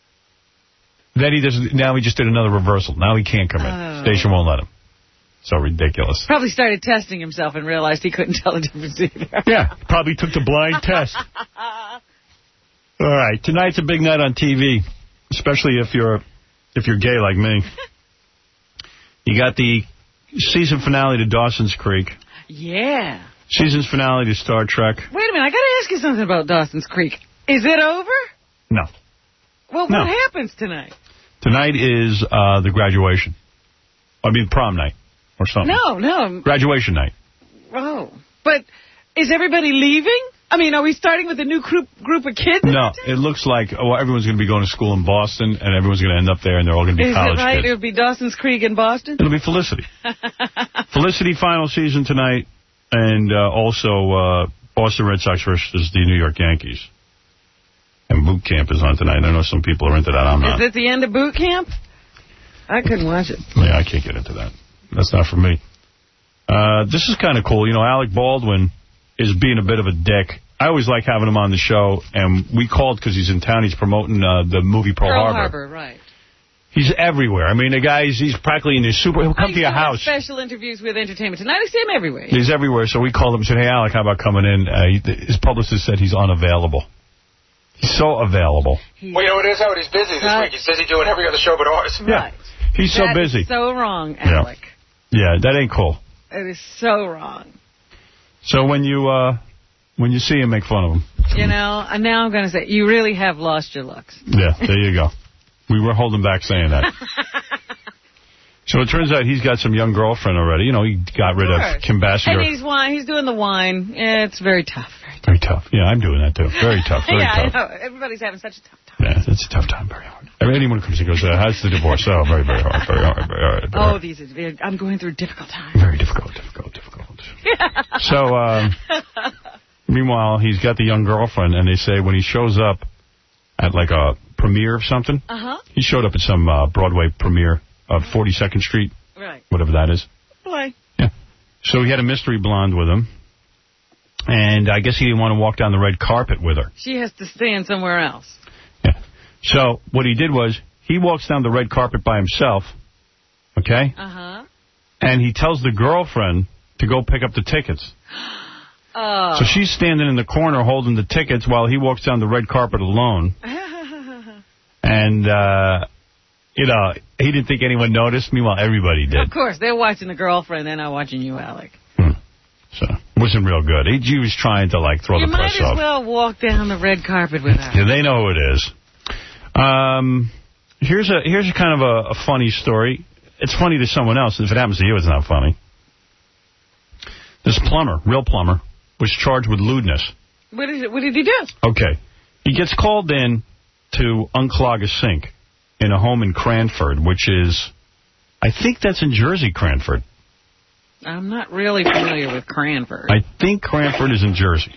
Then he does. Now he just did another reversal. Now he can't come in. Oh. Station won't let him. So ridiculous. Probably started testing himself and realized he couldn't tell the difference either. Yeah, probably took the blind test. All right, tonight's a big night on T V, especially if you're if you're gay like me. You got the season finale to Dawson's Creek. Yeah. Season's finale to Star Trek. Wait a minute, I got to ask you something about Dawson's Creek. Is it over? No. Well, No. what happens tonight? Tonight is uh, the graduation. I mean, prom night or something. No, no. Graduation night. Oh. But is everybody leaving? I mean, are we starting with a new group group of kids? No, it looks like oh, everyone's going to be going to school in Boston, and everyone's going to end up there, and they're all going to be Is college it right? kids. It'll be Dawson's Creek in Boston? It'll be Felicity. Felicity final season tonight, and uh, also uh, Boston Red Sox versus the New York Yankees. And boot camp is on tonight. I know some people are into that. I'm not. Is it the end of boot camp? I couldn't watch it. Yeah, I can't get into that. That's not for me. Uh, this is kind of cool. You know, Alec Baldwin is being a bit of a dick. I always like having him on the show, and we called because he's in town. He's promoting uh, the movie Pearl, Pearl Harbor. Harbor, right. He's everywhere. I mean, the guy's he's practically in his super. He'll come I to your do house. Special interviews with Entertainment Tonight. I see him everywhere. He's everywhere. So we called him and said, hey, Alec, how about coming in? Uh, he, his publicist said he's unavailable. He's so available. Well, you know, it is Howard. He's busy this Right. week. He's busy doing every other show but ours. Yeah. He's so That busy. is so wrong, Alec. Yeah. Yeah, that ain't cool. It is so wrong. So when you uh, when you see him, make fun of him. You know, and now I'm going to say, you really have lost your looks. Yeah, there you go. We were holding back saying that. So it turns out he's got some young girlfriend already. You know, he got rid of Kim Basinger. And he's wine. He's doing the wine. It's very tough. Very tough. Yeah, I'm doing that, too. Very tough. Very yeah, tough. I know. Everybody's having such a tough time. Yeah, it's a tough time. Very hard. Anyone who comes and goes, uh, how's the divorce? Oh, very, very hard. Very hard. Very hard. Very Oh, hard. these are, I'm going through a difficult time. Very difficult, difficult, difficult. So, um, meanwhile, he's got the young girlfriend, and they say when he shows up at, like, a premiere of something, uh-huh. he showed up at some uh, Broadway premiere of forty-second Street, right? Whatever that is. Boy. Yeah. So he had a mystery blonde with him, and I guess he didn't want to walk down the red carpet with her. She has to stand somewhere else. Yeah. So what he did was he walks down the red carpet by himself, okay? Uh-huh. And he tells the girlfriend to go pick up the tickets. Oh. So she's standing in the corner holding the tickets while he walks down the red carpet alone. And, uh, you know, he didn't think anyone noticed. Meanwhile, everybody did. Of course, they're watching the girlfriend. They're not watching you, Alec. Hmm. So it wasn't real good. He, he was trying to, like, throw you the press might as off. well walk down the red carpet with her. Yeah, they know who it is. Um, here's a here's a kind of a, a funny story. It's funny to someone else. If it happens to you, it's not funny. This plumber, real plumber, was charged with lewdness. What did, it, what did he do? Okay. He gets called in to unclog a sink in a home in Cranford, which is, I think that's in Jersey, Cranford. I'm not really familiar with Cranford. I think Cranford is in Jersey.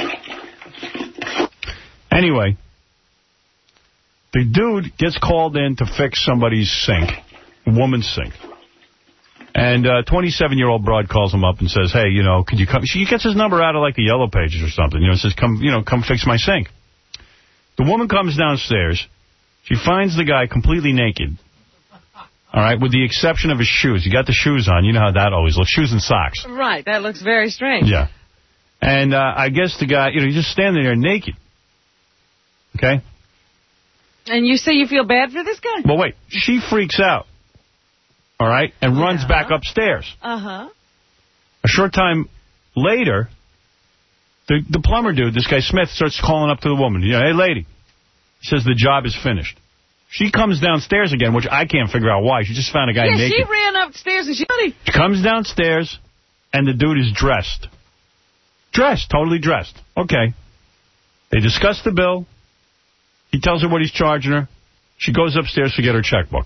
Anyway, the dude gets called in to fix somebody's sink, a woman's sink. And a twenty-seven-year-old broad calls him up and says, hey, you know, could you come? She gets his number out of, like, the Yellow Pages or something. You know, says, come, you know, come fix my sink. The woman comes downstairs. She finds the guy completely naked. All right, with the exception of his shoes. He got the shoes on. You know how that always looks. Shoes and socks. Right, that looks very strange. Yeah. And uh, I guess the guy, you know, he's just standing there naked. Okay? And you say you feel bad for this guy? Well, wait. She freaks out. All right? And runs yeah. back upstairs. Uh-huh. A short time later, the, the plumber dude, this guy Smith, starts calling up to the woman. You know, hey, lady. He says the job is finished. She comes downstairs again, which I can't figure out why. She just found a guy yeah, naked. she ran upstairs and she... She comes downstairs, and the dude is dressed. Dressed, totally dressed. Okay. They discuss the bill. He tells her what he's charging her. She goes upstairs to get her checkbook.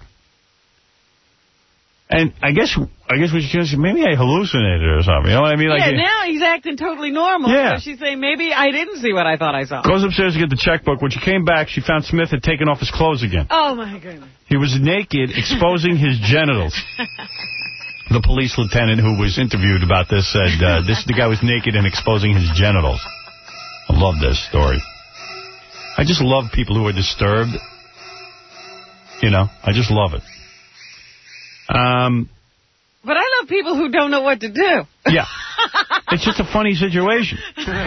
And I guess I guess we should say, maybe I hallucinated or something. You know what I mean? Like, yeah, now he's acting totally normal. Yeah. So she's saying, maybe I didn't see what I thought I saw. Goes upstairs to get the checkbook. When she came back, she found Smith had taken off his clothes again. Oh, my goodness. He was naked, exposing his genitals. The police lieutenant who was interviewed about this said uh, this the guy was naked and exposing his genitals. I love this story. I just love people who are disturbed. You know, I just love it. Um, but I love people who don't know what to do. Yeah. It's just a funny situation.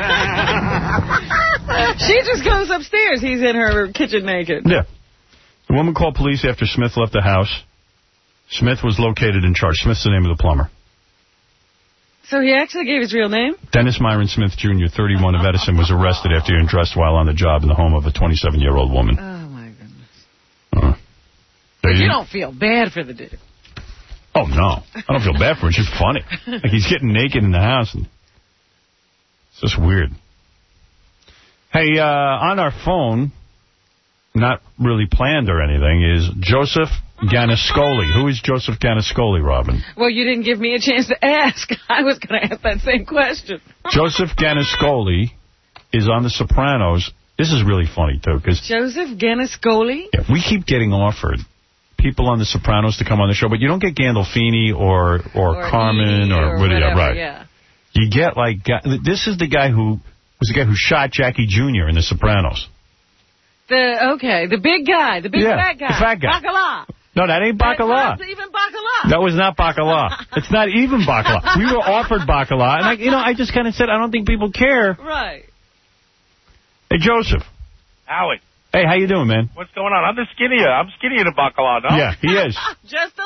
She just goes upstairs. He's in her kitchen naked. Yeah. The woman called police after Smith left the house. Smith was located in charge. Smith's the name of the plumber. So he actually gave his real name? Dennis Myron Smith, Junior, thirty-one, of Edison, was arrested after he undressed while on the job in the home of a twenty-seven-year-old woman. Oh, my goodness. Uh, But you don't feel bad for the dude. Oh, no. I don't feel bad for him. It's just funny. Like, he's getting naked in the house. And it's just weird. Hey, uh, on our phone, not really planned or anything, is Joseph Ganascoli. Who is Joseph Ganascoli, Robin? Well, you didn't give me a chance to ask. I was going to ask that same question. Joseph Ganascoli is on The Sopranos. This is really funny, too, because Joseph Ganascoli? Yeah, we keep getting offered people on The Sopranos to come on the show, but you don't get Gandolfini or or, or Carmen or, or whatever, whatever, right? Yeah. You get like this is the guy who was the guy who shot Jackie Junior in The Sopranos. The okay, the big guy, the big yeah, fat guy, the fat guy. Bacala. No, that ain't Bacala. That's not even Bacala. That was not Bacala. It's not even Bacala. We were offered Bacala, and I, you know, I just kind of said I don't think people care. Right. Hey, Joseph. Howard. Hey, how you doing, man? What's going on? I'm the skinnier. I'm skinnier than Bacala, no? Yeah, he is. Just a little.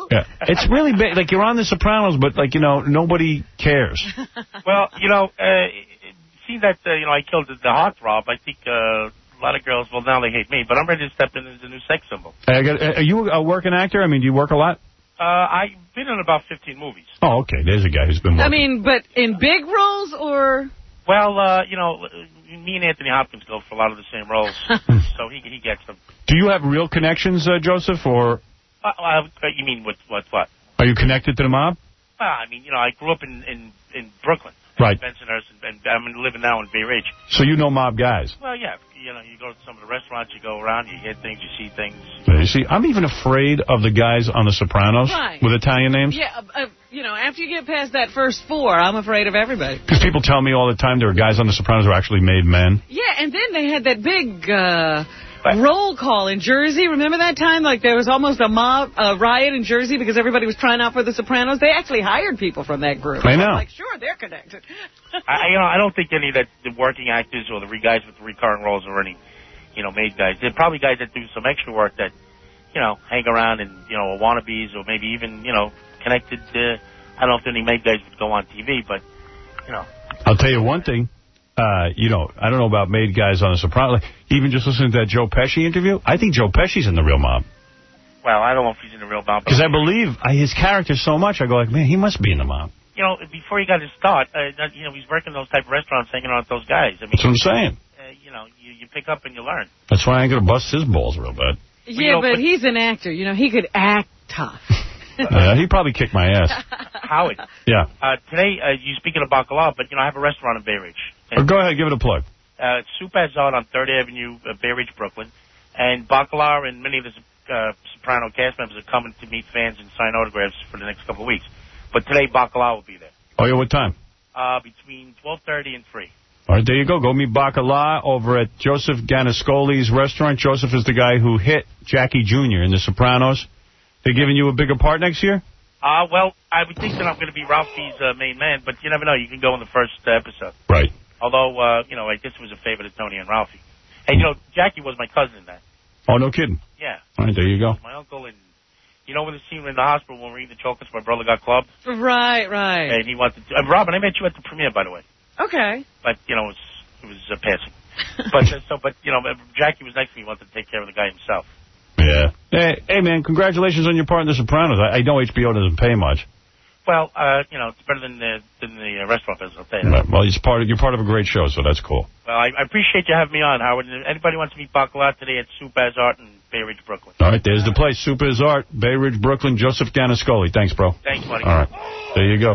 Yeah. It's really big. Like, you're on The Sopranos, but, like, you know, nobody cares. Well, you know, uh, see that, uh, you know, I killed the, the heartthrob. I think uh, a lot of girls, well, now they hate me, but I'm ready to step in as a new sex symbol. I got, are you a working actor? I mean, do you work a lot? Uh, I've been in about fifteen movies. Oh, okay. There's a guy who's been working. I mean, but in big roles or... Well, uh, you know, me and Anthony Hopkins go for a lot of the same roles, so he he gets them. Do you have real connections, uh, Joseph, or... Uh, uh, you mean with what, what? Are you connected to the mob? Well, I mean, you know, I grew up in, in, in Brooklyn. Right. Bensonhurst, and, and I'm living now in Bay Ridge. So you know mob guys? Well, yeah. You know, you go to some of the restaurants, you go around, you hear things, you see things. You see, I'm even afraid of the guys on The Sopranos right. with Italian names. Yeah, uh, you know, after you get past that first four, I'm afraid of everybody. Because people tell me all the time there are guys on The Sopranos who are actually made men. Yeah, and then they had that big uh, roll call in Jersey. Remember that time? Like, there was almost a mob uh, riot in Jersey because everybody was trying out for The Sopranos. They actually hired people from that group. I know. I'm like, sure, they're connected. I, you know, I don't think any of the, the working actors or the re guys with the recurrent roles are any, you know, made guys. They're probably guys that do some extra work that, you know, hang around and, you know, wannabes or maybe even, you know, connected to, I don't know if any made guys would go on T V, but, you know. I'll tell you one thing. Uh, you know, I don't know about made guys on The Sopranos. Like, even just listening to that Joe Pesci interview, I think Joe Pesci's in the real mob. Well, I don't know if he's in the real mob. Because I believe I, his character so much, I go like, man, he must be in the mob. You know, before he got his start, uh, you know, he's working those type of restaurants, hanging out with those guys. I mean, That's what I'm saying. Uh, you know, you, you pick up and you learn. That's why I ain't going to bust his balls real bad. Yeah, you know, but, but he's an actor. You know, he could act tough. uh, he'd probably kick my ass. Howard. Yeah. Uh, today, uh, you speaking of bacalao, but, you know, I have a restaurant in Bay Ridge. Or go ahead, give it a plug. Uh, Soup Azad on third Avenue, uh, Bay Ridge, Brooklyn. And bacalao and many of the uh, Soprano cast members are coming to meet fans and sign autographs for the next couple of weeks. But today, bacalao will be there. Oh, yeah, what time? Uh, between twelve thirty and three. All right, there you go. Go meet Bacala over at Joseph Ganascoli's restaurant. Joseph is the guy who hit Jackie Junior in The Sopranos. They're giving you a bigger part next year? Uh, well, I would think that I'm going to be Ralphie's uh, main man, but you never know. You can go in the first uh, episode. Right. Although, uh, you know, I guess it was a favor to Tony and Ralphie. Hey, you know, Jackie was my cousin in that. Oh, no kidding. Yeah. All right, there you go. My uncle, and you know when the scene in the hospital when we were eating the chocolates, my brother got clubbed? Right, right. And he wanted to... Uh, Robin, I met you at the premiere, by the way. Okay. But, you know, it was, it was uh, passing. but, uh, so, but you know, Jackie was next to me. He wanted to take care of the guy himself. Yeah. Hey, hey, man, congratulations on your part in The Sopranos. I, I know H B O doesn't pay much. Well, uh, you know, it's better than the, than the uh, restaurant business, I'll tell you Right. that. Well, it's part of, you're part of a great show, so that's cool. Well, I, I appreciate you having me on, Howard. And if anybody wants to meet Bacala today at Soup as Art in Bay Ridge, Brooklyn. All right, there's the place. Super is Art, Bay Ridge, Brooklyn, Joseph Ganascoli. Thanks, bro. Thanks, buddy. All right. There you go.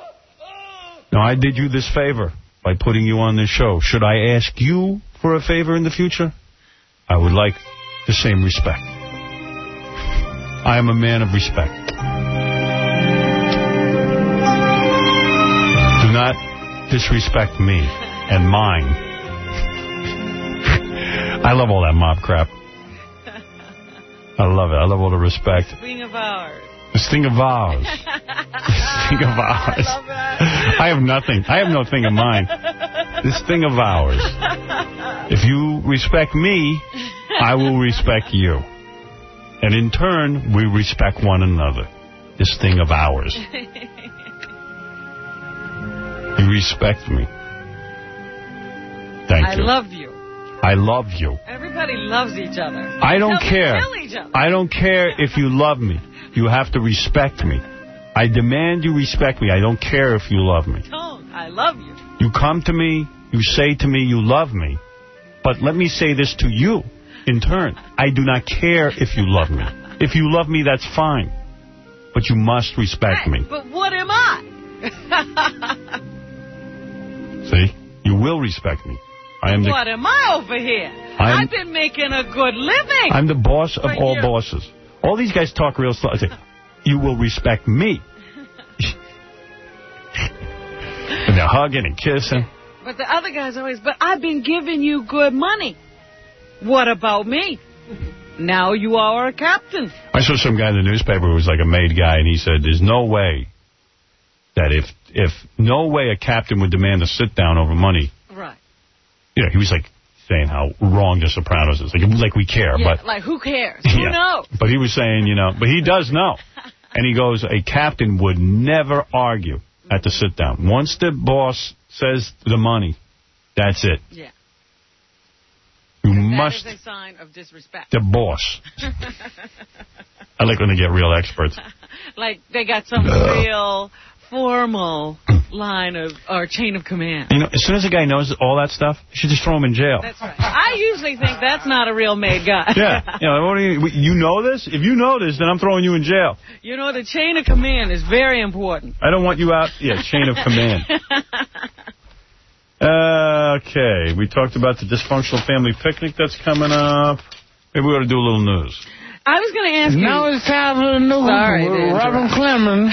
Now, I did you this favor by putting you on this show. Should I ask you for a favor in the future? I would like the same respect. I am a man of respect. Do not disrespect me and mine. I love all that mob crap. I love it. I love all the respect. Thing of ours. This thing of ours. This thing of ours. I love that. I have nothing. I have no thing of mine. This thing of ours. If you respect me, I will respect you. And in turn, we respect one another. This thing of ours. You respect me. Thank I you. I love you. I love you. Everybody loves each other. I don't Tell care. Kill each other. I don't care if you love me. You have to respect me. I demand you respect me. I don't care if you love me. Don't. I love you. You come to me. You say to me you love me. But let me say this to you in turn. I do not care if you love me. If you love me, that's fine. But you must respect me. But what am I? See? You will respect me. I am the, what am I over here? I'm, I've been making a good living. I'm the boss of all you. bosses. All these guys talk real slow. I say, you will respect me. And they're hugging and kissing. But the other guys always, but I've been giving you good money. What about me? Now you are a captain. I saw some guy in the newspaper who was like a made guy, and he said, there's no way that if, if no way a captain would demand a sit-down over money. Right. You know, he was like saying how wrong The Sopranos is. Like, like we care, Yeah, but... like, who cares? Who yeah. knows? But he was saying, you know, but he does know. And he goes, a captain would never argue at the sit-down. Once the boss says the money, that's it. Yeah. You that must... That is a sign of disrespect. The boss. I like when they get real experts. Like they got some real formal line of or chain of command. You know, as soon as a guy knows all that stuff, you should just throw him in jail. That's right. I usually think that's not a real made guy. Yeah. You know, what do you, you know this? If you know this, then I'm throwing you in jail. You know, the chain of command is very important. I don't want you out. Yeah, chain of command. Uh, okay, we talked about the dysfunctional family picnic that's coming up. Maybe we ought to do a little news. I was going to ask you. Now it's time for the news. Sorry, with Robin Clemens.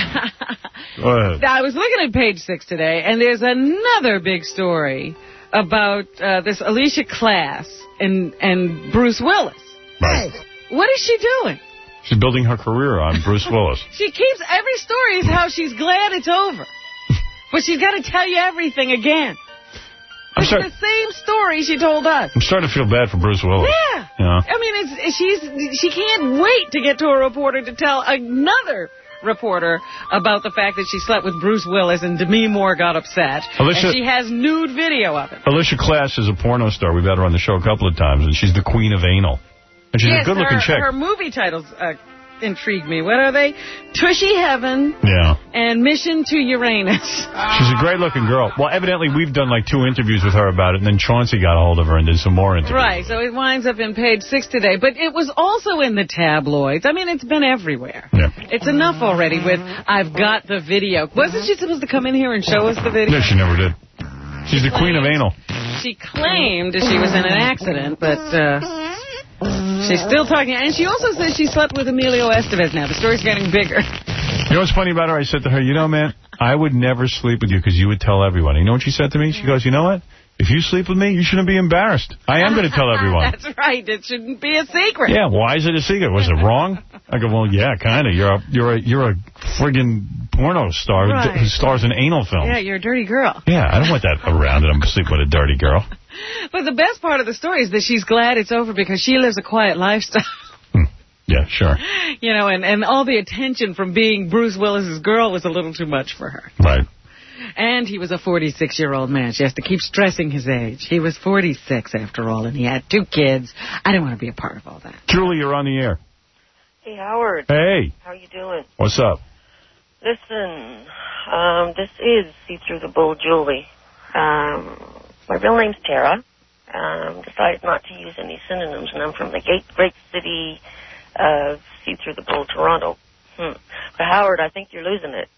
Go ahead. I was looking at page six today, and there's another big story about uh, this Alicia Klass and, and Bruce Willis. Right. What is she doing? She's building her career on Bruce Willis. She keeps, every story is how she's glad it's over. But she's got to tell you everything again. I'm It's sorry. the same story she told us. I'm starting to feel bad for Bruce Willis. Yeah. Yeah. I mean, it's she's she can't wait to get to a reporter to tell another reporter about the fact that she slept with Bruce Willis and Demi Moore got upset. Alicia, and she has nude video of it. Alicia Klass is a porno star. We've had her on the show a couple of times, and she's the queen of anal. And she's yes, a good-looking her, chick. her movie titles uh, intrigue me. What are they? Tushy Heaven Yeah. and Mission to Uranus. She's a great-looking girl. Well, evidently, we've done like two interviews with her about it, and then Chauncey got a hold of her and did some more interviews. Right, so it winds up in page six today. But it was also in the tabloids. I mean, it's been everywhere. Yeah. It's enough already with, I've got the video. Wasn't she supposed to come in here and show us the video? No, she never did. She's the queen of anal. She claimed she was in an accident, but uh, she's still talking. And she also says she slept with Emilio Estevez now. The story's getting bigger. You know what's funny about her? I said to her, you know, man, I would never sleep with you because you would tell everyone. You know what she said to me? She goes, you know what? If you sleep with me, you shouldn't be embarrassed. I am going to tell everyone. That's right. It shouldn't be a secret. Yeah, why is it a secret? Was it wrong? I go, well, yeah, kind of. You're a you're a you're a friggin' porno star Right. who stars in anal films. Yeah, you're a dirty girl. Yeah, I don't want that around that I'm sleeping with a dirty girl. But the best part of the story is that she's glad it's over because she lives a quiet lifestyle. Yeah, sure. You know, and, and all the attention from being Bruce Willis's girl was a little too much for her. Right. And he was a forty-six-year-old man. She has to keep stressing his age. He was forty-six, after all, and he had two kids. I didn't want to be a part of all that. Julie, you're on the air. Hey, Howard. Hey. How you doing? What's up? Listen, um, this is See Through the Bull Julie. Um, my real name's Tara. Um, decided not to use any synonyms, and I'm from the great, great city of See Through the Bull, Toronto. Hmm. But Howard, I think you're losing it.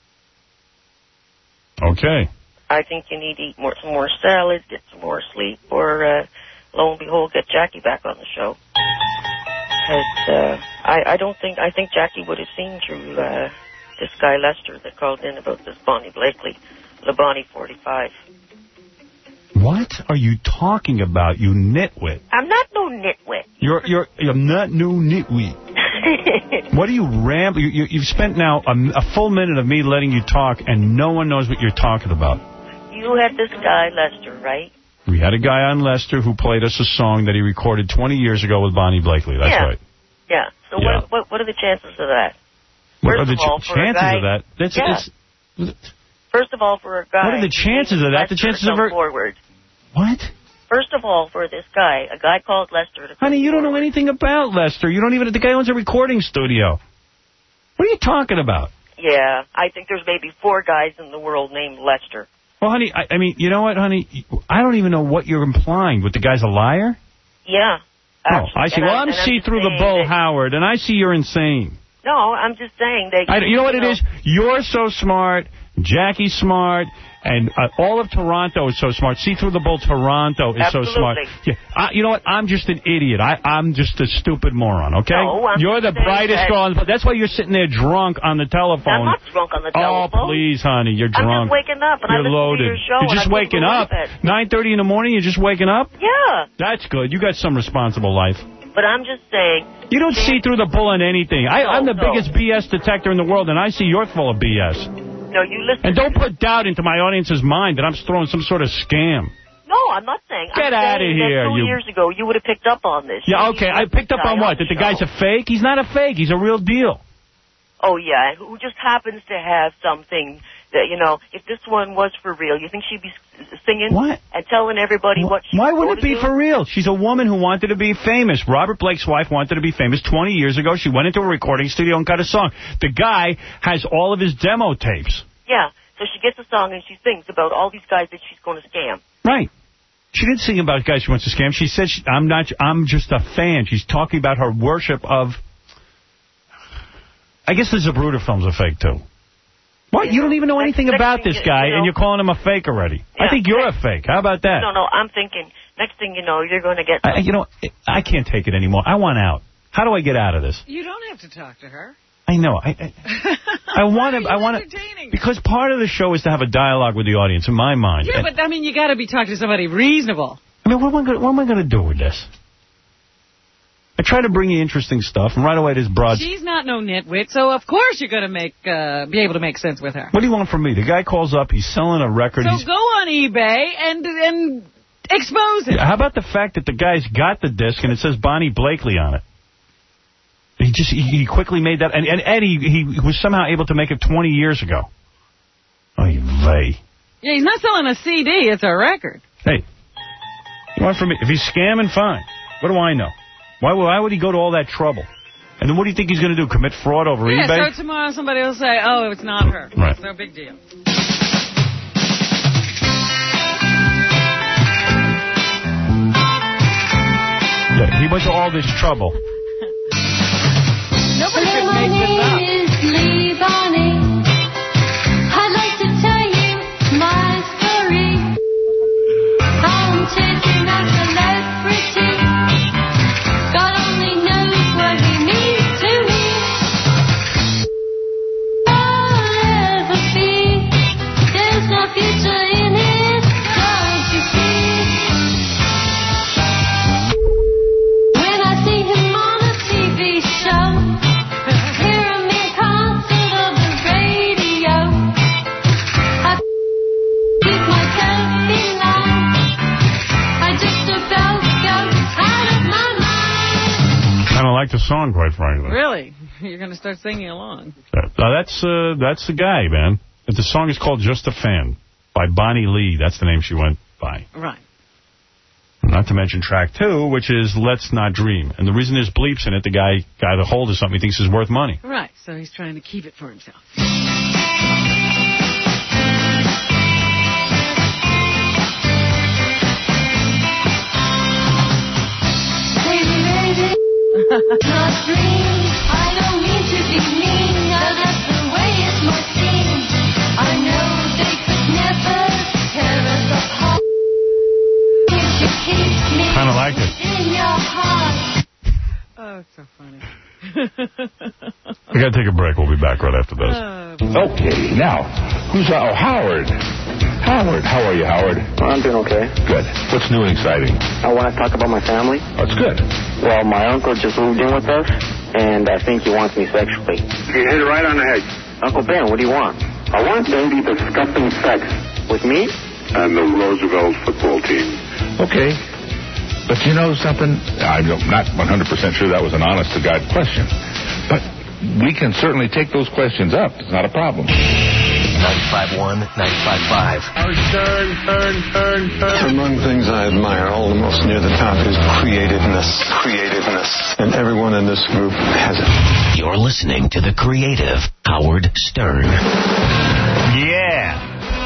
Okay. I think you need to eat more, some more salads, get some more sleep, or uh, lo and behold, get Jackie back on the show. Because uh, I, I don't think I think Jackie would have seen through uh, this guy Lester that called in about this Bonnie Blakely, LeBonnie forty-five. What are you talking about, you nitwit? I'm not no nitwit. You're you're you're not no nitwit. What are you rambling? You, you, you've spent now a, a full minute of me letting you talk, and no one knows what you're talking about. You had this guy Lester, right? We had a guy on Lester who played us a song that he recorded twenty years ago with Bonnie Blakely. That's yeah. right. Yeah. So Yeah. What, what what are the chances of that? What First are the of all, ch- for a chances guy- of that? That's, Yeah. it's, First of all, for a guy... What are the chances of that? The Lester chances to of come her... forward. What? First of all, for this guy, a guy called Lester to come Honey, you don't know anything about Lester. You don't even... The guy owns a recording studio. What are you talking about? Yeah, I think there's maybe four guys in the world named Lester. Well, honey, I, I mean, you know what, honey? I don't even know what you're implying. With the guy's a liar? Yeah. Oh, I see. and Well, I'm- I'm and I'm see just through the saying bull, that- Howard, and I see you're insane. No, I'm just saying that... I, you know what it is? You're so smart, Jackie's smart, and uh, all of Toronto is so smart. See Through the Bull Toronto is Absolutely. so smart. Yeah, I, you know what? I'm just an idiot. I, I'm just a stupid moron, okay? No, I'm you're the just saying brightest that- girl on the... That's why you're sitting there drunk on the telephone. I'm not drunk on the Oh, telephone. please, honey, you're I'm drunk. just waking up and I You're listen loaded. to your show. You're and just I waking couldn't up. believe it. nine thirty in the morning, you're just waking up? Yeah, That's good. You got some responsible life. but I'm just saying... You don't see through the bull on anything. I, No, I'm the no. biggest B S detector in the world, and I see you're full of B S. No, you listen... And don't put doubt into my audience's mind that I'm throwing some sort of scam. No, I'm not saying... Get I'm outta saying here, that two you- years ago, you would have picked up on this. Yeah, You okay, need I picked up guy on what? the That the guy's show. a fake? He's not a fake. He's a real deal. Oh, yeah, who just happens to have something that, you know, if this one was for real, you think she'd be singing What? and telling everybody what she Why was wouldn't it going be to for real? She's a woman who wanted to be famous. Robert Blake's wife wanted to be famous twenty years ago. She went into a recording studio and got a song. The guy has all of his demo tapes. Yeah, so she gets a song and she sings about all these guys that she's going to scam. Right. She didn't sing about guys she wants to scam. She said, she, I'm not. I'm just a fan. She's talking about her worship of... I guess the Zapruder films are fake, too. What? You don't even know anything next about thing this you- guy, you know- and you're calling him a fake already. I Yeah. think you're a fake. How about that? No, no, I'm thinking, next thing you know, you're going to get... I, you know, I can't take it anymore. I want out. How do I get out of this? You don't have to talk to her. I know. I I, I want to. I want to because part of the show is to have a dialogue with the audience. In my mind. Yeah, And- but, I mean, you got to be talking to somebody reasonable. I mean, what am I gonna, what am I going to do with this? I try to bring you interesting stuff, and right away this broad. She's not no nitwit, so of course you're going to make uh, be able to make sense with her. What do you want from me? The guy calls up. He's selling a record. So he's, go on eBay and and expose it. How about the fact that the guy's got the disc and it says Bonnie Blakely on it? He just he, he quickly made that, and, and Eddie he was somehow able to make it twenty years ago. Oh, you lay. Yeah, he's not selling a C D; it's a record. Hey, you want from me? If he's scamming, fine. What do I know? Why would, why would he go to all that trouble? And then what do you think he's going to do? Commit fraud over Yeah, eBay? so tomorrow somebody will say, "Oh, it's not her." Right. It's no big deal. Yeah, he went to all this trouble. Nobody could make this up. is Lee Bonnie. I'd like to tell you my story. I'm chasing a celebrity. God only knows what he means to me. I'll ever be. There's no future in it, don't you see? When I see him on a T V show. I don't like the song, quite frankly. Really? You're going to start singing along. Now, that's uh, that's the guy, man. The song is called Just a Fan by Bonnie Lee. That's the name she went by. Right. Not to mention track two, which is Let's Not Dream. And the reason there's bleeps in it, the guy got a hold of something he thinks is worth money. Right, so he's trying to keep it for himself. Not dream. I don't mean to be mean. Now that's the way it must seem. I know they could never tear us apart. You keep me Kind of like it. in your heart. Oh, it's so funny. We got to take a break. We'll be back right after this. Okay, now, who's, uh, oh, Howard. Howard, how are you, Howard? I'm doing okay. Good. What's new and exciting? I want to talk about my family. That's good. Well, my uncle just moved in with us, and I think he wants me sexually. You hit it right on the head. Uncle Ben, what do you want? I want baby disgusting sex. With me? And the Roosevelt football team. Okay. But you know something? I'm not one hundred percent sure that was an honest-to-God question. But we can certainly take those questions up. It's not a problem. ninety-five point one, ninety-five point five. Turn, turn, turn, turn. Among things I admire all the most near the top is creativeness. Creativeness. And everyone in this group has it. You're listening to the creative Howard Stern. Yeah.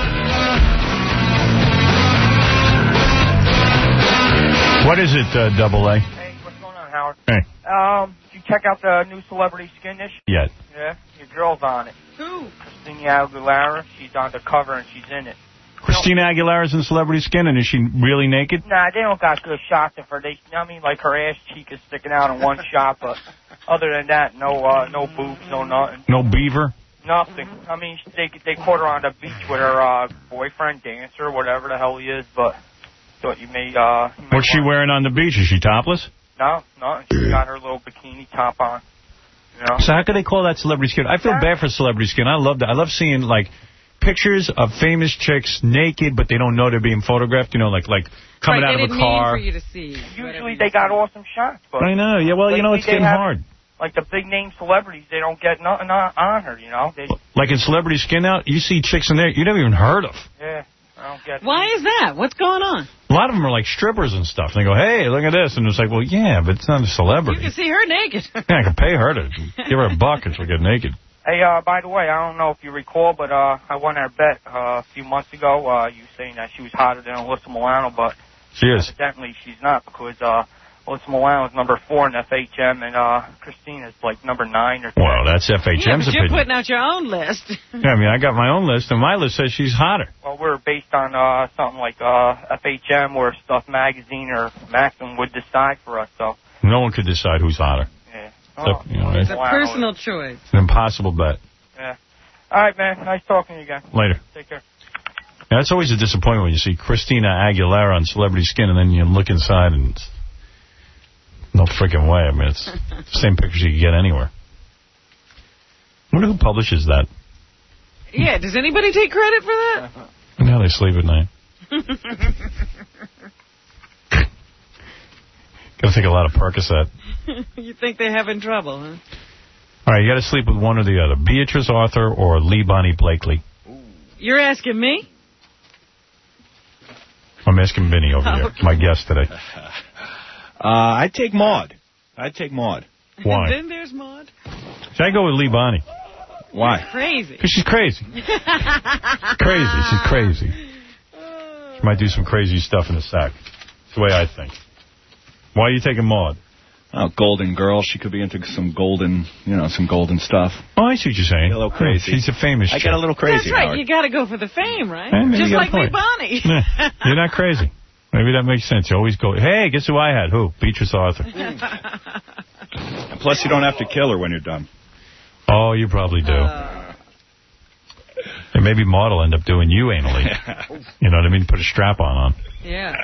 What is it, uh, Double A? Hey, what's going on, Howard? Hey. Um, did you check out the new Celebrity Skin dish? Yet. Yeah? Your girl's on it. Who? Christina Aguilera. She's on the cover and she's in it. Christina Aguilera's in Celebrity Skin, and is she really naked? Nah, they don't got good shots of her. They, I mean, like her ass cheek is sticking out in one shot, but other than that, no, uh, no boobs, no nothing. No beaver? Nothing. I mean, they they caught her on the beach with her uh, boyfriend, dancer, whatever the hell he is, but thought you may, uh... You may What's she wearing on the beach? Is she topless? No, no, she got her little bikini top on. You know? So how could they call that Celebrity Skin? I feel bad for Celebrity Skin. I love that. I love seeing, like, pictures of famous chicks naked, but they don't know they're being photographed, you know, like like coming Right, out they of a didn't car. mean for you to see. Usually they got awesome shots. But I know. Yeah, well, you know, it's lately getting they hard. like the big name celebrities, they don't get nothing on, on her, you know. They, Like in Celebrity Skin Out, you see chicks in there you never even heard of. yeah, I don't get. Why is that? What's going on? A lot of them are like strippers and stuff. And they go, hey, look at this. And it's like, well, yeah, but it's not a You celebrity. can see her naked. Yeah, I can pay her to give her a buck and she'll get naked. Hey, uh, by the way, I don't know if you recall, but uh, I won our bet uh, a few months ago. Uh, you saying that she was hotter than Alyssa Milano, but She is. evidently she's not, because uh, Alyssa Milano is number four in F H M, and uh, Christine is like number nine or ten. Well, that's F H M's Yeah, but you're opinion. putting out your own list. Yeah, I mean, I got my own list, and my list says she's hotter. Well, we're based on uh, something like uh, F H M or Stuff Magazine or Maxim would decide for us, so. No one could decide who's hotter. Yeah. So, you know, It's it's a personal choice. an impossible bet. Yeah. All right, man. Nice talking to you again. Later. Take care. Yeah, it's always a disappointment when you see Christina Aguilera on Celebrity Skin, and then you look inside, and it's no freaking way. I mean, it's the same pictures you can get anywhere. I wonder who publishes that. Yeah, does anybody take credit for that? And how they sleep at night. Gotta take a lot of Percocet. You think they're having trouble, huh? All right, you gotta sleep with one or the other. Beatrice Arthur or Lee Bonnie Blakely. You're asking me? I'm asking Vinny over there, Okay. my guest today. Uh, I'd take Maud. I'd take Maud. Why? And then there's Maud. Should I go with Lee Bonnie? Why? Crazy. Because she's crazy. Crazy. She's crazy. She might do some crazy stuff in the sack. That's the way I think. Why are you taking Maud? Oh, golden girl. She could be into some golden, you know, some golden stuff. Oh, I see what you're saying. A little crazy. She's a famous I chick. get a little crazy. That's right. Howard. You got to go for the fame, right? Hey, maybe Just you got like a Lee point. Bonnie. Yeah, you're not crazy. Maybe that makes sense. You always go, hey, guess who I had? Who? Beatrice Arthur. And plus, you don't have to kill her when you're done. Oh, you probably do. Uh, And maybe Maud will end up doing you anally. You know what I mean? Put a strap-on on. yeah.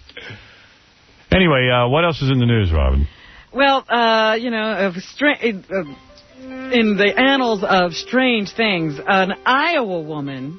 Anyway, uh, what else is in the news, Robin? Well, uh, you know, of stra- uh, in the annals of strange things, an Iowa woman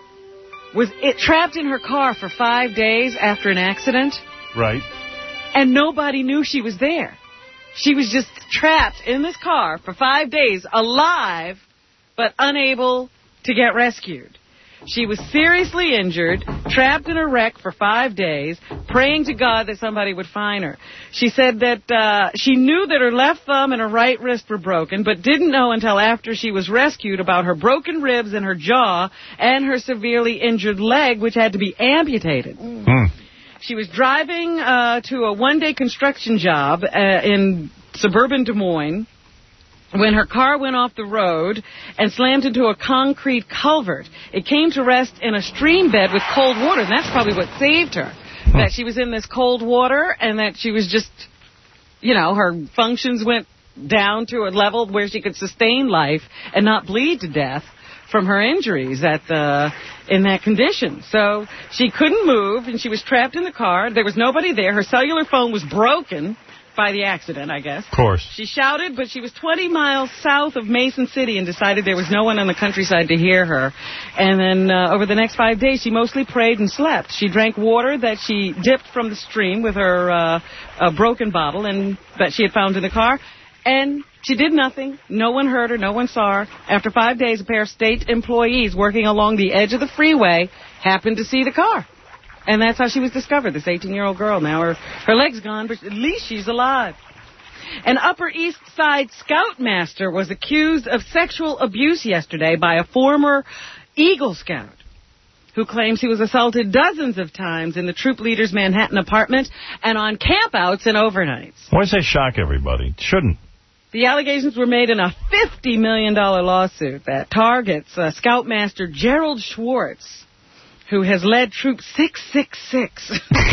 was it, trapped in her car for five days after an accident, Right. and nobody knew she was there. She was just trapped in this car for five days, alive, but unable to get rescued. She was seriously injured, trapped in a wreck for five days, praying to God that somebody would find her. She said that uh, she knew that her left thumb and her right wrist were broken, but didn't know until after she was rescued about her broken ribs and her jaw and her severely injured leg, which had to be amputated. Mm. She was driving uh, to a one-day construction job uh, in suburban Des Moines when her car went off the road and slammed into a concrete culvert. It came to rest in a stream bed with cold water, and that's probably what saved her. That she was in this cold water and that she was just, you know, her functions went down to a level where she could sustain life and not bleed to death from her injuries at the, in that condition. So she couldn't move, and she was trapped in the car. There was nobody there. Her cellular phone was broken by the accident, I guess. Of course. She shouted, but she was twenty miles south of Mason City and decided there was no one in the countryside to hear her. And then uh, over the next five days, she mostly prayed and slept. She drank water that she dipped from the stream with her uh, a broken bottle and that she had found in the car. And she did nothing. No one heard her. No one saw her. After five days, a pair of state employees working along the edge of the freeway happened to see the car. And that's how she was discovered, this eighteen-year-old girl. Now her, her leg's gone, but at least she's alive. An Upper East Side Scoutmaster was accused of sexual abuse yesterday by a former Eagle Scout who claims he was assaulted dozens of times in the troop leader's Manhattan apartment and on campouts and overnights. Why does that shock everybody? It shouldn't. The allegations were made in a fifty million dollars lawsuit that targets uh, Scoutmaster Gerald Schwartz, who has led Troop six six six.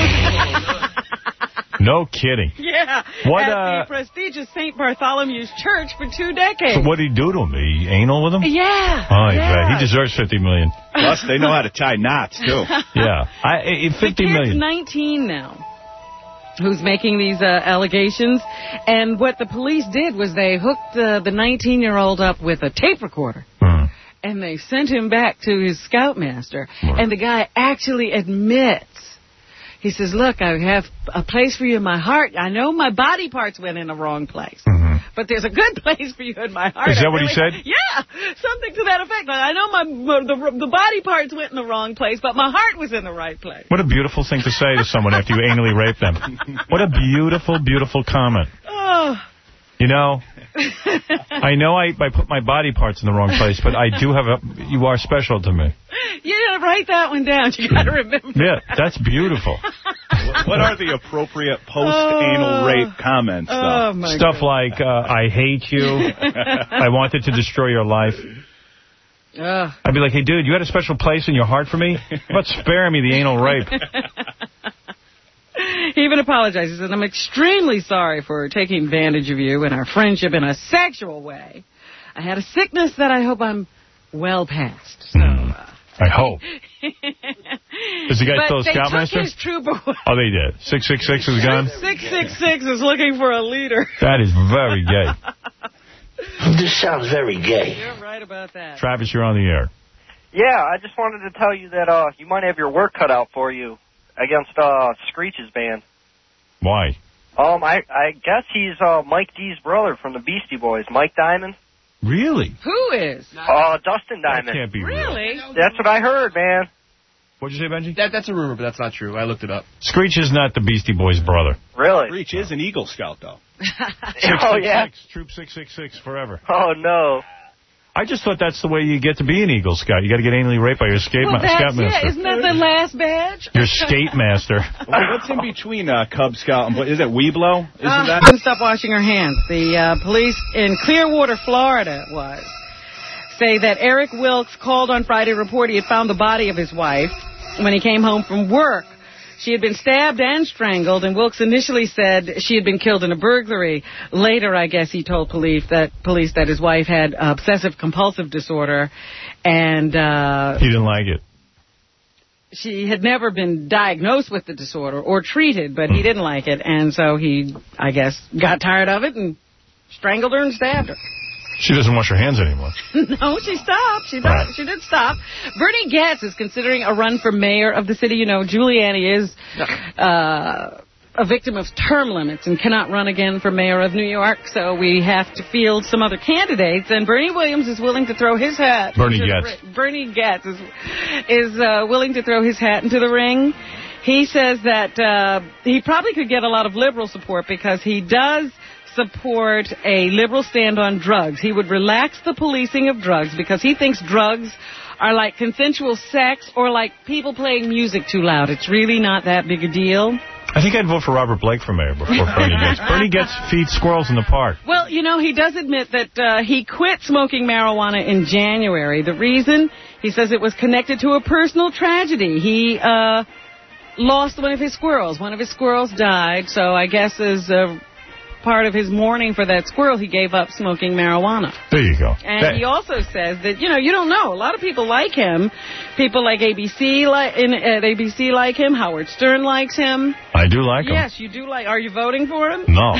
No kidding. Yeah, What, at uh, the prestigious Saint Bartholomew's Church for two decades. So what did he do to him? He anal with him? Yeah. Oh, he's yeah. right. He deserves fifty million dollars. Plus, they know how to tie knots, too. Yeah. I, I, fifty the kid's million dollars. nineteen now, who's making these uh, allegations. And what the police did was they hooked uh, the nineteen-year-old up with a tape recorder. Hmm. And they sent him back to his scoutmaster. Right. And the guy actually admits He says, look, I have a place for you in my heart. I know my body parts went in the wrong place. Mm-hmm. But there's a good place for you in my heart. Is that I what really, he said? Yeah, something to that effect. I know my the, the body parts went in the wrong place, but my heart was in the right place. What a beautiful thing to say to someone after you anally rape them. What a beautiful, beautiful comment. Oh. You know, I know I, I put my body parts in the wrong place, but I do have a, you are special to me. You gotta write that one down. You gotta remember. Yeah, that's beautiful. What are the appropriate post-anal rape comments, though? Oh, my Stuff God. like, uh, I hate you. I wanted to destroy your life. Ugh. I'd be like, hey, dude, you had a special place in your heart for me? How about sparing me the anal rape? He even apologizes, and I'm extremely sorry for taking advantage of you and our friendship in a sexual way. I had a sickness that I hope I'm well past. So, uh, I hope. Does the guy but still a they scoutmaster? took his trooper. Oh, they did. six six six is gone? six six six is looking for a leader. That is very gay. This sounds very gay. You're right about that. Travis, you're on the air. Yeah, I just wanted to tell you that uh, you might have your work cut out for you against uh, Screech's band. Why? Um, I I guess he's uh, Mike D's brother from the Beastie Boys, Mike Diamond. Really? Who is? Uh, Dustin Diamond. That can't be real. Really? That's what I heard, man. What'd you say, Benji? That, that's a rumor, but that's not true. I looked it up. Screech is not the Beastie Boys' brother. Really? Screech is an Eagle Scout, though. Oh, yeah? Troop six six six forever. Oh, no. I just thought that's the way you get to be an Eagle Scout. You got to get anally raped by your skate Well, ma- that's, scoutmaster. yeah, isn't that the last badge? Your skate master. What's in between uh, Cub Scout and... Is it Weeblo? Isn't Uh, that... couldn't stop washing her hands. The uh, police in Clearwater, Florida, it was, say that Eric Wilkes called on Friday to report he had found the body of his wife when he came home from work. She had been stabbed and strangled, and Wilkes initially said she had been killed in a burglary. Later, I guess, he told police that police that his wife had obsessive-compulsive disorder, and uh, He didn't like it. she had never been diagnosed with the disorder or treated, but he didn't like it, and so he, I guess, got tired of it and strangled her and stabbed her. She doesn't wash her hands anymore. No, she stopped. She, Right. she did stop. Bernie Getz is considering a run for mayor of the city. You know, Giuliani is uh, a victim of term limits and cannot run again for mayor of New York, so we have to field some other candidates. And Bernie Williams is willing to throw his hat. Bernie into the Getz. ri- Bernie Getz is, is uh, willing to throw his hat into the ring. He says that uh, he probably could get a lot of liberal support because he does support a liberal stand on drugs. He would relax the policing of drugs because he thinks drugs are like consensual sex or like people playing music too loud. It's really not that big a deal. I think I'd vote for Robert Blake for mayor before Bernie Getz. Bernie Getz feeds squirrels in the park. Well, you know, he does admit that uh, he quit smoking marijuana in January. The reason, he says it was connected to a personal tragedy. He uh, lost one of his squirrels. One of his squirrels died, so I guess as a part of his mourning for that squirrel, he gave up smoking marijuana. There you go. And That- he also says that, you know, you don't know. A lot of people like him. People like A B C like in at A B C like him. Howard Stern likes him. I do like him. Yes, you do like. Are you voting for him? No.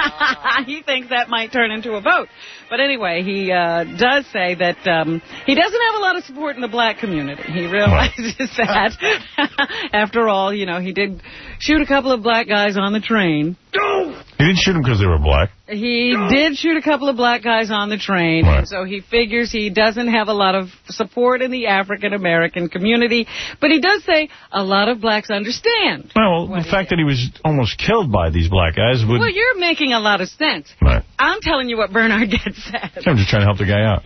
He thinks that might turn into a vote. But anyway, he uh, does say that um, he doesn't have a lot of support in the black community. He realizes that. After all, you know, he did shoot a couple of black guys on the train. He didn't shoot them because they were black. He did shoot a couple of black guys on the train, Right. and so he figures he doesn't have a lot of support in the African-American community. But he does say a lot of blacks understand. Well, the fact that he was almost killed by these black guys would... Well, you're making a lot of sense. Right. I'm telling you what Bernard Getz said. I'm just trying to help the guy out.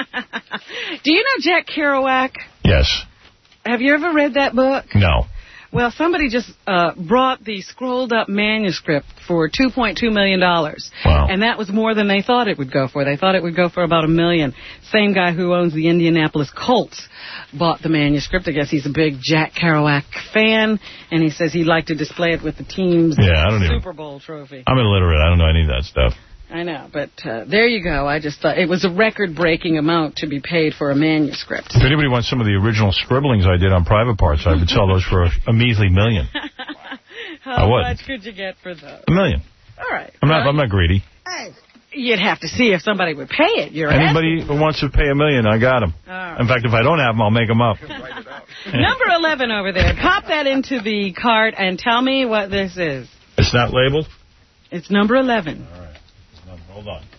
Do you know Jack Kerouac? Yes. Have you ever read that book? No. Well, somebody just uh, brought the scrolled-up manuscript for two point two million dollars. Wow. And that was more than they thought it would go for. They thought it would go for about a million. Same guy who owns the Indianapolis Colts bought the manuscript. I guess he's a big Jack Kerouac fan, and he says he'd like to display it with the team's Yeah, I don't even- Super Bowl trophy. I'm illiterate. I don't know any of that stuff. I know, but uh, there you go. I just thought it was a record-breaking amount to be paid for a manuscript. If anybody wants some of the original scribblings I did on private parts, I would sell those for a, a measly million. How I would. much could you get for those? A million. All right. I'm not. I'm not greedy. You'd have to see if somebody would pay it. You're Anybody who wants to pay a million, I got them. All right. In fact, if I don't have them, I'll make them up. Number eleven over there. Pop that into the cart and tell me what this is. It's not labeled? It's number eleven. All right. Hold on.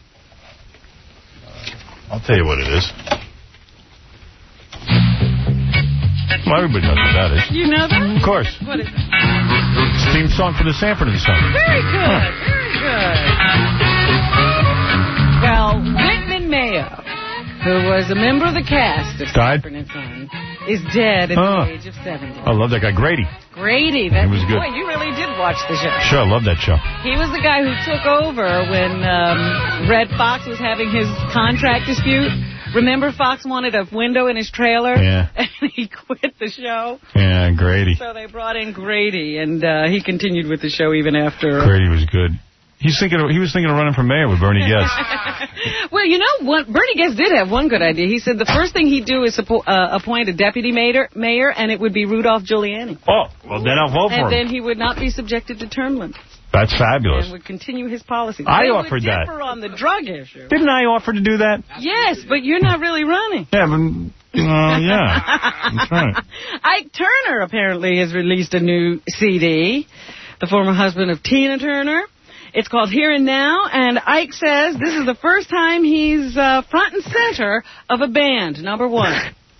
I'll tell you what it is. Well, everybody knows what that is. You know that? Of course. What is it? It's the theme song for the Sanford and Son. Very good. Huh. Very good. Well, Whitman Mayo, who was a member of the cast of Died? Sanford and Son, is dead at oh. the age of seventy. I love that guy, Grady. Grady. That he was good. Boy, you really did watch the show. Sure, I love that show. He was the guy who took over when um, Red Fox was having his contract dispute. Remember, Fox wanted a window in his trailer? Yeah. And he quit the show. Yeah, Grady. So they brought in Grady, and uh, he continued with the show even after. Grady was good. He's thinking. Of, he was thinking of running for mayor with Bernie Getz. Well, you know what? Bernie Getz did have one good idea. He said the first thing he'd do is suppo- uh, appoint a deputy mayor, mayor, and it would be Rudolph Giuliani. Oh, well, then I'll vote for and him. And then he would not be subjected to term limits. That's fabulous. And would continue his policy. I they offered would that. differ on the drug issue. Didn't I offer to do that? Yes, but you're not really running. Yeah, but, uh, yeah. That's right. Ike Turner apparently has released a new C D, the former husband of Tina Turner. It's called Here and Now, and Ike says this is the first time he's uh, front and center of a band, number one.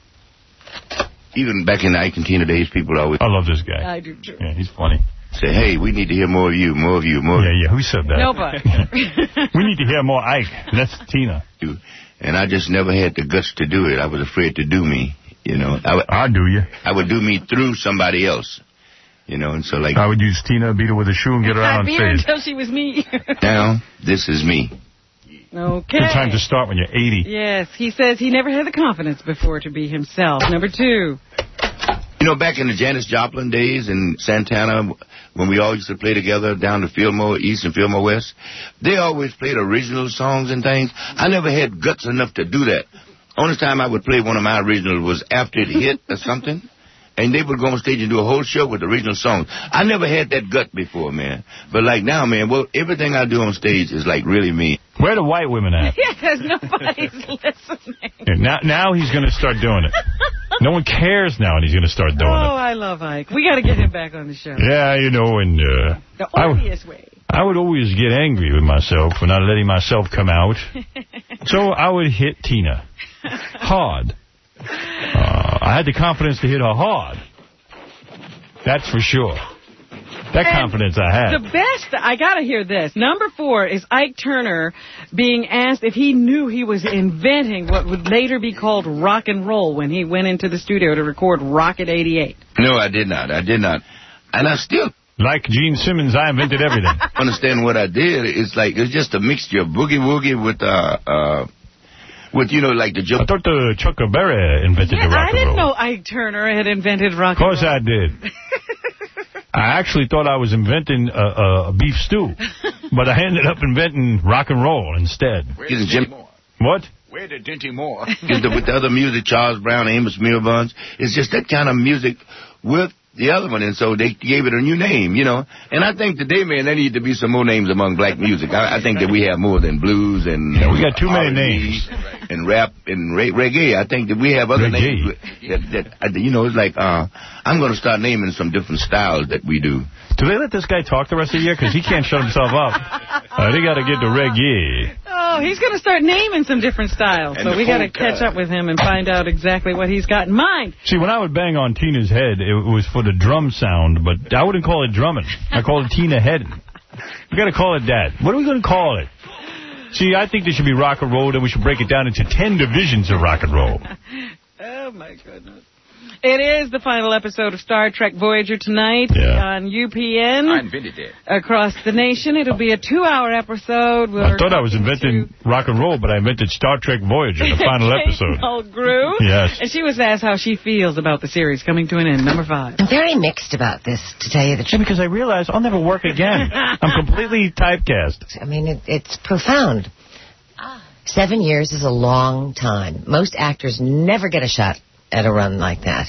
Even back in the Ike and Tina days, people always... I love this guy. I do, too. Yeah, he's funny. Say, hey, we need to hear more of you, more of you, more Yeah, of you. yeah, who said that? Nobody. We need to hear more Ike. That's Tina. And I just never had the guts to do it. I was afraid to do me, you know. I would, I'll do you. I would do me through somebody else, you know, and so like... I would use Tina, beat her with a shoe, and get her out on I beat her stage. until she was me. Now, this is me. Okay. Good time to start when you're eighty. Yes, he says he never had the confidence before to be himself. Number two. You know, back in the Janis Joplin days in Santana, when we all used to play together down to Fillmore East and Fillmore West, they always played original songs and things. I never had guts enough to do that. Only time I would play one of my originals was after it hit or something, and they would go on stage and do a whole show with original songs. I never had that gut before, man. But like now, man, well, everything I do on stage is like really me. Where are the white women at? Yes, nobody's listening. Yeah, now, now he's going to start doing it. No one cares now, and he's going to start doing Oh, it. I love Ike. We got to get him back on the show. Yeah, you know, and uh, The I, w- obvious way. I would always get angry with myself for not letting myself come out. So I would hit Tina hard. Uh, I had the confidence to hit her hard. That's for sure. That And confidence I had. The best, I got to hear this. Number four is Ike Turner being asked if he knew he was inventing what would later be called rock and roll when he went into the studio to record Rocket eighty-eight. No, I did not. I did not. And I still... Like Gene Simmons, I invented everything. Understand what I did. It's like, it's just a mixture of boogie-woogie with, uh, uh, with, you know, like the... I thought the Chuck Berry invented Yeah, the rock I and didn't roll. know Ike Turner had invented rock Of course and roll. I did. I actually thought I was inventing a, a beef stew, but I ended up inventing rock and roll instead. Where's Jim Moore? What? Where did Dinty Moore? With the other music, Charles Brown, Amos Milburn, it's just that kind of music with the other one, and so they gave it a new name, you know. And I think today, man, there need to be some more names among black music. I, I think that we have more than blues and... Yeah, we got too many R and B names. And rap and re- reggae. I think that we have other Reggae. names that, that, you know, it's like, uh, I'm going to start naming some different styles that we do. Do they let this guy talk the rest of the year? Because he can't shut himself up. Uh, they got to get to reggae. Oh, he's going to start naming some different styles. And so the we got to polka. catch up with him and find out exactly what he's got in mind. See, when I would bang on Tina's head, it was for the drum sound, but I wouldn't call it drumming. I call it Tina heading. We got to call it that. What are we going to call it? See, I think there should be rock and roll, then we should break it down into ten divisions of rock and roll. Oh, my goodness. It is the final episode of Star Trek Voyager tonight Yeah. on U P N. I invented it. Across the nation. It'll be a two-hour episode. We're I thought I was inventing rock and roll, but I invented Star Trek Voyager, the final episode. Mulgrew. Yes. And she was asked how she feels about the series coming to an end. Number five. I'm very mixed about this, to tell you the Yeah, truth. because I realized I'll never work again. I'm completely typecast. I mean, it, it's profound. Seven years is a long time. Most actors never get a shot at a run like that.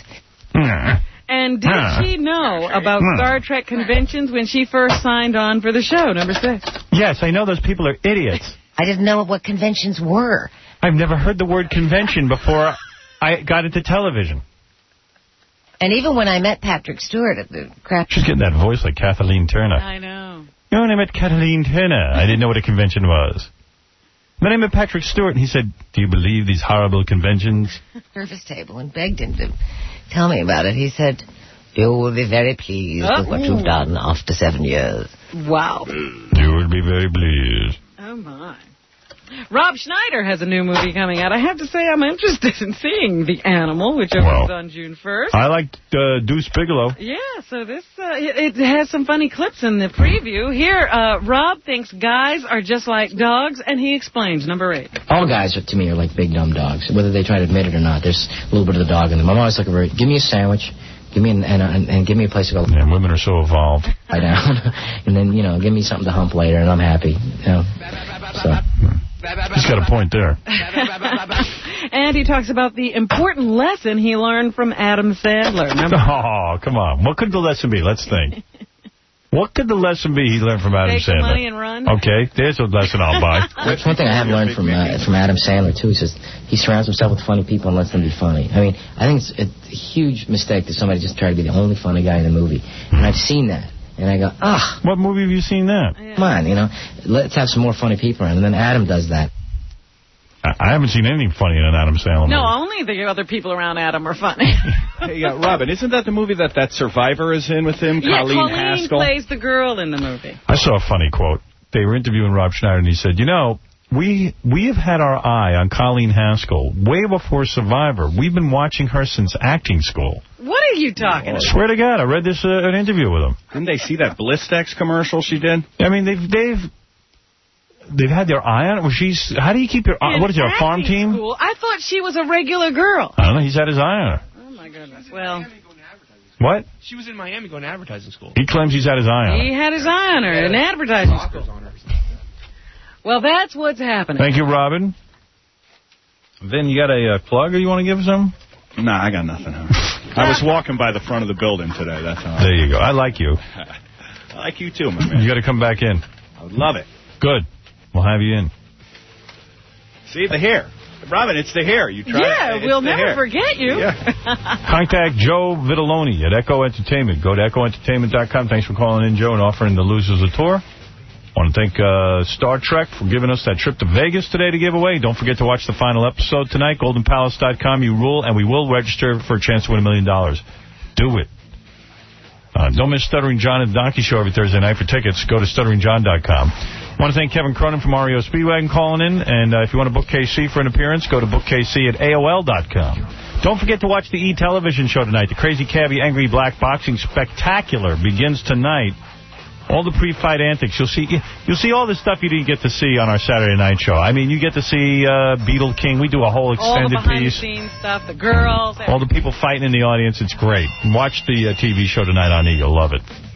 And did Huh. she know about Hmm. Star Trek conventions when she first signed on for the show? Number six. Yes, I know those people are idiots. I didn't know what conventions were. I've never heard the word convention before I got into television. And even when I met Patrick Stewart at the crap... She's getting that voice like Kathleen Turner. I know. You know, when I met Kathleen Turner, I didn't know what a convention was. Then I met Patrick Stewart, and he said, do you believe these horrible conventions? Nervous table and begged him to tell me about it. He said, you will be very pleased Oh. with what you've done after seven years. Wow. You will be very pleased. Oh, my. Rob Schneider has a new movie coming out. I have to say I'm interested in seeing The Animal, which opens Well, on June first. I liked uh, Deuce Bigelow. Yeah, so this uh, it, it has some funny clips in the preview. Here, uh, Rob thinks guys are just like dogs, and he explains. Number eight. All guys, are, to me, are like big, dumb dogs. Whether they try to admit it or not, there's a little bit of the dog in them. I'm always looking for, give me a sandwich, give me an, and, and, and give me a place to go. Yeah, women are so evolved. Lie down. And then, you know, give me something to hump later, and I'm happy. You know, so... He's got a point there. And he talks about the important lesson he learned from Adam Sandler. Remember? Oh, come on. What could the lesson be? Let's think. What could the lesson be he learned from Adam Take the Sandler? money and run. Okay, there's a lesson I'll buy. That's one thing I have learned from uh, from Adam Sandler, too. He says he surrounds himself with funny people and lets them be funny. I mean, I think it's a huge mistake that somebody just try to be the only funny guy in the movie. And I've seen that. And I go, ah. What movie have you seen that? Yeah. Come on, you know, let's have some more funny people around. And then Adam does that. I, I haven't seen anything funny in an Adam Sandler movie. No, only the other people around Adam are funny. Hey, uh, Robin, isn't that the movie that that Survivor is in with him? Yeah, Colleen, Colleen Haskell? plays the girl in the movie. I saw a funny quote. They were interviewing Rob Schneider, and he said, you know, we we have had our eye on Colleen Haskell way before Survivor. We've been watching her since acting school. What are you talking I about? swear to God, I read this uh, an interview with him. Didn't they see that Blistex commercial she did? I mean, they've they've they've had their eye on it. Well, she's how do you keep your eye? In What is it, a farm acting team? School, I thought she was a regular girl. I don't know. He's had his eye on her. Oh, my goodness. Well, What? She was in Miami going to advertising school. He claims he's had his eye on her. he had his eye on her in advertising school. Well, that's what's happening. Thank you, Robin. Then you got a uh, plug, or you want to give some? Nah, I got nothing. I was walking by the front of the building today. That's all. There you go. I like you. I like you too, my man. You got to come back in. I would love it. Good. We'll have you in. See, the hair. Robin, it's the hair. You try. Yeah, it's we'll the never hair. forget you. Yeah. Contact Joe Vitelloni at Echo Entertainment. Go to echo entertainment dot com. Thanks for calling in, Joe, and offering the losers a tour. I want to thank uh, Star Trek for giving us that trip to Vegas today to give away. Don't forget to watch the final episode tonight. golden palace dot com. You rule, and we will register for a chance to win a million dollars. Do it. Uh, don't miss Stuttering John and the Donkey Show every Thursday night. For tickets, go to stuttering john dot com. I want to thank Kevin Cronin from R E O Speedwagon calling in. And uh, if you want to book K C for an appearance, go to book K C at A O L dot com. Don't forget to watch the E! Television show tonight. The Crazy Cabbie Angry Black Boxing Spectacular begins tonight. All the pre-fight antics. You'll see you'll see all the stuff you didn't get to see on our Saturday night show. I mean, you get to see uh, Beetle King. We do a whole extended all the piece. behind-the-scenes stuff, the girls. All the people fighting in the audience. It's great. Watch the uh, T V show tonight on E! You'll love it.